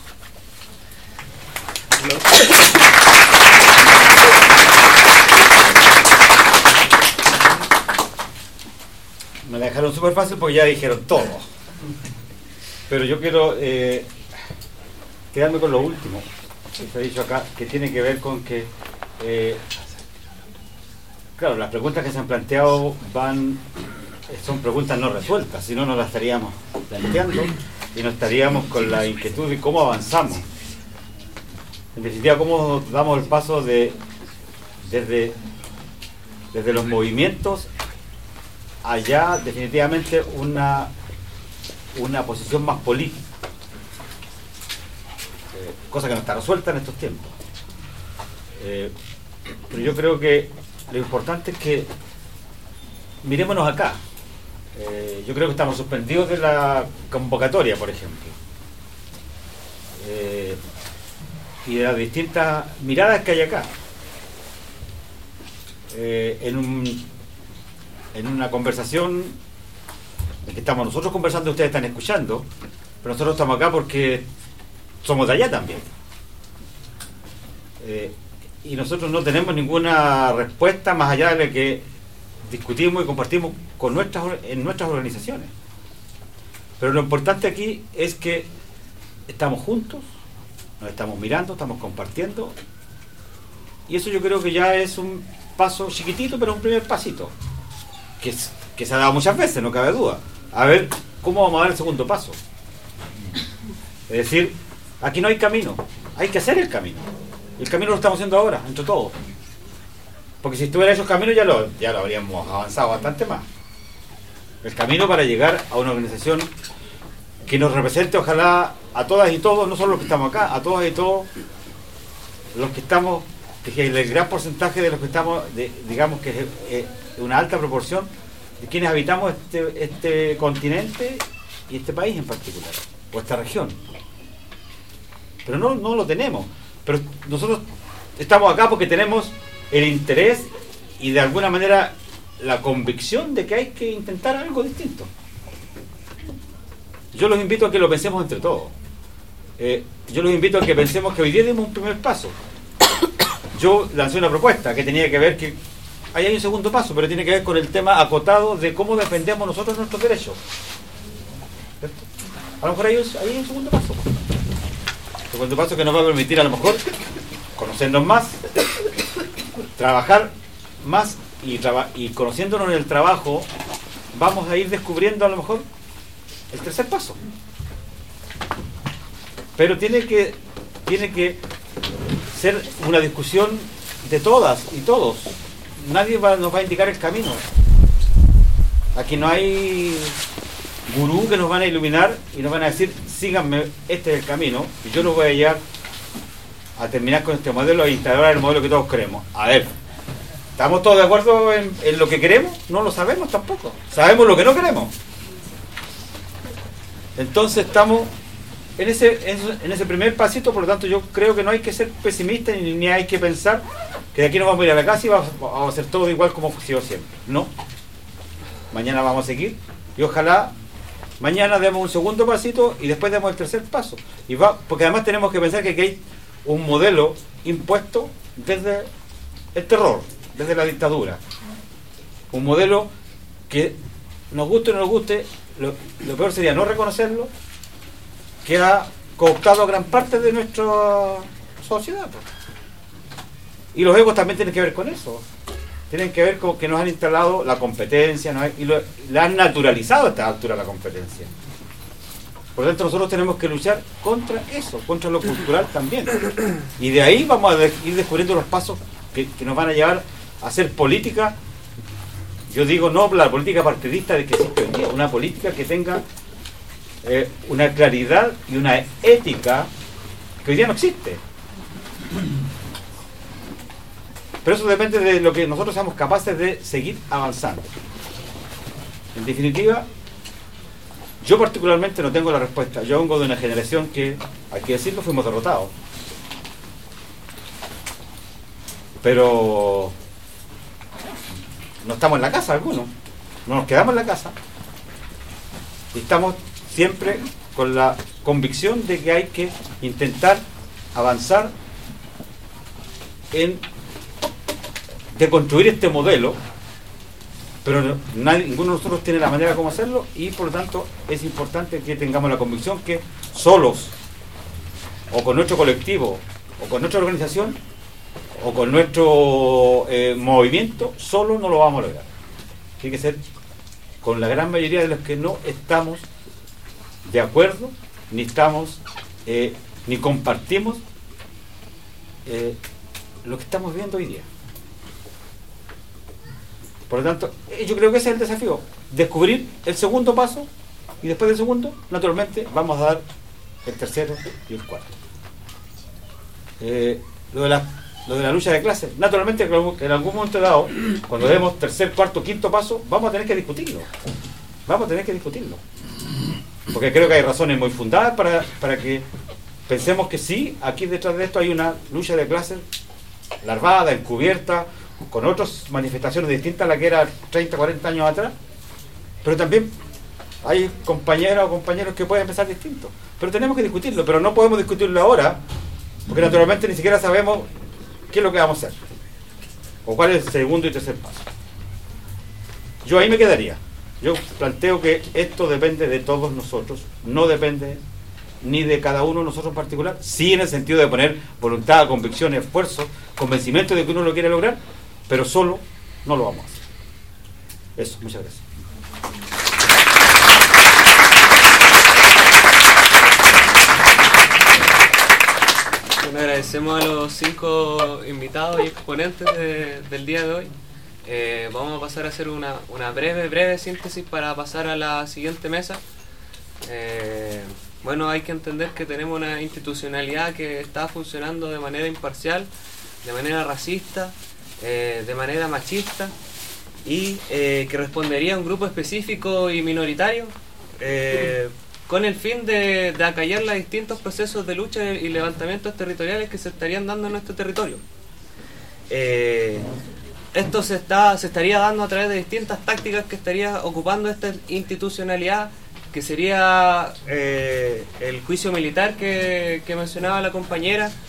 Me la dejaron súper fácil porque ya dijeron todo. Pero yo quiero eh, quedarme con lo último que se ha dicho acá, que tiene que ver con que, eh, claro, las preguntas que se han planteado van son preguntas no resueltas, si no, no las estaríamos planteando y no estaríamos con la inquietud de cómo avanzamos. En definitiva, cómo damos el paso de desde, desde los movimientos allá, definitivamente una una posición más política, eh, cosa que no está resuelta en estos tiempos. Eh, pero yo creo que lo importante es que mirémonos acá. Eh, yo creo que estamos suspendidos de la convocatoria, por ejemplo, eh, y de las distintas miradas que hay acá. Eh, en un en una conversación en que estamos nosotros conversando, ustedes están escuchando, pero nosotros estamos acá porque somos de allá también. Eh, y nosotros no tenemos ninguna respuesta más allá de lo que discutimos y compartimos con nuestras en nuestras organizaciones. Pero lo importante aquí es que estamos juntos, nos estamos mirando, estamos compartiendo, y eso yo creo que ya es un paso chiquitito, pero un primer pasito que, que se ha dado muchas veces, no cabe duda. A ver cómo vamos a dar el segundo paso. Es decir, aquí no hay camino, hay que hacer el camino. El camino lo estamos haciendo ahora, entre todos. Porque si estuviera esos caminos ya lo, ya lo habríamos avanzado bastante más. El camino para llegar a una organización que nos represente, ojalá, a todas y todos, no solo los que estamos acá, a todas y todos los que estamos, que es el gran porcentaje de los que estamos, de, digamos que es eh, una alta proporción de quienes habitamos este, este continente y este país en particular, o esta región. Pero no, no lo tenemos. Pero nosotros estamos acá porque tenemos el interés y de alguna manera la convicción de que hay que intentar algo distinto. Yo los invito a que lo pensemos entre todos. Eh, yo los invito a que pensemos que hoy día dimos un primer paso. yo lancé una propuesta que tenía que ver que ahí hay un segundo paso, pero tiene que ver con el tema acotado de cómo defendemos nosotros nuestros derechos. ¿Cierto? A lo mejor ahí, ahí hay un segundo paso. Un segundo paso que nos va a permitir a lo mejor conocernos más, trabajar más y, traba y conociéndonos en el trabajo vamos a ir descubriendo a lo mejor el tercer paso. Pero tiene que, tiene que ser una discusión de todas y todos. Nadie va, nos va a indicar el camino. Aquí no hay gurú que nos van a iluminar y nos van a decir, síganme, este es el camino, y yo los voy a llevar a terminar con este modelo e instalar el modelo que todos queremos. A ver, ¿estamos todos de acuerdo en, en lo que queremos? No lo sabemos tampoco. Sabemos lo que no queremos. Entonces estamos en ese, en, en ese primer pasito, por lo tanto yo creo que no hay que ser pesimista ni, ni hay que pensar que de aquí nos vamos a ir a la casa y vamos, vamos a hacer todo igual como ha sido siempre. No. Mañana vamos a seguir y ojalá mañana demos un segundo pasito y después demos el tercer paso. Y va, porque además tenemos que pensar que aquí hay un modelo impuesto desde el terror, desde la dictadura. Un modelo que nos guste o no nos guste, lo, lo peor sería no reconocerlo, que ha cooptado a gran parte de nuestra sociedad. Y los egos también tienen que ver con eso. Tienen que ver con que nos han instalado la competencia, ¿no? Y lo, la han naturalizado a esta altura la competencia. Por lo tanto, nosotros tenemos que luchar contra eso, contra lo cultural también. Y de ahí vamos a de, ir descubriendo los pasos que, que nos van a llevar a hacer política. Yo digo, no la política partidista de que existe hoy en día, una política que tenga eh, una claridad y una ética que hoy día no existe. Pero eso depende de lo que nosotros seamos capaces de seguir avanzando. En definitiva, yo particularmente no tengo la respuesta. Yo vengo de una generación que, hay que decirlo, fuimos derrotados. Pero no estamos en la casa algunos. No nos quedamos en la casa. Y estamos siempre con la convicción de que hay que intentar avanzar en de construir este modelo, pero no, nadie, ninguno de nosotros tiene la manera como hacerlo y por lo tanto es importante que tengamos la convicción que solos o con nuestro colectivo o con nuestra organización o con nuestro eh, movimiento solo no lo vamos a lograr. Tiene que ser con la gran mayoría de los que no estamos de acuerdo ni estamos eh, ni compartimos eh, lo que estamos viendo hoy día. Por lo tanto, yo creo que ese es el desafío, descubrir el segundo paso y después del segundo, naturalmente, vamos a dar el tercero y el cuarto. Eh, lo, de la, lo de la lucha de clases, naturalmente, en algún momento dado, cuando demos tercer, cuarto, quinto paso, vamos a tener que discutirlo. Vamos a tener que discutirlo. Porque creo que hay razones muy fundadas para, para que pensemos que sí, aquí detrás de esto hay una lucha de clases larvada, encubierta, con otras manifestaciones distintas a la que era treinta, cuarenta años atrás, pero también hay compañeras o compañeros que pueden pensar distinto, pero tenemos que discutirlo, pero no podemos discutirlo ahora porque naturalmente ni siquiera sabemos qué es lo que vamos a hacer o cuál es el segundo y tercer paso. Yo ahí me quedaría. Yo planteo que esto depende de todos nosotros, no depende ni de cada uno de nosotros en particular, sí en el sentido de poner voluntad, convicción, esfuerzo, convencimiento de que uno lo quiere lograr, pero solo no lo vamos a hacer. Eso, muchas gracias. Bueno, agradecemos a los cinco invitados y exponentes de, del día de hoy. Eh, vamos a pasar a hacer una, una breve, breve síntesis para pasar a la siguiente mesa. Eh, bueno, hay que entender que tenemos una institucionalidad que está funcionando de manera imparcial, de manera racista, eh, de manera machista y eh, que respondería a un grupo específico y minoritario eh, con el fin de, de acallar los distintos procesos de lucha y levantamientos territoriales que se estarían dando en nuestro territorio. Eh, esto se, está, se estaría dando a través de distintas tácticas que estaría ocupando esta institucionalidad, que sería eh, el juicio militar que, que mencionaba la compañera,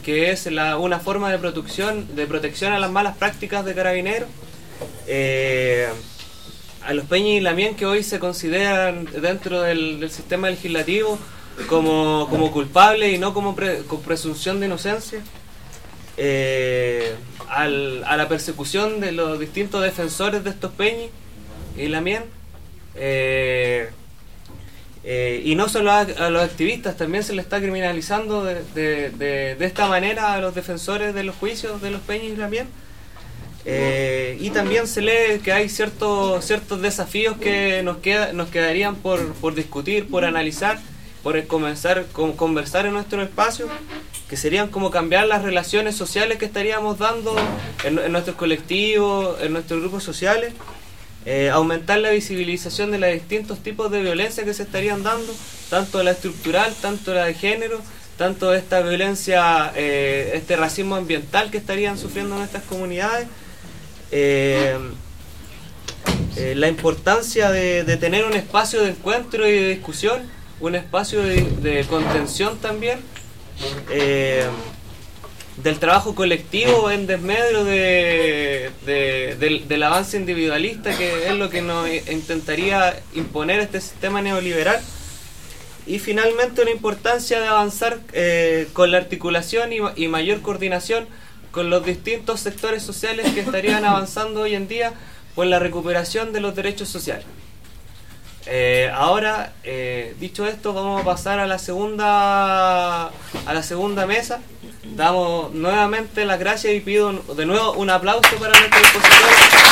que es la, una forma de protección, de protección a las malas prácticas de Carabineros. Eh, a los Peña y Lamien, que hoy se consideran dentro del, del sistema legislativo como, como culpables y no como pre, con presunción de inocencia. Eh, al, a la persecución de los distintos defensores de estos Peña y Lamien. Eh, Eh, y no solo a, a los activistas, también se le está criminalizando de, de, de, de esta manera a los defensores de los juicios de los Peña y Lamien. Eh, y también se lee que hay ciertos ciertos desafíos que nos queda, nos quedarían por, por discutir, por analizar, por comenzar con conversar en nuestro espacio, que serían como cambiar las relaciones sociales que estaríamos dando en, en nuestros colectivos, en nuestros grupos sociales. Eh, aumentar la visibilización de los distintos tipos de violencia que se estarían dando, tanto la estructural, tanto la de género, tanto esta violencia, eh, este racismo ambiental que estarían sufriendo nuestras comunidades. Eh, eh, la importancia de, de tener un espacio de encuentro y de discusión, un espacio de, de contención también, eh, del trabajo colectivo en desmedro de, de, del, del avance individualista, que es lo que nos intentaría imponer este sistema neoliberal. Y finalmente una importancia de avanzar eh, con la articulación y, y mayor coordinación con los distintos sectores sociales que estarían avanzando hoy en día por la recuperación de los derechos sociales. Eh, ahora, eh, dicho esto, vamos a pasar a la segunda a la segunda mesa. Damos nuevamente las gracias y pido de nuevo un aplauso para nuestro expositor.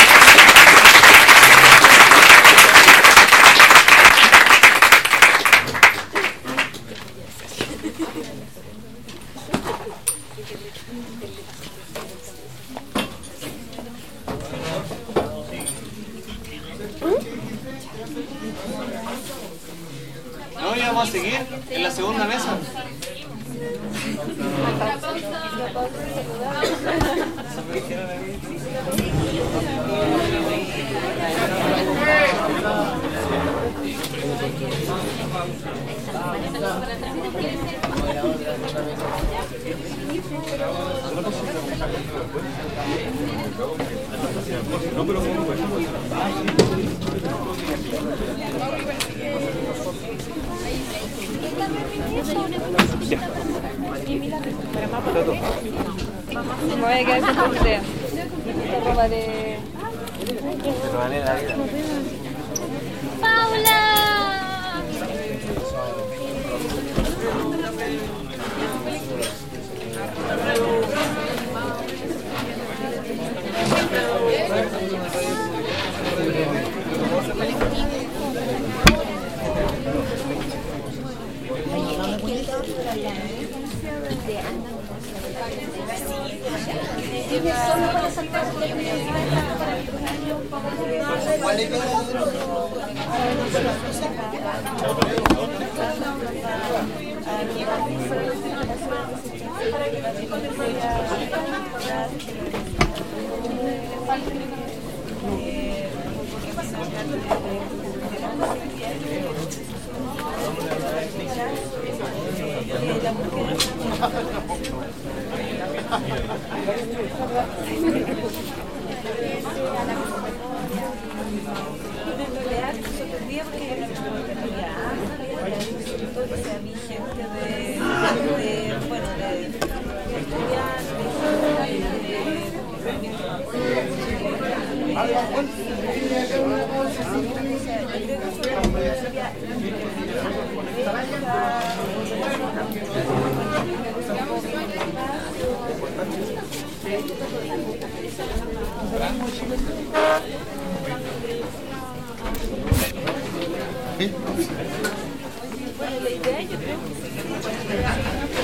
No, ya vamos a seguir en la segunda mesa. Me voy a quedar sin tu idea. Te robaré. Te robaré la vida. ¡Paula! Bueno, la idea yo creo que sería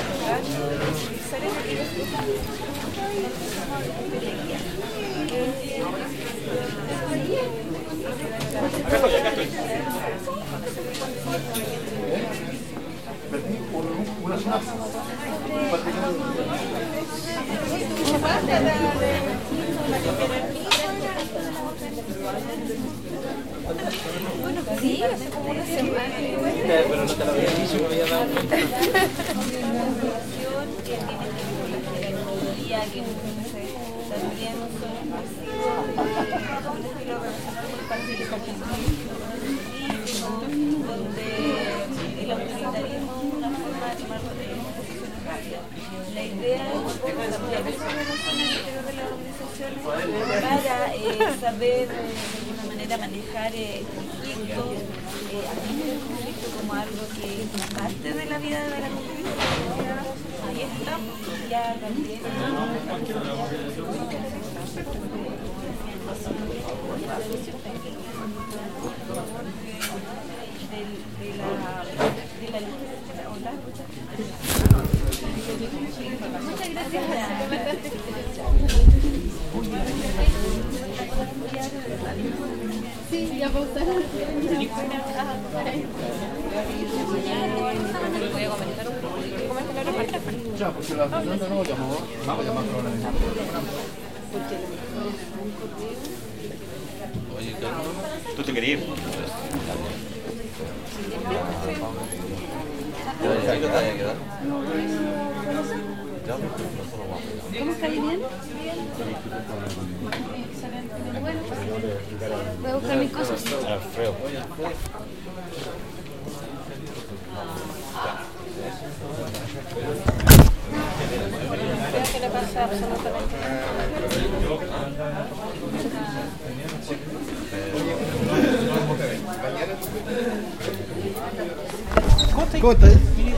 una zona. Bueno, sí, hace como una semana. Pero no te lo había dicho, me había dado. diría que muchas veces también son pasivos de un estilo relacionado por parte del comunismo, donde el autoritarismo es una forma de tomar posiciones rápidas. La idea es un poco cambiar esa relación al interior de las organizaciones para eh, saber eh, de alguna manera manejar eh, conflictos, eh, asumir el conflicto como algo que es parte de la vida de la convivencia. Ahí estamos ya también de la muchas gracias. Sí, ya pausaron. Voy a comentar un poco. Ya, porque la segunda no llamó. Vamos a llamar probablemente. Oye, Carlos, ¿tú te querías ir? ¿Cómo está bien? Bien. Excelente. Bueno, voy a buscar mis cosas. Alfredo. Creo que le pasa absolutamente ¿Cómo estás?